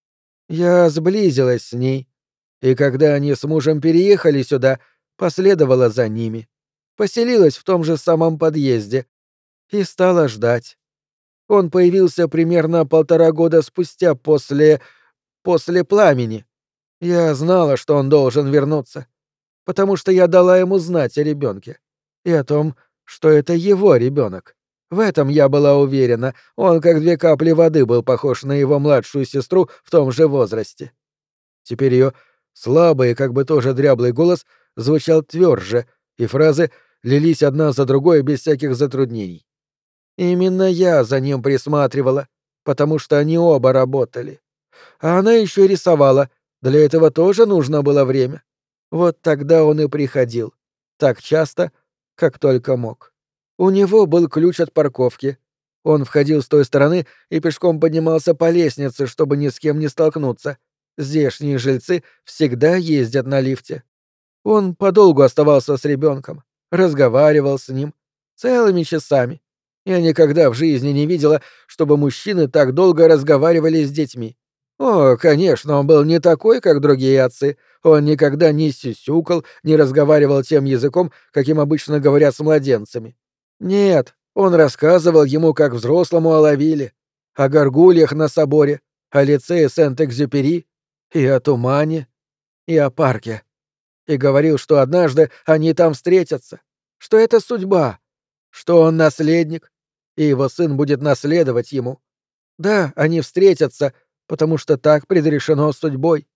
Я сблизилась с ней, и когда они с мужем переехали сюда, последовала за ними, поселилась в том же самом подъезде и стала ждать. Он появился примерно полтора года спустя после... после пламени. Я знала, что он должен вернуться, потому что я дала ему знать о ребенке и о том, что это его ребенок. В этом я была уверена, он как две капли воды был похож на его младшую сестру в том же возрасте. Теперь ее слабый и как бы тоже дряблый голос звучал тверже, и фразы лились одна за другой без всяких затруднений. Именно я за ним присматривала, потому что они оба работали. А она еще рисовала, для этого тоже нужно было время. Вот тогда он и приходил. Так часто, как только мог. У него был ключ от парковки. Он входил с той стороны и пешком поднимался по лестнице, чтобы ни с кем не столкнуться. Здешние жильцы всегда ездят на лифте. Он подолгу оставался с ребенком, разговаривал с ним целыми часами. Я никогда в жизни не видела, чтобы мужчины так долго разговаривали с детьми. О, конечно, он был не такой, как другие отцы. Он никогда не сюсюкал, не разговаривал тем языком, каким обычно говорят с младенцами. Нет, он рассказывал ему, как взрослому о Лавиле, о горгульях на соборе, о лицее Сент-Экзюпери, и о тумане, и о парке. И говорил, что однажды они там встретятся, что это судьба, что он наследник, и его сын будет наследовать ему. Да, они встретятся, потому что так предрешено судьбой.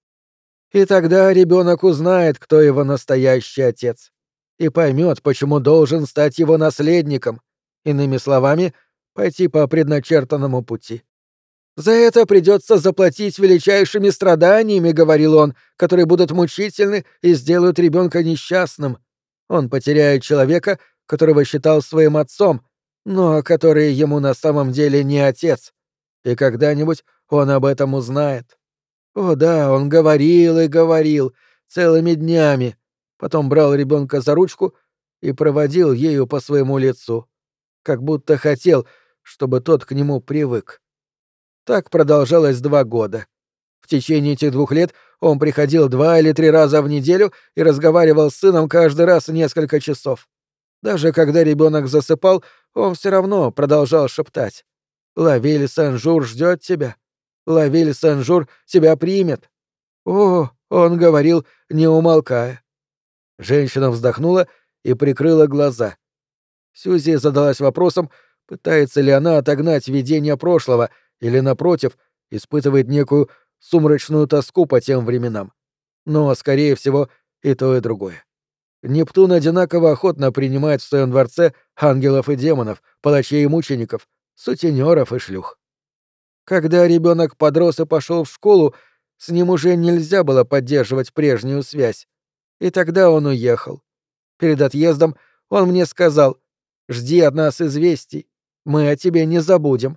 И тогда ребенок узнает, кто его настоящий отец, и поймет, почему должен стать его наследником, иными словами, пойти по предначертанному пути. «За это придется заплатить величайшими страданиями», — говорил он, «которые будут мучительны и сделают ребенка несчастным. Он потеряет человека, которого считал своим отцом, но который ему на самом деле не отец. И когда-нибудь он об этом узнает». О да, он говорил и говорил, целыми днями, потом брал ребенка за ручку и проводил ею по своему лицу, как будто хотел, чтобы тот к нему привык. Так продолжалось два года. В течение этих двух лет он приходил два или три раза в неделю и разговаривал с сыном каждый раз несколько часов. Даже когда ребенок засыпал, он все равно продолжал шептать: «Лавиль Сен-Жур ждет тебя. Лавиль Сен-Жур тебя примет». О, он говорил, не умолкая. Женщина вздохнула и прикрыла глаза. Сьюзи задалась вопросом, пытается ли она отогнать видение прошлого или, напротив, испытывает некую сумрачную тоску по тем временам. Но, скорее всего, и то, и другое. Нептун одинаково охотно принимает в своем дворце ангелов и демонов, палачей и мучеников, сутенеров и шлюх. Когда ребенок подрос и пошел в школу, с ним уже нельзя было поддерживать прежнюю связь. И тогда он уехал. Перед отъездом он мне сказал: «Жди от нас известий, мы о тебе не забудем».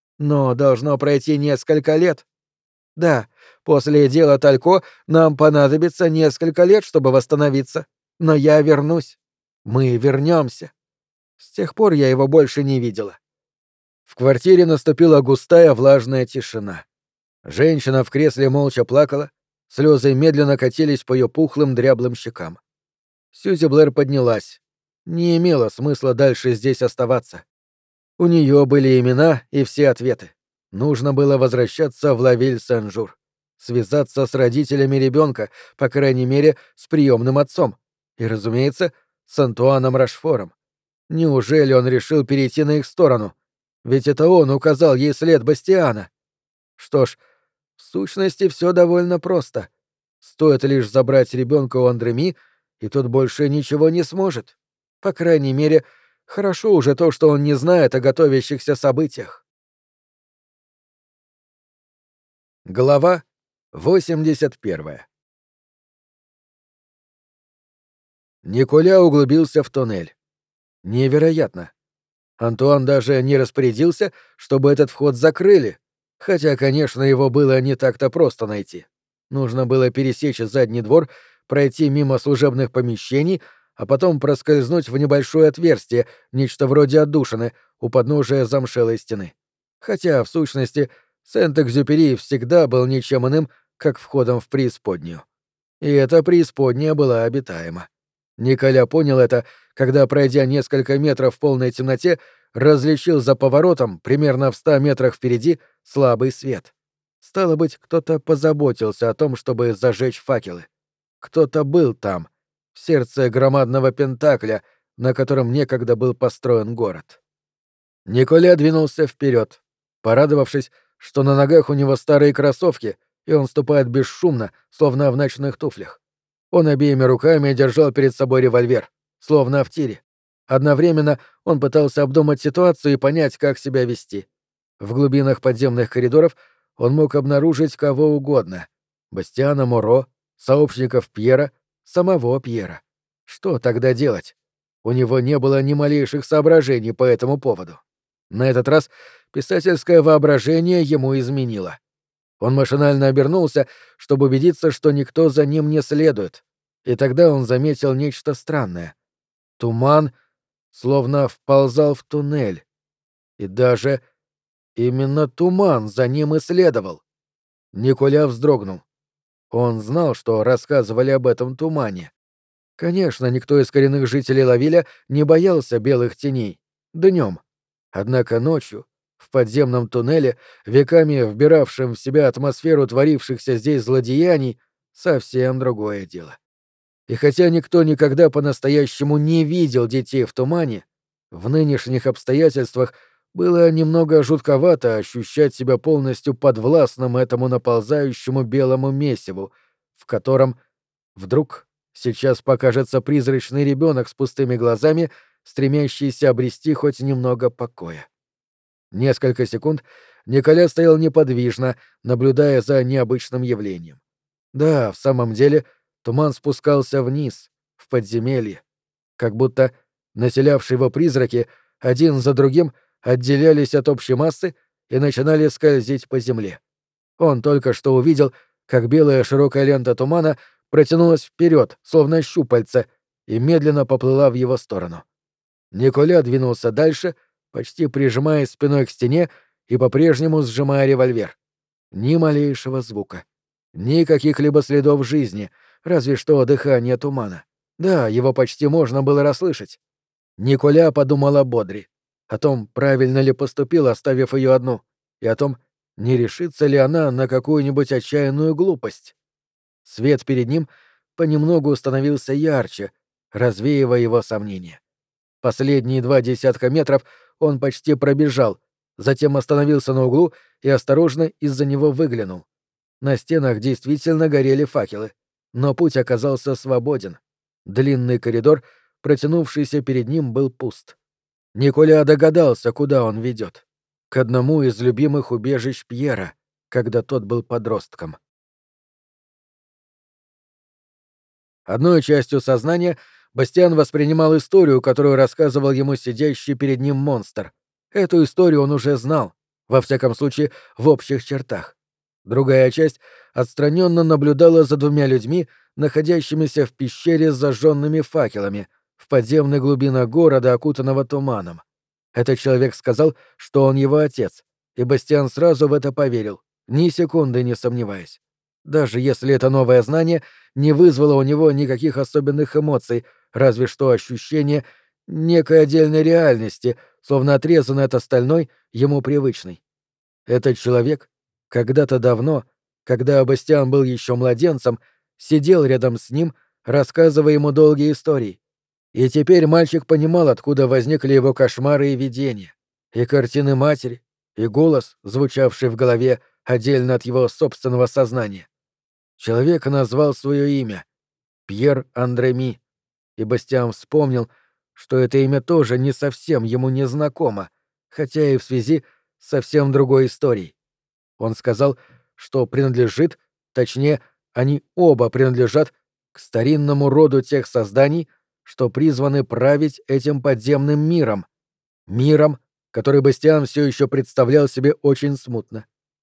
Но должно пройти несколько лет. Да, после дела Талько нам понадобится несколько лет, чтобы восстановиться. Но я вернусь. Мы вернемся. С тех пор я его больше не видела. В квартире наступила густая влажная тишина. Женщина в кресле молча плакала, слезы медленно катились по ее пухлым дряблым щекам. Сьюзи Блэр поднялась. Не имело смысла дальше здесь оставаться. У нее были имена и все ответы. Нужно было возвращаться в Лавиль Сен-Жур, связаться с родителями ребенка, по крайней мере, с приемным отцом, и, разумеется, с Антуаном Рашфором. Неужели он решил перейти на их сторону? Ведь это он указал ей след Бастиана. Что ж, в сущности, все довольно просто. Стоит лишь забрать ребенка у Андреми, и тот больше ничего не сможет. По крайней мере, хорошо уже то, что он не знает о готовящихся событиях. Глава восемьдесят первая. Николя углубился в туннель. Невероятно. Антуан даже не распорядился, чтобы этот вход закрыли. Хотя, конечно, его было не так-то просто найти. Нужно было пересечь задний двор, пройти мимо служебных помещений, а потом проскользнуть в небольшое отверстие, нечто вроде отдушины, у подножия замшелой стены. Хотя, в сущности, Сент-Экзюпери всегда был ничем иным, как входом в преисподнюю. И эта преисподняя была обитаема. Николя понял это, когда, пройдя несколько метров в полной темноте, различил за поворотом, примерно в ста метрах впереди, слабый свет. Стало быть, кто-то позаботился о том, чтобы зажечь факелы. Кто-то был там, в сердце громадного пентакля, на котором некогда был построен город. Николя двинулся вперед, порадовавшись, что на ногах у него старые кроссовки, и он ступает бесшумно, словно в ночных туфлях. Он обеими руками держал перед собой револьвер, словно в тире. Одновременно он пытался обдумать ситуацию и понять, как себя вести. В глубинах подземных коридоров он мог обнаружить кого угодно — Бастиана Моро, сообщников Пьера, самого Пьера. Что тогда делать? У него не было ни малейших соображений по этому поводу. На этот раз писательское воображение ему изменило. Он машинально обернулся, чтобы убедиться, что никто за ним не следует. И тогда он заметил нечто странное. Туман словно вползал в туннель. И даже именно туман за ним и следовал. Николя вздрогнул. Он знал, что рассказывали об этом тумане. Конечно, никто из коренных жителей Лавиля не боялся белых теней. Днем. Однако ночью, в подземном туннеле, веками вбиравшем в себя атмосферу творившихся здесь злодеяний, совсем другое дело. И хотя никто никогда по-настоящему не видел детей в тумане, в нынешних обстоятельствах было немного жутковато ощущать себя полностью подвластным этому наползающему белому месиву, в котором вдруг сейчас покажется призрачный ребенок с пустыми глазами, стремящийся обрести хоть немного покоя. Несколько секунд Николя стоял неподвижно, наблюдая за необычным явлением. Да, в самом деле, туман спускался вниз, в подземелье, как будто населявшие его призраки один за другим отделялись от общей массы и начинали скользить по земле. Он только что увидел, как белая широкая лента тумана протянулась вперед, словно щупальце, и медленно поплыла в его сторону. Николя двинулся дальше, почти прижимаясь спиной к стене и по-прежнему сжимая револьвер. Ни малейшего звука. Ни каких-либо следов жизни, разве что дыхание тумана. Да, его почти можно было расслышать. Николя подумал о Бодри, о том, правильно ли поступил, оставив ее одну, и о том, не решится ли она на какую-нибудь отчаянную глупость. Свет перед ним понемногу становился ярче, развеивая его сомнения. Последние два десятка метров он почти пробежал, затем остановился на углу и осторожно из-за него выглянул. На стенах действительно горели факелы, но путь оказался свободен. Длинный коридор, протянувшийся перед ним, был пуст. Николя догадался, куда он ведет. К одному из любимых убежищ Пьера, когда тот был подростком. Одной частью сознания Бастиан воспринимал историю, которую рассказывал ему сидящий перед ним монстр. Эту историю он уже знал, во всяком случае, в общих чертах. Другая часть отстраненно наблюдала за двумя людьми, находящимися в пещере с зажженными факелами, в подземных глубинах города, окутанного туманом. Этот человек сказал, что он его отец, и Бастиан сразу в это поверил, ни секунды не сомневаясь. Даже если это новое знание не вызвало у него никаких особенных эмоций, разве что ощущение некой отдельной реальности, словно отрезанной от остальной, ему привычной. Этот человек когда-то давно, когда Бастиан был еще младенцем, сидел рядом с ним, рассказывая ему долгие истории. И теперь мальчик понимал, откуда возникли его кошмары и видения, и картины матери, и голос, звучавший в голове отдельно от его собственного сознания. Человек назвал свое имя — Пьер Андреми, и Бастиан вспомнил, что это имя тоже не совсем ему не знакомо, хотя и в связи с совсем другой историей. Он сказал, что принадлежит, точнее, они оба принадлежат к старинному роду тех созданий, что призваны править этим подземным миром. Миром, который Бастиан все еще представлял себе очень смутно.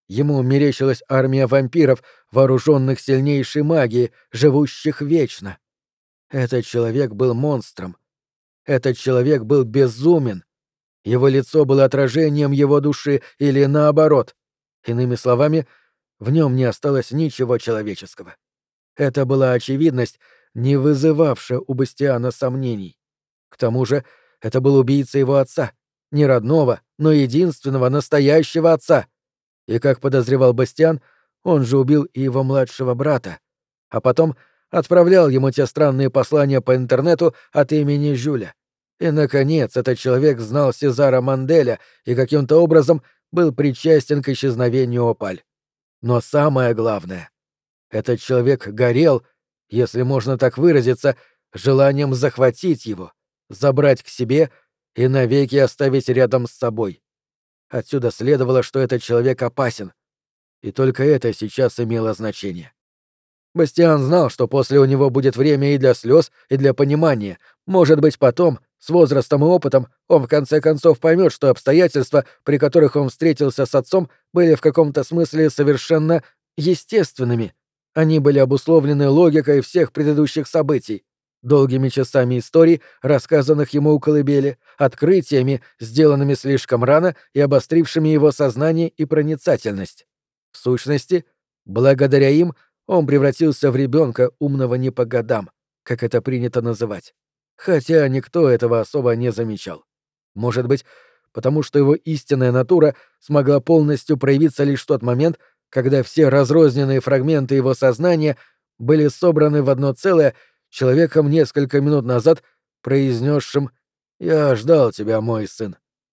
Ему мерещилась армия вампиров, вооруженных сильнейшей магией, живущих вечно. Этот человек был монстром. Этот человек был безумен. Его лицо было отражением его души или наоборот. Иными словами, в нем не осталось ничего человеческого. Это была очевидность, не вызывавшая у Бастиана сомнений. К тому же это был убийца его отца, не родного, но единственного настоящего отца. И, как подозревал Бастиан, он же убил и его младшего брата, а потом отправлял ему те странные послания по интернету от имени Жюля. И, наконец, этот человек знал Сезара Манделя и каким-то образом был причастен к исчезновению Опаль. Но самое главное — этот человек горел, если можно так выразиться, желанием захватить его, забрать к себе и навеки оставить рядом с собой. Отсюда следовало, что этот человек опасен. И только это сейчас имело значение. Бастиан знал, что после у него будет время и для слез, и для понимания. Может быть, потом, с возрастом и опытом, он в конце концов поймет, что обстоятельства, при которых он встретился с отцом, были в каком-то смысле совершенно естественными. Они были обусловлены логикой всех предыдущих событий, долгими часами историй, рассказанных ему у колыбели, открытиями, сделанными слишком рано и обострившими его сознание и проницательность. В сущности, благодаря им он превратился в ребенка, умного не по годам, как это принято называть. Хотя никто этого особо не замечал. Может быть, потому что его истинная натура смогла полностью проявиться лишь в тот момент, когда все разрозненные фрагменты его сознания были собраны в одно целое человеком несколько минут назад, произнесшим «Я ждал тебя, мой сын».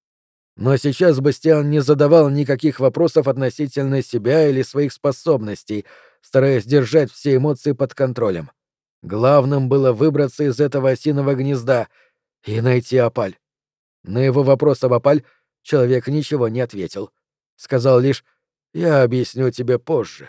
Но сейчас Бастиан не задавал никаких вопросов относительно себя или своих способностей, стараясь держать все эмоции под контролем. Главным было выбраться из этого осиного гнезда и найти Опаль. На его вопрос об Опаль человек ничего не ответил. Сказал лишь «Я объясню тебе позже».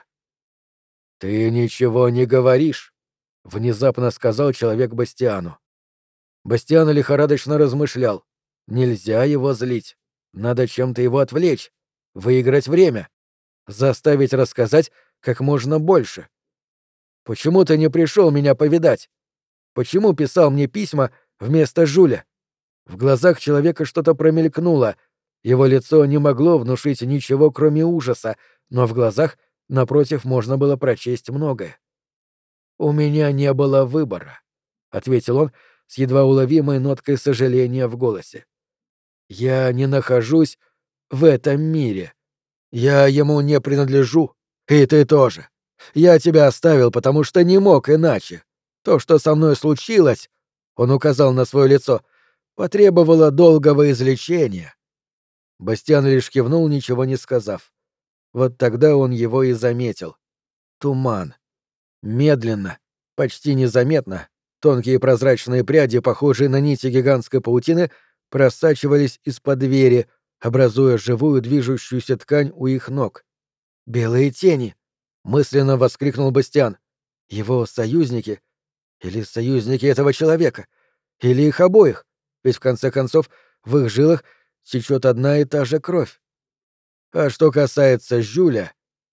«Ты ничего не говоришь», — внезапно сказал человек Бастиану. Бастиан лихорадочно размышлял. Нельзя его злить. Надо чем-то его отвлечь, выиграть время, заставить рассказать как можно больше. Почему ты не пришел меня повидать? Почему писал мне письма вместо Жюля? В глазах человека что-то промелькнуло. Его лицо не могло внушить ничего, кроме ужаса, но в глазах, напротив, можно было прочесть многое. «У меня не было выбора», — ответил он с едва уловимой ноткой сожаления в голосе. «Я не нахожусь в этом мире. Я ему не принадлежу, и ты тоже. Я тебя оставил, потому что не мог иначе. То, что со мной случилось, — он указал на свое лицо, — потребовало долгого излечения». Бастиан лишь кивнул, ничего не сказав. Вот тогда он его и заметил. Туман. Медленно, почти незаметно, тонкие прозрачные пряди, похожие на нити гигантской паутины, просачивались из-под двери, образуя живую движущуюся ткань у их ног. «Белые тени!» — мысленно воскликнул Бастиан. «Его союзники? Или союзники этого человека? Или их обоих? Ведь в конце концов в их жилах течет одна и та же кровь. А что касается Жюля...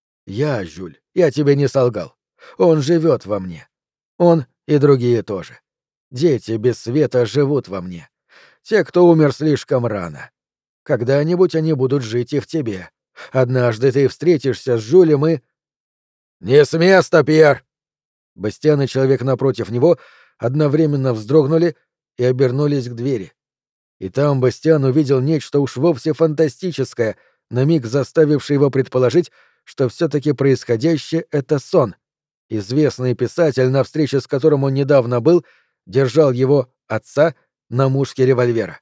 Я Жюль, я тебе не солгал. Он живет во мне. Он и другие тоже. Дети без света живут во мне. Те, кто умер слишком рано. Когда-нибудь они будут жить и в тебе. Однажды ты встретишься с Жюлем и... «Не с места, Пьер!» Бастиан и человек напротив него одновременно вздрогнули и обернулись к двери. И там Бастиан увидел нечто уж вовсе фантастическое, на миг заставившее его предположить, что все-таки происходящее — это сон. Известный писатель, на встрече с которым он недавно был, держал его отца на мушке револьвера.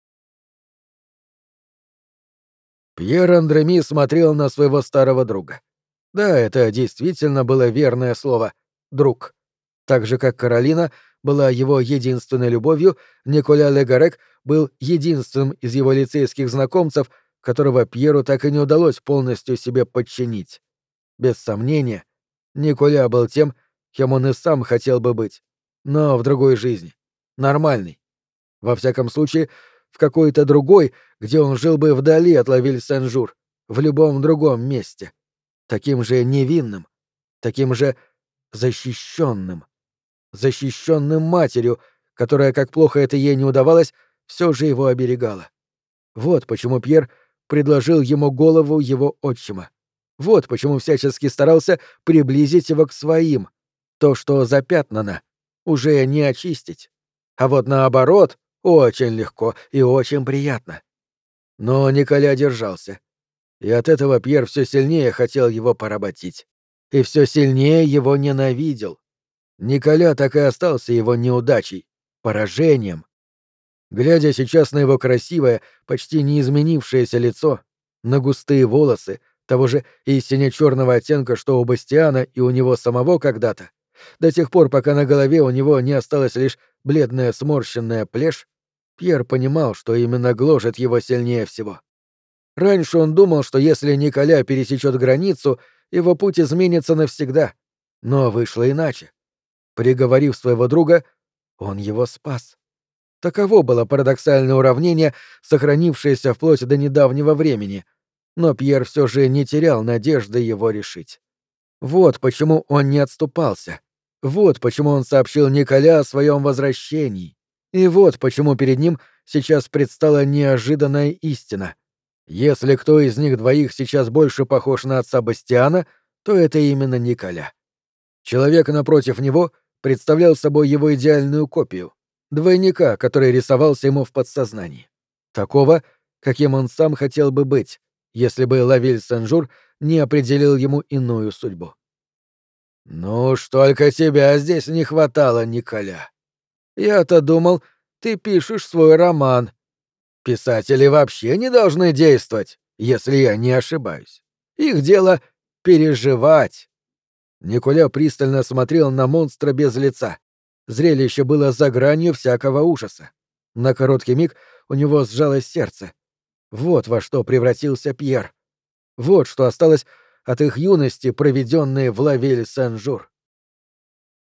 Пьер Андреми смотрел на своего старого друга. Да, это действительно было верное слово «друг». Так же, как Каролина была его единственной любовью, Николя Легарек был единственным из его лицейских знакомцев, которого Пьеру так и не удалось полностью себе подчинить. Без сомнения, Николя был тем, кем он и сам хотел бы быть, но в другой жизни, нормальной. Во всяком случае, в какой-то другой, где он жил бы вдали от Лавиль-Сен-Жур, в любом другом месте, таким же невинным, таким же защищенным, защищенным матерью, которая, как плохо это ей не удавалось, все же его оберегала. Вот почему Пьер предложил ему голову его отчима. Вот почему всячески старался приблизить его к своим. То, что запятнано, уже не очистить. А вот наоборот, очень легко и очень приятно. Но Николя держался. И от этого Пьер все сильнее хотел его поработить. И все сильнее его ненавидел. Николя так и остался его неудачей, поражением. Глядя сейчас на его красивое, почти не изменившееся лицо, на густые волосы, того же и сине-черного оттенка, что у Бастиана и у него самого когда-то, до тех пор, пока на голове у него не осталась лишь бледная сморщенная плешь, Пьер понимал, что именно гложет его сильнее всего. Раньше он думал, что если Николя пересечет границу, его путь изменится навсегда. Но вышло иначе. Приговорив своего друга, он его спас. Таково было парадоксальное уравнение, сохранившееся вплоть до недавнего времени, но Пьер все же не терял надежды его решить. Вот почему он не отступался. Вот почему он сообщил Николя о своем возвращении. И вот почему перед ним сейчас предстала неожиданная истина. Если кто из них двоих сейчас больше похож на отца Бастиана, то это именно Николя. Человек напротив него представлял собой его идеальную копию, двойника, который рисовался ему в подсознании. Такого, каким он сам хотел бы быть, если бы Лавиль Сен-Жур не определил ему иную судьбу. «Ну уж только тебя здесь не хватало, Николя. Я-то думал, ты пишешь свой роман. Писатели вообще не должны действовать, если я не ошибаюсь. Их дело — переживать». Николя пристально смотрел на монстра без лица. Зрелище было за гранью всякого ужаса. На короткий миг у него сжалось сердце. Вот во что превратился Пьер. Вот что осталось от их юности, проведенной в Лавиль Сен-Жур.